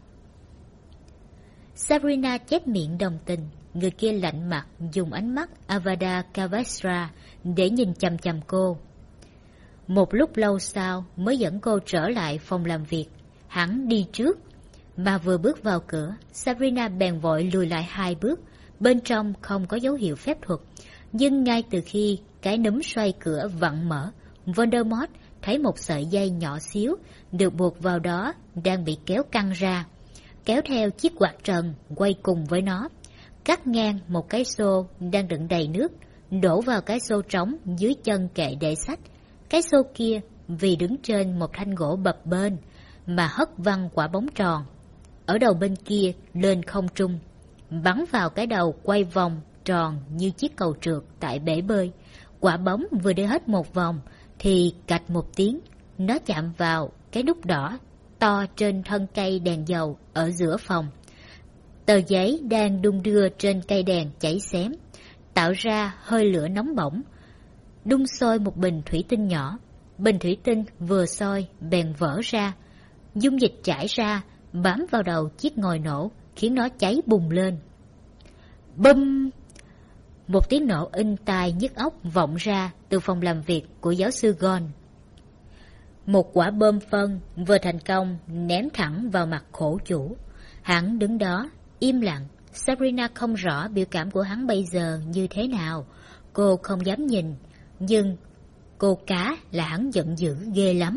Sabrina chép miệng đồng tình, người kia lạnh mặt dùng ánh mắt Avada Kedavra để nhìn chằm chằm cô. Một lúc lâu sau mới dẫn cô trở lại phòng làm việc. Hắn đi trước, mà vừa bước vào cửa, Sabrina bèn vội lùi lại 2 bước. Bên trong không có dấu hiệu phép thuật, nhưng ngay từ khi cái núm xoay cửa vặn mở, Voldemort thấy một sợi dây nhỏ xíu được buộc vào đó đang bị kéo căng ra, kéo theo chiếc quạt trần quay cùng với nó, cắt ngang một cái xô đang đựng đầy nước, đổ vào cái xô trống dưới chân kệ để sách. Cái xô kia vì đứng trên một thanh gỗ bập bênh mà hất văng quả bóng tròn ở đầu bên kia lên không trung, bắn vào cái đầu quay vòng tròn như chiếc cầu trượt tại bể bơi. Quả bóng vừa đi hết một vòng thì cạch một tiếng, nó chạm vào cái nút đỏ to trên thân cây đèn dầu ở giữa phòng. Tờ giấy đang đung đưa trên cây đèn cháy xém, tạo ra hơi lửa nóng bỏng, đun sôi một bình thủy tinh nhỏ. Bình thủy tinh vừa sôi bèn vỡ ra, dung dịch chảy ra bám vào đầu chiếc ngòi nổ, khiến nó cháy bùng lên. Bum! Một tiếng nổ inh tai nhức óc vọng ra từ phòng làm việc của giáo sư Gon. Một quả bom phân vừa thành công ném thẳng vào mặt khổ chủ. Hắn đứng đó im lặng. Sabrina không rõ biểu cảm của hắn bây giờ như thế nào, cô không dám nhìn, nhưng cô cá là hắn giận dữ ghê lắm.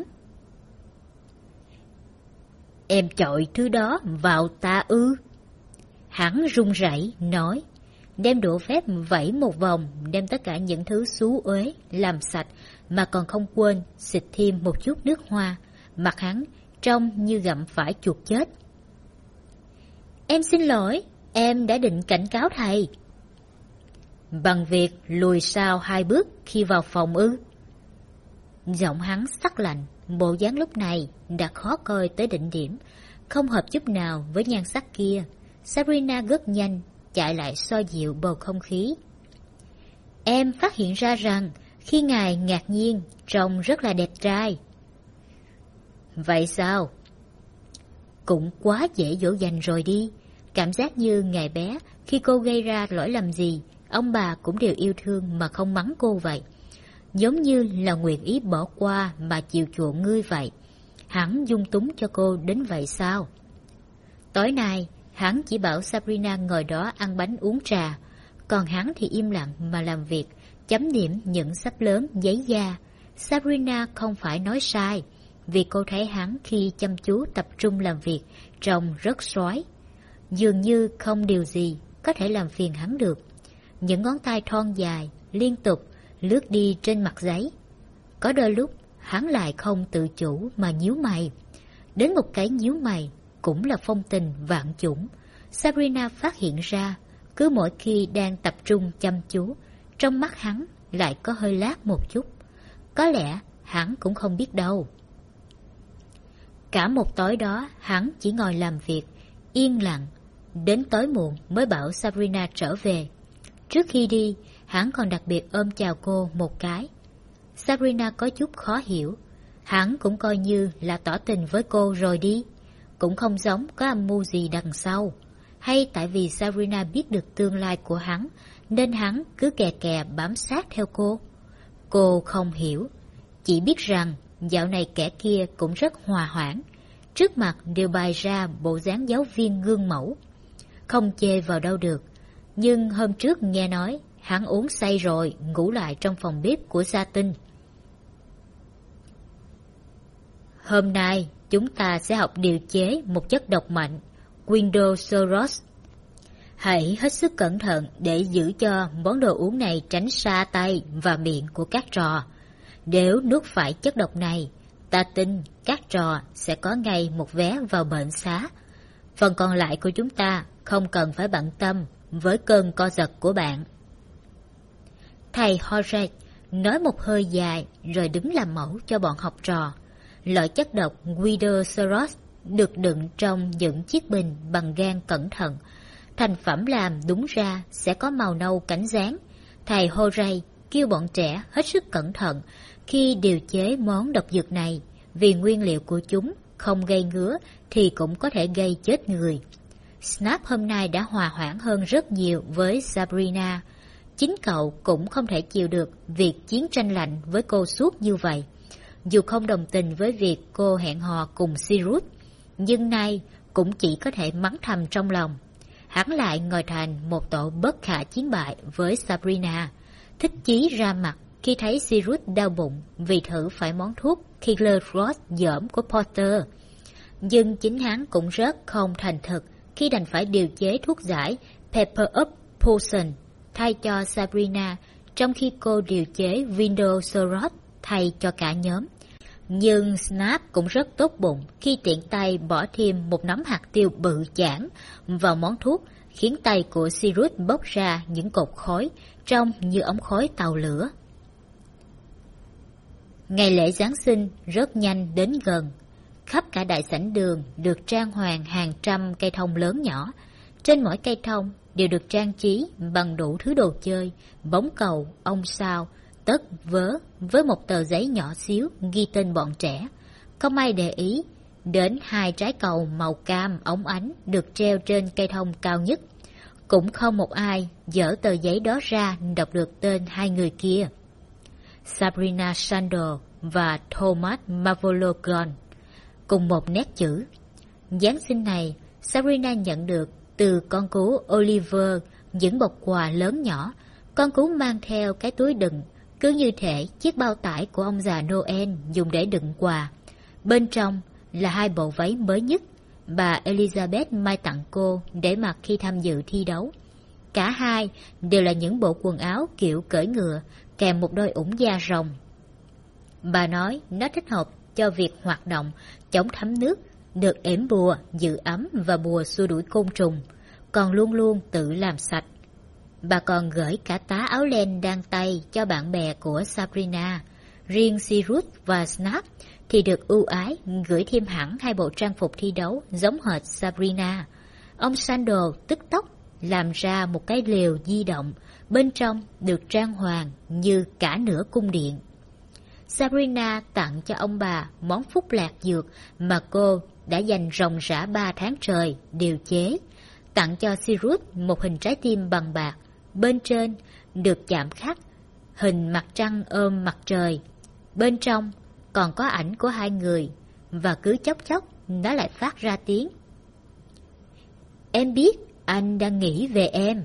Em chọi thứ đó vào ta ư? Hắn run rẩy nói. đem đũa phép vẩy một vòng, đem tất cả những thứ xú uế làm sạch, mà còn không quên xịt thêm một chút nước hoa. Mặt hắn trông như gặm phải chuột chết. Em xin lỗi, em đã định cảnh cáo thầy. Bằng việc lùi sau 2 bước khi vào phòng ư? Giọng hắn sắc lạnh, bộ dáng lúc này đã khó coi tới đỉnh điểm, không hợp chút nào với nhan sắc kia. Sabrina rất nhanh chạy lại xoa dịu bầu không khí. Em phát hiện ra rằng khi ngài ngạc nhiên trông rất là đẹp trai. Vậy sao? Cũng quá dễ dỗ dành rồi đi. Cảm giác như ngày bé khi cô gây ra lỗi lầm gì, ông bà cũng đều yêu thương mà không mắng cô vậy. Giống như là nguyện ý bỏ qua mà chiều chuộng ngươi vậy. Hắn dung túng cho cô đến vậy sao? Tối nay hắn chỉ bảo Sabrina ngồi đó ăn bánh uống trà, còn hắn thì im lặng mà làm việc, chấm điểm những sắp lớn giấy da. Sabrina không phải nói sai, vì cô thấy hắn khi chăm chú tập trung làm việc trông rất soái, dường như không điều gì có thể làm phiền hắn được. Những ngón tay thon dài liên tục lướt đi trên mặt giấy. Có đôi lúc hắn lại không tự chủ mà nhíu mày. Đến một cái nhíu mày cũng là phong tình vạn chủng. Sabrina phát hiện ra, cứ mỗi khi đang tập trung chăm chú, trong mắt hắn lại có hơi lác một chút. Có lẽ hắn cũng không biết đâu. Cả một tối đó hắn chỉ ngồi làm việc, yên lặng, đến tối muộn mới bảo Sabrina trở về. Trước khi đi, hắn còn đặc biệt ôm chào cô một cái. Sabrina có chút khó hiểu, hắn cũng coi như là tỏ tình với cô rồi đi, cũng không giống có âm mưu gì đằng sau. Hay tại vì Sabrina biết được tương lai của hắn, nên hắn cứ kè kè bám sát theo cô? Cô không hiểu, chỉ biết rằng dạo này kẻ kia cũng rất hòa hoãn, trước mặt đều bày ra bộ dáng giáo viên gương mẫu. Không chê vào đâu được, nhưng hôm trước nghe nói hắn uống say rồi ngủ lại trong phòng bếp của gia tinh. Hôm nay chúng ta sẽ học điều chế một chất độc mạnh, Windosaurus. Hãy hết sức cẩn thận để giữ cho món đồ uống này tránh xa tay và miệng của các trò. Nếu nuốt phải chất độc này, ta tin các trò sẽ có ngay một vé vào bệnh xá. Phần còn lại của chúng ta không cần phải bận tâm với cơn co giật của bạn. Thầy Horrocks nói một hơi dài rồi đứng làm mẫu cho bọn học trò. Loại chất độc Windosaurus được đựng trong những chiếc bình bằng gan cẩn thận. Thành phẩm làm đúng ra sẽ có màu nâu cánh gián. Thầy Horrocks kêu bọn trẻ hết sức cẩn thận khi điều chế món độc dược này, vì nguyên liệu của chúng không gây ngứa thì cũng có thể gây chết người. Snap hôm nay đã hòa hoãn hơn rất nhiều với Sabrina. Chính cậu cũng không thể chịu được việc chiến tranh lạnh với cô suốt như vậy. Dù không đồng tình với việc cô hẹn hò cùng Cyrus, nhưng nay cũng chỉ có thể mắng thầm trong lòng. Hắn lại ngồi thành một tổ bất khả chiến bại với Sabrina, thích chí ra mặt khi thấy Cyrus đau bụng vì thử phải món thuốc Killer Frost dởm của Porter. Nhưng chính hắn cũng rất không thành thực khi đành phải điều chế thuốc giải Pepper Up Potion thay cho Sabrina, trong khi cô điều chế Windosaurus thay cho cả nhóm. Nhưng Snap cũng rất tốt bụng khi tiện tay bỏ thêm một nắm hạt tiêu bự chảng vào món thuốc, khiến tay của Cyrus bốc ra những cột khói trông như ống khói tàu lửa. Ngày lễ Giáng sinh rất nhanh đến gần. Khắp cả đại sảnh đường được trang hoàng hàng trăm cây thông lớn nhỏ. Trên mỗi cây thông đều được trang trí bằng đủ thứ đồ chơi, bóng cầu, ông sao, tất vớ với một tờ giấy nhỏ xíu ghi tên bọn trẻ. Không ai để ý đến 2 trái cầu màu cam óng ánh được treo trên cây thông cao nhất. Cũng không một ai dở tờ giấy đó ra đọc được tên 2 người kia: Sabrina Sandel và Thomas Mavologon, cùng một nét chữ. Giáng sinh này, Sabrina nhận được từ con cú Oliver những bọc quà lớn nhỏ. Con cú mang theo cái túi đựng, cứ như thể chiếc bao tải của ông già Noel dùng để đựng quà. Bên trong là 2 bộ váy mới nhất bà Elizabeth may tặng cô để mặc khi tham dự thi đấu. Cả hai đều là những bộ quần áo kiểu cưỡi ngựa, kèm một đôi ủng da rồng. Bà nói nó thích hợp cho việc hoạt động, chống thấm nước, được yểm bùa, giữ ấm và bùa xua đuổi côn trùng, còn luôn luôn tự làm sạch. Bà còn gửi cả tá áo len đan tay cho bạn bè của Sabrina. Riêng Sirius và Snap thì được ưu ái gửi thêm hẳn 2 bộ trang phục thi đấu giống hệt Sabrina. Ông Sandal tức tốc làm ra một cái lều di động, bên trong được trang hoàng như cả nửa cung điện. Sabrina tặng cho ông bà món phúc lạc dược mà cô đã dành ròng rã 3 tháng trời điều chế, tặng cho Sirius một hình trái tim bằng bạc, bên trên được chạm khắc hình mặt trăng ôm mặt trời. Bên trong còn có ảnh của 2 người, và cứ chốc chốc nó lại phát ra tiếng: "Em biết anh đang nghĩ về em."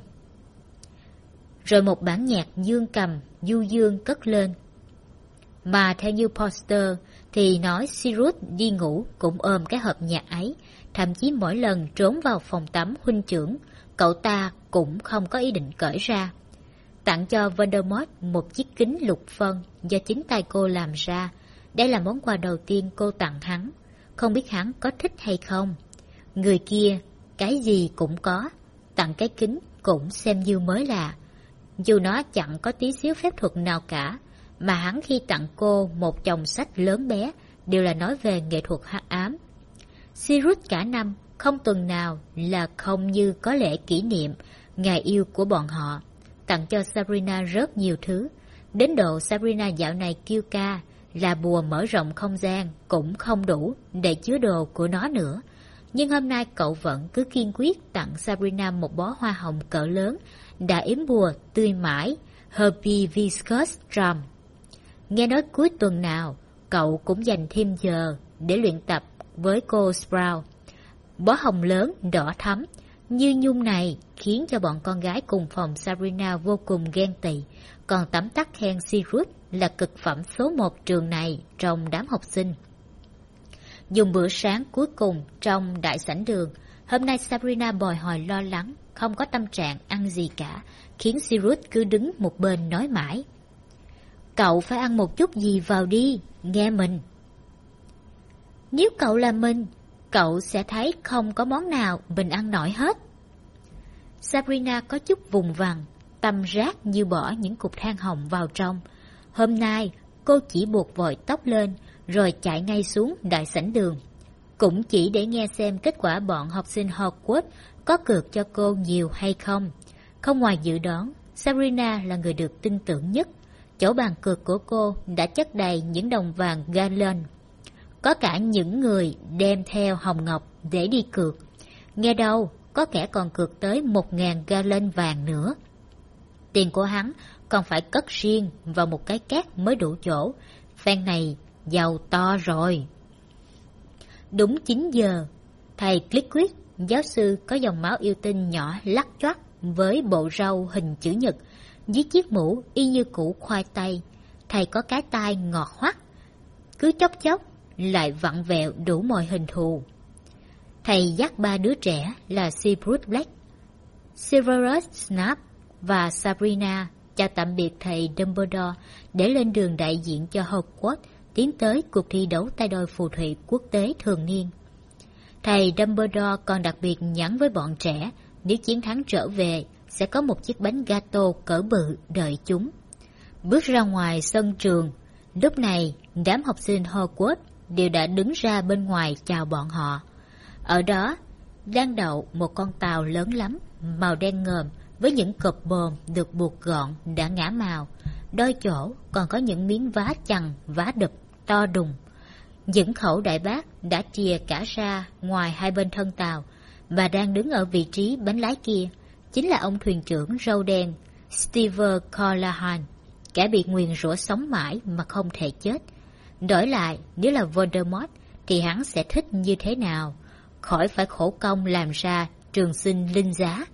Rồi một bản nhạc dương cầm du dương cất lên. Mà theo như poster thì nói Sirius đi ngủ cũng ôm cái hộp nhạc ấy, thậm chí mỗi lần trốn vào phòng tắm huynh trưởng, cậu ta cũng không có ý định cởi ra. Tặng cho Voldemort một chiếc kính lục phân do chính tay cô làm ra. Đây là món quà đầu tiên cô tặng hắn, không biết hắn có thích hay không. Người kia cái gì cũng có, tặng cái kính cũng xem như mới lạ, dù nó chẳng có tí xíu phép thuật nào cả. Mà hắn khi tặng cô một chồng sách lớn bé đều là nói về nghệ thuật hắc ám. Sirius cả năm không tuần nào là không như có lễ kỷ niệm ngày yêu của bọn họ. Tặng cho Sabrina rất nhiều thứ, đến độ Sabrina dạo này kêu ca là bùa mở rộng không gian cũng không đủ để chứa đồ của nó nữa. Nhưng hôm nay cậu vẫn cứ kiên quyết tặng Sabrina một bó hoa hồng cỡ lớn đã yếm bùa tươi mãi, Hibiscus Drum. Nghe nói cuối tuần nào cậu cũng dành thêm giờ để luyện tập với cô Sprout. Bó hồng lớn đỏ thắm như nhung này khiến cho bọn con gái cùng phòng Sabrina vô cùng ghen tị, còn tấm tắc khen Sirius là cực phẩm số 1 trường này trong đám học sinh. Dùng bữa sáng cuối cùng trong đại sảnh đường, hôm nay Sabrina bồi hồi lo lắng, không có tâm trạng ăn gì cả, khiến Sirius cứ đứng một bên nói mãi: "Cậu phải ăn một chút gì vào đi, nghe mình. Nếu cậu là mình, cậu sẽ thấy không có món nào mình ăn nổi hết." Sabrina có chút vùng vằng, tâm rát như bỏ những cục than hồng vào trong. Hôm nay cô chỉ buộc vội tóc lên rồi chạy ngay xuống đại sảnh đường, cũng chỉ để nghe xem kết quả bọn học sinh Hogwarts có cược cho cô nhiều hay không. Không ngoài dự đoán, Sabrina là người được tin tưởng nhất. Chỗ bàn cược của cô đã chất đầy những đồng vàng gallon. Có cả những người đem theo hồng ngọc để đi cược. Nghe đâu, có kẻ còn cược tới 1.000 gallon vàng nữa. Tiền của hắn còn phải cất riêng vào một cái két mới đủ chỗ. Phen này giàu to rồi. Đúng 9 giờ, thầy Flitwick, giáo sư có dòng máu yêu tinh nhỏ lắc choắt với bộ râu hình chữ nhật, dưới chiếc mũ y như củ khoai tây. Thầy có cái tai ngọt hoắt, cứ chốc chốc lại vặn vẹo đủ mọi hình thù. Thầy dắt 3 đứa trẻ là Severus Black, Severus Snape và Sabrina chào tạm biệt thầy Dumbledore để lên đường đại diện cho Hogwarts tiến tới cuộc thi đấu tay đôi phù thủy quốc tế thường niên. Thầy Dumbledore còn đặc biệt nhắn với bọn trẻ nếu chiến thắng trở về sẽ có một chiếc bánh gato cỡ bự đợi chúng. Bước ra ngoài sân trường, lúc này đám học sinh Hogwarts đều đã đứng ra bên ngoài chào bọn họ. Ở đó đang đậu một con tàu lớn lắm, màu đen ngòm với những cột bồm được buộc gọn đã ngả màu. Đôi chỗ còn có những miếng vá chằng vá đập to đùng. Những khẩu đại bác đã chìa cả ra ngoài hai bên thân tàu, và đang đứng ở vị trí bánh lái kia chính là ông thuyền trưởng râu đen Steve Callahan, kẻ bị nguyền rủa sống mãi mà không thể chết. Đổi lại, nếu là Voldemort thì hắn sẽ thích như thế nào, khỏi phải khổ công làm ra trường sinh linh giá.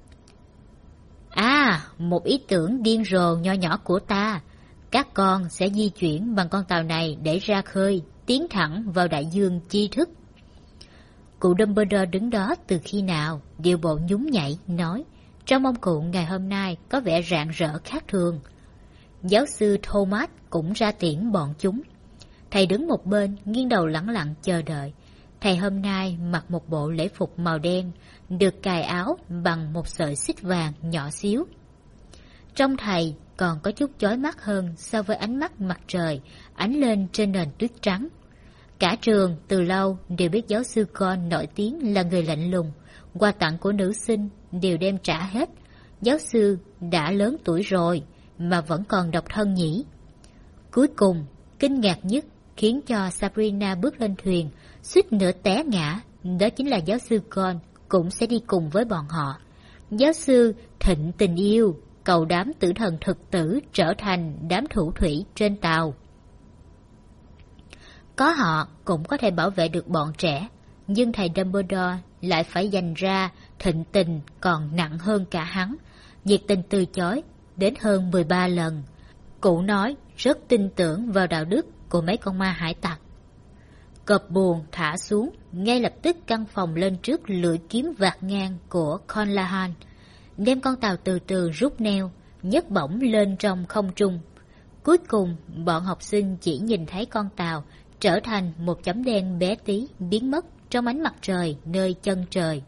À, một ý tưởng điên rồ nho nhỏ của ta. Các con sẽ di chuyển bằng con tàu này để ra khơi, tiến thẳng vào đại dương tri thức. Cụ Dumbledore đứng đó từ khi nào, điệu bộ nhún nhảy, nói, Trong ông cụ ngày hôm nay có vẻ rạng rỡ khác thường. Giáo sư Thomas cũng ra tiễn bọn chúng. Thầy đứng một bên, nghiêng đầu lẳng lặng chờ đợi. Thầy hôm nay mặc một bộ lễ phục màu đen, được cài áo bằng một sợi xích vàng nhỏ xíu. Trông thầy còn có chút chói mắt hơn so với ánh mắt mặt trời ánh lên trên nền tuyết trắng. Cả trường từ lâu đều biết giáo sư Con nổi tiếng là người lạnh lùng, quà tặng của nữ sinh đều đem trả hết. Giáo sư đã lớn tuổi rồi mà vẫn còn độc thân nhỉ. Cuối cùng, kinh ngạc nhất khiến cho Sabrina bước lên thuyền, suýt nữa té ngã, đó chính là giáo sư Con cũng sẽ đi cùng với bọn họ. Giáo sư thịnh tình yêu, cầu đám tử thần thực tử trở thành đám thủ thủy trên tàu. Có họ cũng có thể bảo vệ được bọn trẻ, nhưng thầy Dumbledore lại phải dành ra thịnh tình còn nặng hơn cả hắn, nhiệt tình từ chối đến hơn 13 lần. Cụ nói rất tin tưởng vào đạo đức của mấy con ma hải tặc. Cọp buồn thả xuống, ngay lập tức căn phòng lên trước lưỡi kiếm vạt ngang của Conlahan, đem con tàu từ từ rút neo, nhấc bổng lên trong không trung. Cuối cùng, bọn học sinh chỉ nhìn thấy con tàu trở thành một chấm đen bé tí biến mất trong ánh mặt trời nơi chân trời.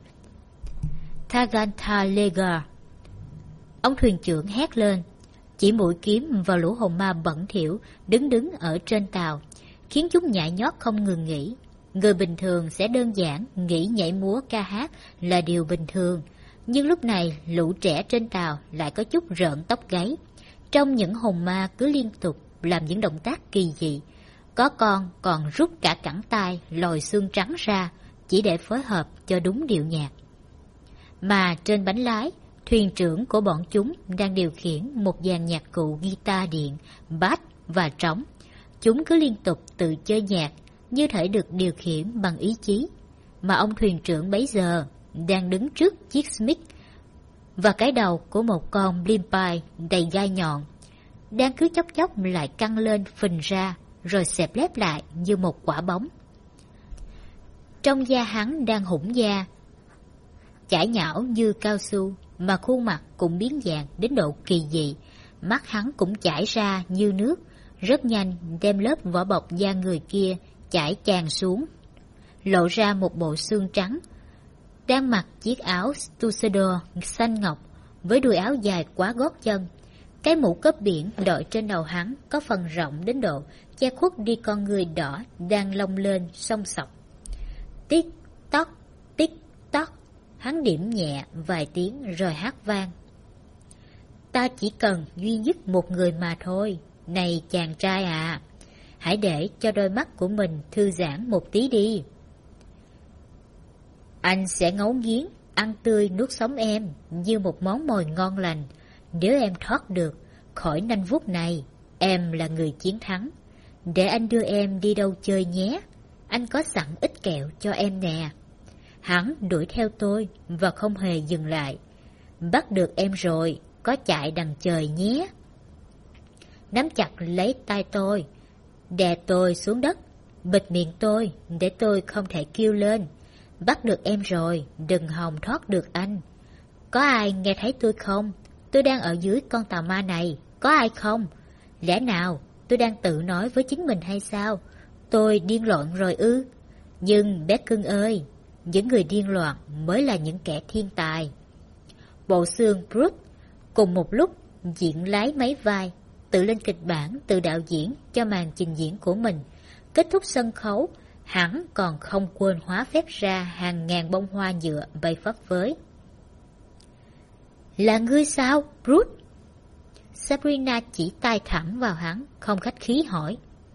Thaganthalega! Ông thuyền trưởng hét lên, chỉ mũi kiếm vào lũ hồn ma bẩn thỉu đứng ở trên tàu, khiến chúng nhảy nhót không ngừng nghỉ. Người bình thường sẽ đơn giản nghĩ nhảy múa ca hát là điều bình thường, nhưng lúc này lũ trẻ trên tàu lại có chút rợn tóc gáy. Trong những hồn ma cứ liên tục làm những động tác kỳ dị, có con còn rút cả cẳng tay lòi xương trắng ra chỉ để phối hợp cho đúng điệu nhạc. Mà trên bánh lái, thuyền trưởng của bọn chúng đang điều khiển một dàn nhạc cụ guitar điện, bass và trống. Chúng cứ liên tục tự chơi nhạc như thể được điều khiển bằng ý chí, mà ông thuyền trưởng bấy giờ đang đứng trước chiếc Smith và cái đầu của một con Blimpie đầy gai nhọn, đang cứ chốc chốc lại căng lên phình ra rồi xẹp lép lại như một quả bóng. Trong da hắn đang hủng da, chải nhão như cao su, mà khuôn mặt cũng biến dạng đến độ kỳ dị. Mắt hắn cũng chảy ra như nước, rất nhanh đem lớp vỏ bọc da người kia chảy tràn xuống, lộ ra một bộ xương trắng. Đang mặc chiếc áo tuxedo xanh ngọc với đuôi áo dài quá gót chân. Cái mũ cớp biển đội trên đầu hắn có phần rộng đến độ che khuất đi con người đỏ đang lông lên song sọc. Tích tóc, hắn điểm nhẹ vài tiếng rồi hát vang. Ta chỉ cần duy nhất một người mà thôi, này chàng trai à, hãy để cho đôi mắt của mình thư giãn một tí đi. Anh sẽ ngấu nghiến, ăn tươi nuốt sống em như một món mồi ngon lành. Nếu em thoát được khỏi nanh vuốt này, em là người chiến thắng. Để anh đưa em đi đâu chơi nhé, anh có sẵn ít kẹo cho em nè. Hắn đuổi theo tôi và không hề dừng lại. Bắt được em rồi, có chạy đằng trời nhé. Nắm chặt lấy tay tôi, đè tôi xuống đất, bịt miệng tôi để tôi không thể kêu lên. Bắt được em rồi, đừng hòng thoát được anh. Có ai nghe thấy tôi không? Tôi đang ở dưới con tàu ma này, có ai không? Lẽ nào tôi đang tự nói với chính mình hay sao? Tôi điên loạn rồi ư? Nhưng bé cưng ơi, những người điên loạn mới là những kẻ thiên tài. Bộ xương Brute cùng một lúc diễn lái mấy vai, tự lên kịch bản, tự đạo diễn cho màn trình diễn của mình. Kết thúc sân khấu, hắn còn không quên hóa phép ra hàng ngàn bông hoa nhựa bay phấp phới. Là ngươi sao, Brute? Sabrina chỉ tay thẳng vào hắn, không khách khí hỏi.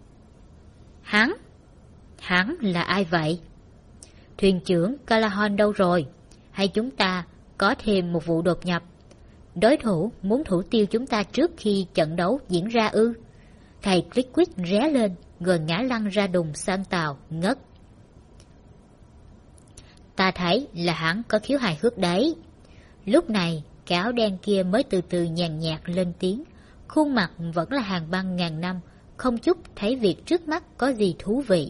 Hắn là ai vậy? Thuyền trưởng Callahan đâu rồi? Hay chúng ta có thêm một vụ đột nhập? Đối thủ muốn thủ tiêu chúng ta trước khi trận đấu diễn ra ư? Thầy Flitwick ré lên, rồi ngã lăn ra đùng sang tàu, ngất. Ta thấy là hắn có khiếu hài hước đấy. Lúc này, cái áo đen kia mới từ từ nhàn nhạt lên tiếng. Khuôn mặt vẫn là hàng băng ngàn năm, không chút thấy việc trước mắt có gì thú vị.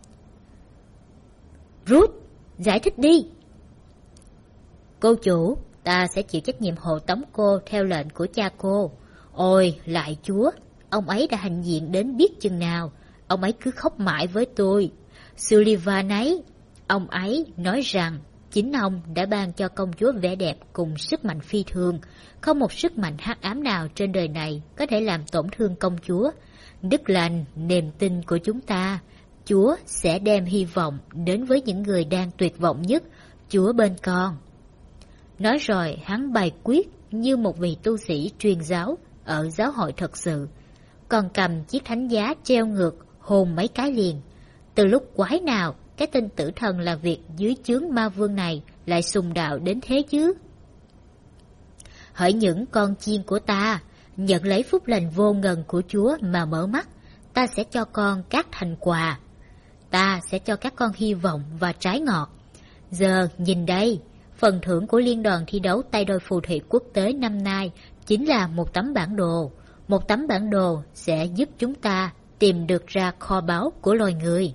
Rút, giải thích đi. Cô chủ, Ta sẽ chịu trách nhiệm hộ tống cô theo lệnh của cha cô. Ôi, lại chúa, ông ấy đã hãnh diện đến biết chừng nào. Ông ấy cứ khóc mãi với tôi. Sullivan ấy, ông ấy nói rằng chính ông đã ban cho công chúa vẻ đẹp cùng sức mạnh phi thường. Không một sức mạnh hắc ám nào trên đời này có thể làm tổn thương công chúa. Đức lành, niềm tin của chúng ta. Chúa sẽ đem hy vọng đến với những người đang tuyệt vọng nhất. Chúa bên con. Nói rồi hắn bài quyết như một vị tu sĩ truyền giáo ở giáo hội thật sự. Còn cầm chiếc thánh giá treo ngược hồn mấy cái liền. Từ lúc quái nào cái tên tử thần làm việc dưới chướng ma vương này lại sùng đạo đến thế chứ? Hỡi những con chiên của ta, nhận lấy phúc lành vô ngần của Chúa mà mở mắt. Ta sẽ cho con các thành quà. Ta sẽ cho các con hy vọng và trái ngọt. Giờ nhìn đây, phần thưởng của liên đoàn thi đấu tay đôi phù thủy quốc tế năm nay chính là một tấm bản đồ. Một tấm bản đồ sẽ giúp chúng ta tìm được ra kho báu của loài người.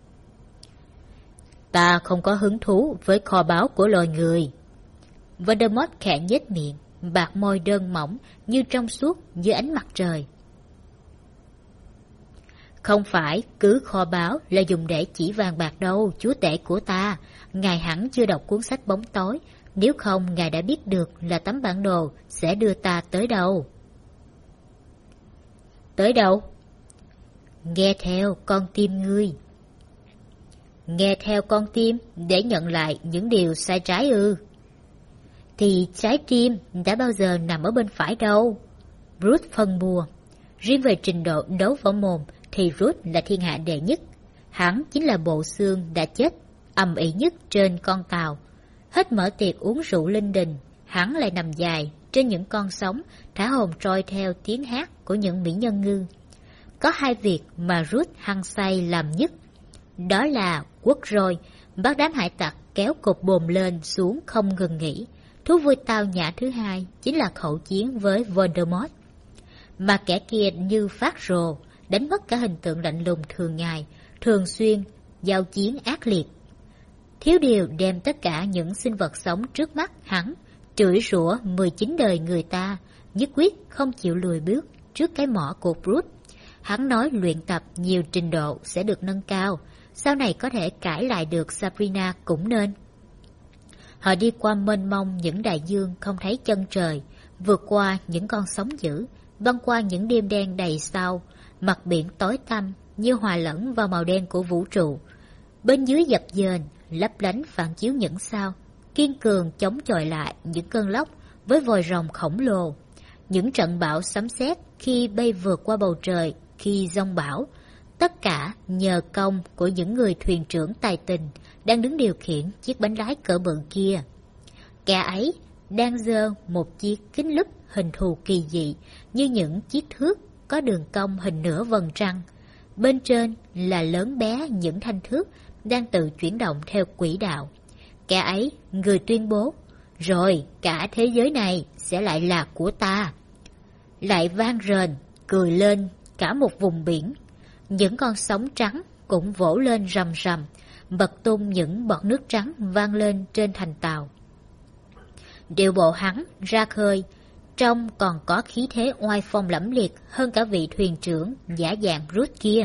Ta không có hứng thú với kho báu của loài người. Voldemort khẽ nhếch miệng, bạc môi đơn mỏng như trong suốt dưới ánh mặt trời. Không phải cứ kho báu là dùng để chỉ vàng bạc đâu, chúa tể của ta. Ngài hẳn chưa đọc cuốn sách bóng tối, nếu không ngài đã biết được là tấm bản đồ sẽ đưa ta tới đâu. Tới đâu? Nghe theo con tim ngươi. Nghe theo con tim để nhận lại những điều sai trái ư? Thì trái tim đã bao giờ nằm ở bên phải đâu. Bruce phân bua. Riêng về trình độ đấu võ mồm thì Bruce là thiên hạ đệ nhất. Hắn chính là bộ xương đã chết ầm ĩ nhất trên con tàu. Hết mở tiệc uống rượu linh đình, hắn lại nằm dài trên những con sóng, thả hồn trôi theo tiếng hát của những mỹ nhân ngư. Có hai việc mà Ruth hăng say làm nhất. Đó là quất roi, bắt đám hải tặc kéo cột buồm lên xuống không ngừng nghỉ. Thú vui tao nhã thứ hai chính là khẩu chiến với Voldemort. Mà kẻ kia như phát rồ, đánh mất cả hình tượng lạnh lùng thường ngày, thường xuyên giao chiến ác liệt. Thiếu điều đem tất cả những sinh vật sống trước mắt hắn, chửi rủa 19 đời người ta, nhất quyết không chịu lùi bước trước cái mỏ của Bruce. Hắn nói luyện tập nhiều trình độ sẽ được nâng cao, sau này có thể cãi lại được Sabrina cũng nên. Họ đi qua mênh mông những đại dương không thấy chân trời, vượt qua những con sóng dữ, băng qua những đêm đen đầy sao, mặt biển tối tăm như hòa lẫn vào màu đen của vũ trụ. Bên dưới dập dềnh, lấp lánh phản chiếu những sao, kiên cường chống chọi lại những cơn lốc với vòi rồng khổng lồ. Những trận bão sấm sét khi bay vượt qua bầu trời khi giông bão, tất cả nhờ công của những người thuyền trưởng tài tình đang đứng điều khiển chiếc bánh lái cỡ bự kia. Kẻ ấy đang giơ một chiếc kính lúp hình thù kỳ dị như những chiếc thước có đường cong hình nửa vầng trăng. Bên trên là lớn bé những thanh thước đang tự chuyển động theo quỹ đạo. Kẻ ấy người tuyên bố, rồi cả thế giới này sẽ lại là của ta. Lại vang rền, cười lên cả một vùng biển. Những con sóng trắng cũng vỗ lên rầm rầm, bật tung những bọt nước trắng vang lên trên thành tàu. Điệu bộ hắn ra khơi, trông còn có khí thế oai phong lẫm liệt hơn cả vị thuyền trưởng giả dạng Bruce kia.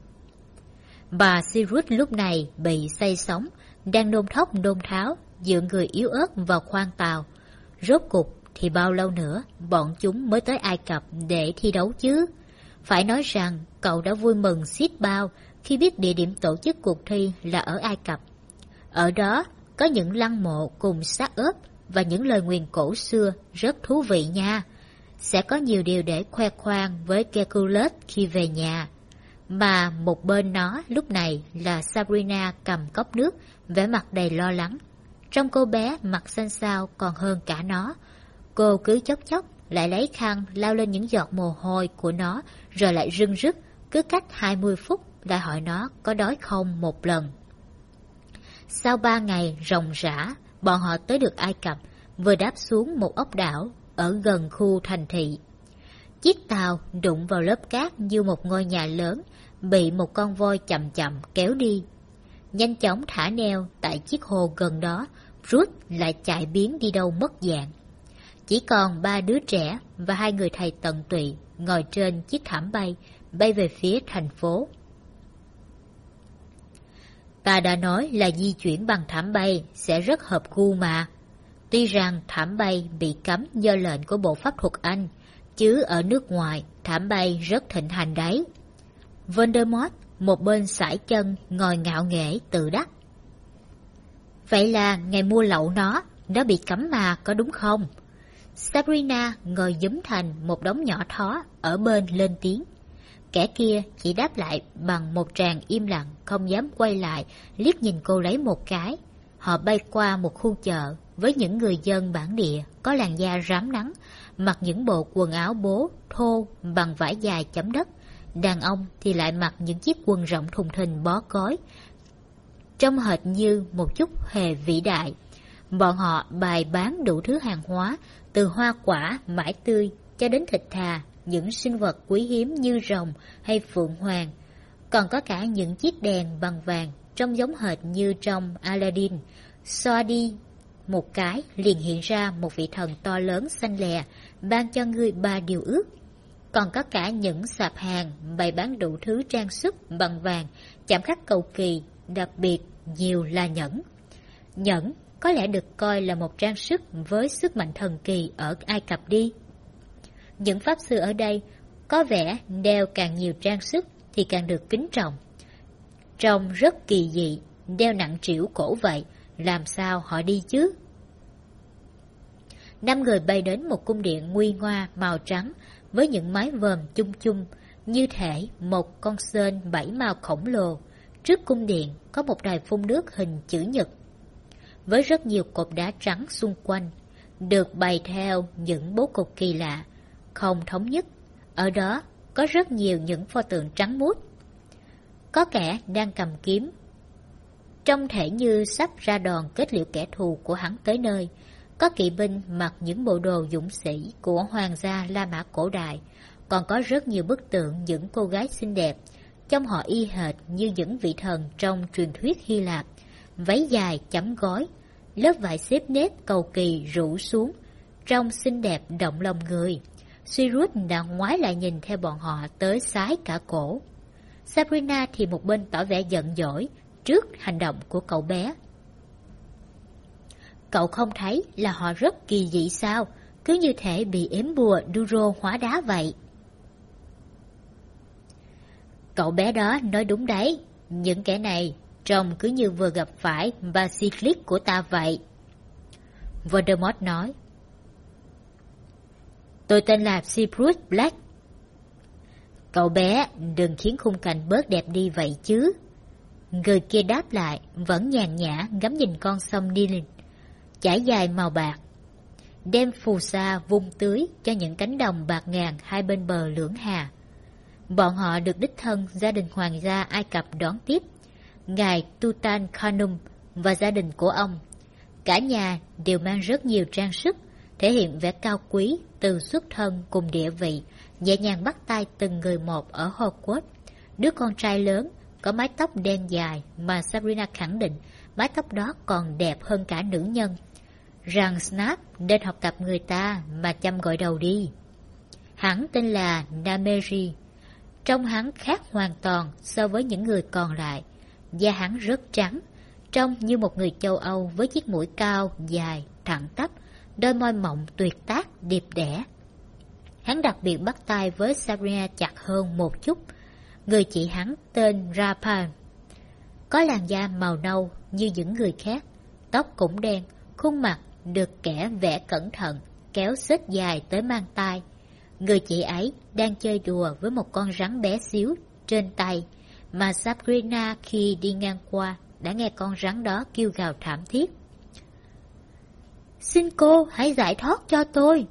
Bà Sirius lúc này bị say sóng, đang nôn thốc nôn tháo, dựa người yếu ớt vào khoang tàu. Rốt cục thì bao lâu nữa bọn chúng mới tới Ai Cập để thi đấu chứ? Phải nói rằng cậu đã vui mừng xiết bao khi biết địa điểm tổ chức cuộc thi là ở Ai Cập. Ở đó có những lăng mộ cùng xác ướp và những lời nguyền cổ xưa rất thú vị nha. Sẽ có nhiều điều để khoe khoang với Kekulet khi về nhà. Mà một bên nó lúc này là Sabrina cầm cốc nước, vẻ mặt đầy lo lắng. Trông cô bé mặt xanh xao còn hơn cả nó. Cô cứ chốc chốc lại lấy khăn lau lên những giọt mồ hôi của nó, rồi lại rưng rức, cứ cách 20 phút lại hỏi nó có đói không một lần. Sau 3 ngày ròng rã, bọn họ tới được Ai Cập, vừa đáp xuống một ốc đảo ở gần khu thành thị. Chiếc tàu đụng vào lớp cát như một ngôi nhà lớn, bị một con voi chậm chậm kéo đi. Nhanh chóng thả neo tại chiếc hồ gần đó, Ruth lại chạy biến đi đâu mất dạng. Chỉ còn 3 đứa trẻ và 2 người thầy tận tụy ngồi trên chiếc thảm bay về phía thành phố. Ta đã nói là di chuyển bằng thảm bay sẽ rất hợp gu mà. Tuy rằng thảm bay bị cấm do lệnh của Bộ Pháp thuật Anh, chứ ở nước ngoài thảm bay rất thịnh hành đấy. Voldemort một bên sải chân ngồi ngạo nghễ tự đắc. Vậy là ngày mua lậu nó bị cấm mà có đúng không? Sabrina ngồi giúm thành một đống nhỏ thó ở bên lên tiếng. Kẻ kia chỉ đáp lại bằng một tràng im lặng, không dám quay lại liếc nhìn cô lấy một cái. Họ bay qua một khu chợ với những người dân bản địa có làn da rám nắng, mặc những bộ quần áo bố thô bằng vải dài chấm đất. Đàn ông thì lại mặc những chiếc quần rộng thùng thình bó cối, trông hệt như một chút hề vĩ đại. Bọn họ bày bán đủ thứ hàng hóa, từ hoa quả, mãi tươi cho đến thịt thà, những sinh vật quý hiếm như rồng hay phượng hoàng. Còn có cả những chiếc đèn bằng vàng trông giống hệt như trong Aladdin. Xoa đi một cái liền hiện ra một vị thần to lớn xanh lè, ban cho ngươi 3 điều ước. Còn có cả những sạp hàng bày bán đủ thứ trang sức bằng vàng, chạm khắc cầu kỳ, đặc biệt nhiều là nhẫn. Nhẫn có lẽ được coi là một trang sức với sức mạnh thần kỳ ở Ai Cập đi. Những pháp sư ở đây có vẻ đeo càng nhiều trang sức thì càng được kính trọng. Trông rất kỳ dị, đeo nặng trĩu cổ vậy, làm sao họ đi chứ? 5 người bay đến một cung điện nguy nga màu trắng với những mái vòm chung chung, như thể một con sên 7 màu khổng lồ. Trước cung điện có một đài phun nước hình chữ nhật, với rất nhiều cột đá trắng xung quanh, được bày theo những bố cục kỳ lạ, không thống nhất. Ở đó có rất nhiều những pho tượng trắng muốt. Có kẻ đang cầm kiếm, trông thể như sắp ra đòn kết liễu kẻ thù của hắn tới nơi. Có kỵ binh mặc những bộ đồ dũng sĩ của hoàng gia La Mã cổ đại. Còn có rất nhiều bức tượng những cô gái xinh đẹp, trông họ y hệt như những vị thần trong truyền thuyết Hy Lạp. Váy dài chấm gói, lớp vải xếp nếp cầu kỳ rủ xuống, trông xinh đẹp động lòng người. Sirius đã ngoái lại nhìn theo bọn họ tới sái cả cổ. Sabrina thì một bên tỏ vẻ giận dỗi trước hành động của cậu bé. Cậu không thấy là họ rất kỳ dị sao? Cứ như thể bị ếm bùa Duro hóa đá vậy. Cậu bé đó nói đúng đấy. Những kẻ này trông cứ như vừa gặp phải Basilisk của ta vậy. Voldemort nói. Tôi tên là Sirius Black. Cậu bé đừng khiến khung cảnh bớt đẹp đi vậy chứ. Người kia đáp lại, vẫn nhàn nhã ngắm nhìn con sông Nile chảy dài màu bạc, đem phù sa vung tưới cho những cánh đồng bạc ngàn hai bên bờ lưỡng hà. Bọn họ được đích thân gia đình hoàng gia Ai Cập đón tiếp, ngài Tutankhamun và gia đình của ông. Cả nhà đều mang rất nhiều trang sức, thể hiện vẻ cao quý từ xuất thân cùng địa vị, nhẹ nhàng bắt tay từng người một ở Hogwarts. Đứa con trai lớn có mái tóc đen dài mà Sabrina khẳng định mái tóc đó còn đẹp hơn cả nữ nhân. Rằng Snape nên học tập người ta mà chăm gội đầu đi. Hắn tên là Nameri. Trông hắn khác hoàn toàn so với những người còn lại. Da hắn rất trắng, trông như một người châu Âu với chiếc mũi cao, dài, thẳng tắp, đôi môi mọng tuyệt tác, điệp đẽ. Hắn đặc biệt bắt tay với Sabrina chặt hơn một chút. Người chị hắn tên Rapal, có làn da màu nâu như những người khác, tóc cũng đen, khuôn mặt được kẻ vẽ cẩn thận, kéo xết dài tới mang tai. Người chị ấy đang chơi đùa với một con rắn bé xíu trên tay, mà Sabrina khi đi ngang qua đã nghe con rắn đó kêu gào thảm thiết. Xin cô hãy giải thoát cho tôi.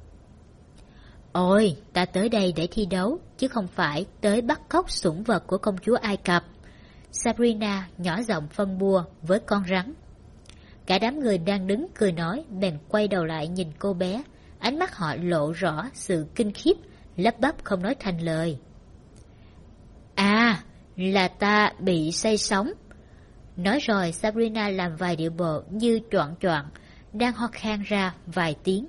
Ôi, ta tới đây để thi đấu, chứ không phải tới bắt cóc sủng vật của công chúa Ai Cập. Sabrina nhỏ giọng phân bua với con rắn. Cả đám người đang đứng cười nói bèn quay đầu lại nhìn cô bé, ánh mắt họ lộ rõ sự kinh khiếp, lắp bắp không nói thành lời. À, là ta bị say sóng. Nói rồi Sabrina làm vài điệu bộ như choạng choạng, đang ho khan ra vài tiếng.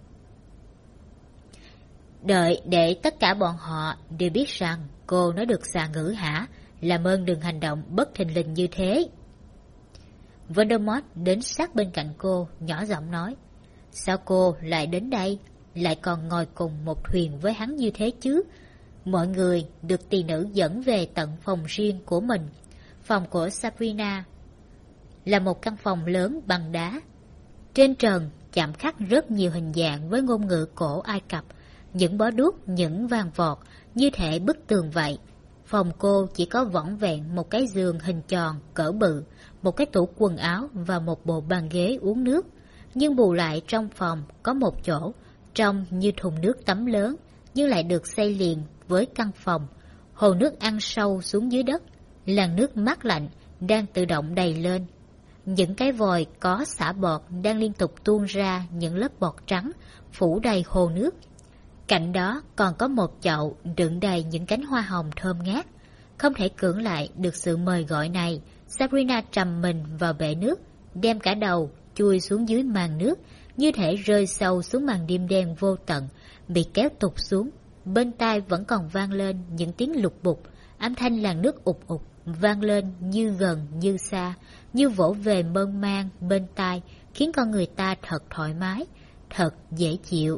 Đợi để tất cả bọn họ đều biết rằng cô nói được xà ngữ hả? Làm ơn đừng hành động bất thình lình như thế. Voldemort đến sát bên cạnh cô, nhỏ giọng nói. Sao cô lại đến đây? Lại còn ngồi cùng một thuyền với hắn như thế chứ? Mọi người được tỳ nữ dẫn về tận phòng riêng của mình. Phòng của Sabrina là một căn phòng lớn bằng đá. Trên trần chạm khắc rất nhiều hình dạng với ngôn ngữ cổ Ai Cập, những bó đuốc, những vàng vọt, như thể bức tường vậy. Phòng cô chỉ có vỏn vẹn một cái giường hình tròn cỡ bự, một cái tủ quần áo và một bộ bàn ghế uống nước. Nhưng bù lại trong phòng có một chỗ, trông như thùng nước tắm lớn, nhưng lại được xây liền với căn phòng. Hồ nước ăn sâu xuống dưới đất, làn nước mát lạnh đang tự động đầy lên. Những cái vòi có xả bọt đang liên tục tuôn ra những lớp bọt trắng, phủ đầy hồ nước. Cạnh đó còn có một chậu đựng đầy những cánh hoa hồng thơm ngát. Không thể cưỡng lại được sự mời gọi này, Sabrina trầm mình vào bể nước, đem cả đầu chui xuống dưới màn nước, như thể rơi sâu xuống màn đêm đen vô tận, bị kéo tụt xuống. Bên tai vẫn còn vang lên những tiếng lục bục, âm thanh làn nước ụt ụt vang lên như gần như xa, như vỗ về mơn man bên tai, khiến con người ta thật thoải mái, thật dễ chịu.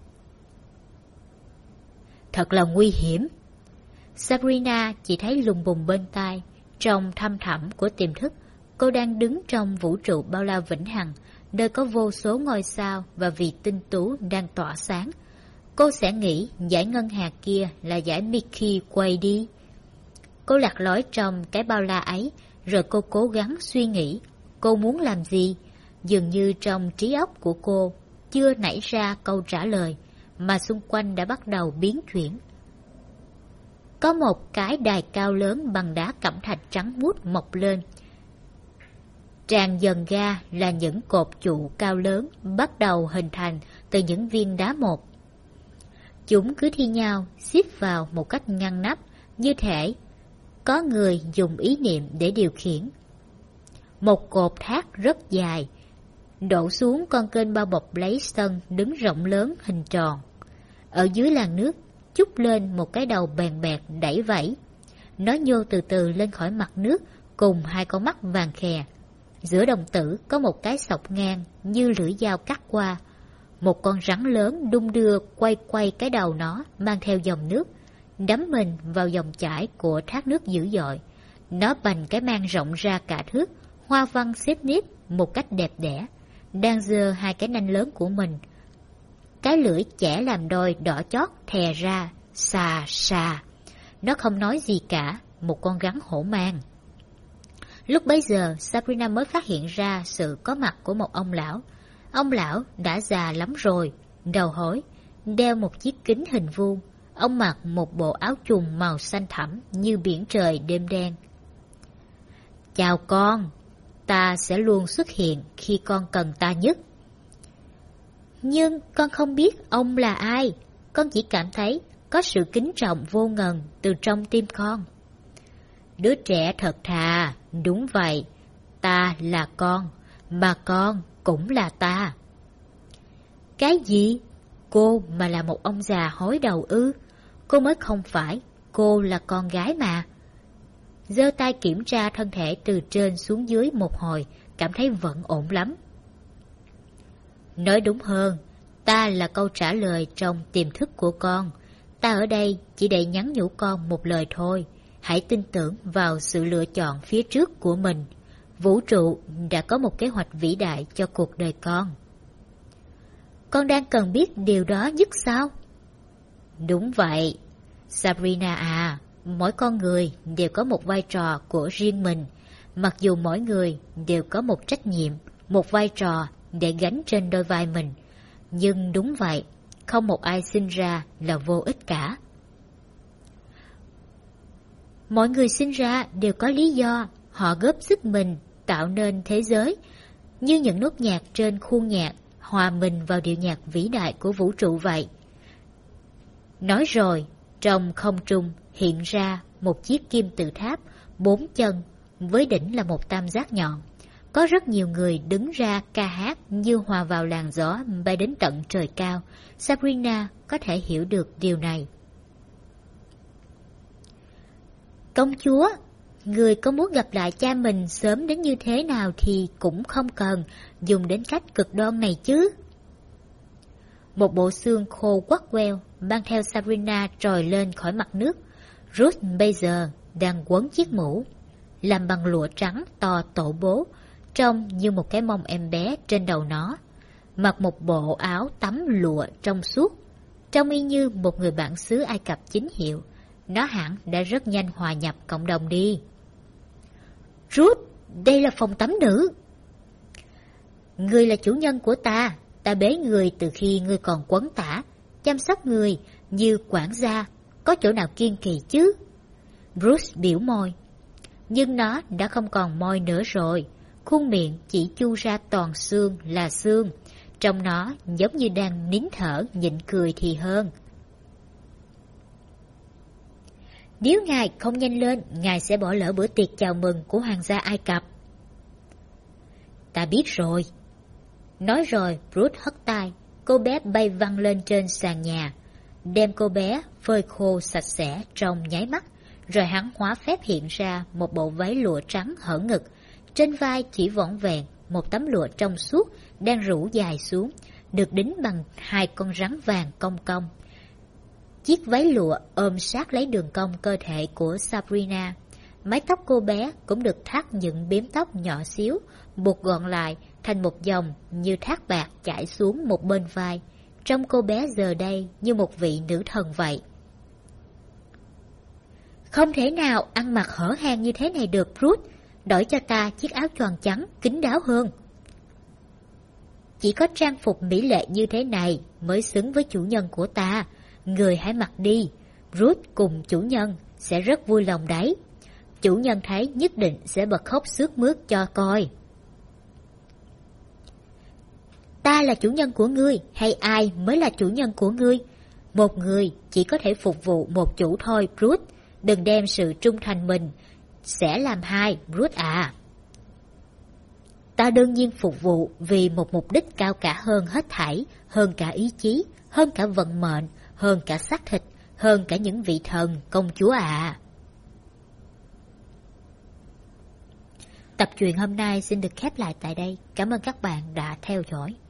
Thật là nguy hiểm. Sabrina chỉ thấy lùng bùng bên tai. Trong thăm thẳm của tiềm thức, cô đang đứng trong vũ trụ bao la vĩnh hằng, nơi có vô số ngôi sao và vì tinh tú đang tỏa sáng. Cô sẽ nghĩ dải ngân hà kia là dải Mickey quay đi. Cô lạc lối trong cái bao la ấy, rồi cô cố gắng suy nghĩ cô muốn làm gì. Dường như trong trí óc của cô chưa nảy ra câu trả lời, mà xung quanh đã bắt đầu biến chuyển. Có một cái đài cao lớn bằng đá cẩm thạch trắng muốt mọc lên. Tràn dần ra là những cột trụ cao lớn bắt đầu hình thành từ những viên đá một. Chúng cứ thi nhau xếp vào một cách ngăn nắp, như thể có người dùng ý niệm để điều khiển. Một cột thác rất dài đổ xuống con kênh bao bọc lấy sân đứng rộng lớn hình tròn. Ở dưới làn nước chúc lên một cái đầu bèn bẹt đẩy vẫy. Nó nhô từ từ lên khỏi mặt nước cùng hai con mắt vàng khè. Giữa đồng tử có một cái sọc ngang như lưỡi dao cắt qua. Một con rắn lớn đung đưa quay quay cái đầu nó mang theo dòng nước, đắm mình vào dòng chảy của thác nước dữ dội. Nó bành cái mang rộng ra cả thước, hoa văn xếp nếp một cách đẹp đẽ, đang giơ hai cái nanh lớn của mình. Cái lưỡi chẻ làm đôi đỏ chót thè ra, xà xà. Nó không nói gì cả, một con rắn hổ mang. Lúc bấy giờ Sabrina mới phát hiện ra sự có mặt của một ông lão. Ông lão đã già lắm rồi, đầu hối, đeo một chiếc kính hình vuông. Ông mặc một bộ áo trùng màu xanh thẳm như biển trời đêm đen. Chào con, ta sẽ luôn xuất hiện khi con cần ta nhất. Nhưng con không biết ông là ai, con chỉ cảm thấy có sự kính trọng vô ngần từ trong tim con. Đứa trẻ thật thà, đúng vậy, ta là con, mà con cũng là ta. Cái gì? Cô mà là một ông già hối đầu ư? Cô mới không phải, cô là con gái mà. Giơ tay kiểm tra thân thể từ trên xuống dưới một hồi, cảm thấy vẫn ổn lắm. Nói đúng hơn, ta là câu trả lời trong tiềm thức của con. Ta ở đây chỉ để nhắn nhủ con một lời thôi. Hãy tin tưởng vào sự lựa chọn phía trước của mình. Vũ trụ đã có một kế hoạch vĩ đại cho cuộc đời con. Con đang cần biết điều đó nhất sao? Đúng vậy. Sabrina à, mỗi con người đều có một vai trò của riêng mình. Mặc dù mỗi người đều có một trách nhiệm, một vai trò để gánh trên đôi vai mình. Nhưng đúng vậy, không một ai sinh ra là vô ích cả. Mọi người sinh ra đều có lý do, họ góp sức mình tạo nên thế giới, như những nốt nhạc trên khuôn nhạc hòa mình vào điệu nhạc vĩ đại của vũ trụ vậy. Nói rồi, trong không trung hiện ra một chiếc kim tự tháp, 4 chân, với đỉnh là một tam giác nhọn. Có rất nhiều người đứng ra ca hát như hòa vào làn gió bay đến tận trời cao. Sabrina có thể hiểu được điều này. Công chúa, người có muốn gặp lại cha mình sớm đến như thế nào thì cũng không cần dùng đến cách cực đoan này chứ. Một bộ xương khô quắt queo mang theo Sabrina trồi lên khỏi mặt nước. Ruth bây giờ đang quấn chiếc mũ, làm bằng lụa trắng to tổ bố, trông như một cái mông em bé trên đầu nó. Mặc một bộ áo tắm lụa trong suốt, trông y như một người bản xứ Ai Cập chính hiệu. Nó hẳn đã rất nhanh hòa nhập cộng đồng đi. Ruth, đây là phòng tắm nữ. Người là chủ nhân của ta. Ta bế người từ khi ngươi còn quấn tả, chăm sóc người như quản gia, có chỗ nào kiên kỳ chứ? Bruce biểu môi. Nhưng nó đã không còn môi nữa rồi, khuôn miệng chỉ chu ra toàn xương là xương, trong nó giống như đang nín thở nhịn cười thì hơn. Nếu ngài không nhanh lên, ngài sẽ bỏ lỡ bữa tiệc chào mừng của hoàng gia Ai Cập. Ta biết rồi. Nói rồi, Bruce hất tay, cô bé bay văng lên trên sàn nhà, đem cô bé phơi khô sạch sẽ trong nháy mắt, rồi hắn hóa phép hiện ra một bộ váy lụa trắng hở ngực, trên vai chỉ vỏn vẹn một tấm lụa trong suốt đang rủ dài xuống, được đính bằng 2 con rắn vàng cong cong. Chiếc váy lụa ôm sát lấy đường cong cơ thể của Sabrina. Mái tóc cô bé cũng được thắt những bím tóc nhỏ xíu, buộc gọn lại thành một dòng như thác bạc chảy xuống một bên vai. Trông cô bé giờ đây như một vị nữ thần vậy. Không thể nào ăn mặc hở hang như thế này được, Ruth. Đổi cho ta chiếc áo choàng trắng kín đáo hơn. Chỉ có trang phục mỹ lệ như thế này mới xứng với chủ nhân của ta. Người hãy mặc đi. Ruth cùng chủ nhân sẽ rất vui lòng đấy. Chủ nhân thấy nhất định sẽ bật khóc sướt mướt cho coi. Ta là chủ nhân của ngươi, hay ai mới là chủ nhân của ngươi? Một người chỉ có thể phục vụ một chủ thôi, Ruth. Đừng đem sự trung thành mình sẽ làm hai, Ruth à. Ta đương nhiên phục vụ vì một mục đích cao cả hơn hết thảy, hơn cả ý chí, hơn cả vận mệnh, hơn cả xác thịt, hơn cả những vị thần, công chúa à. Tập truyện hôm nay xin được khép lại tại đây. Cảm ơn các bạn đã theo dõi.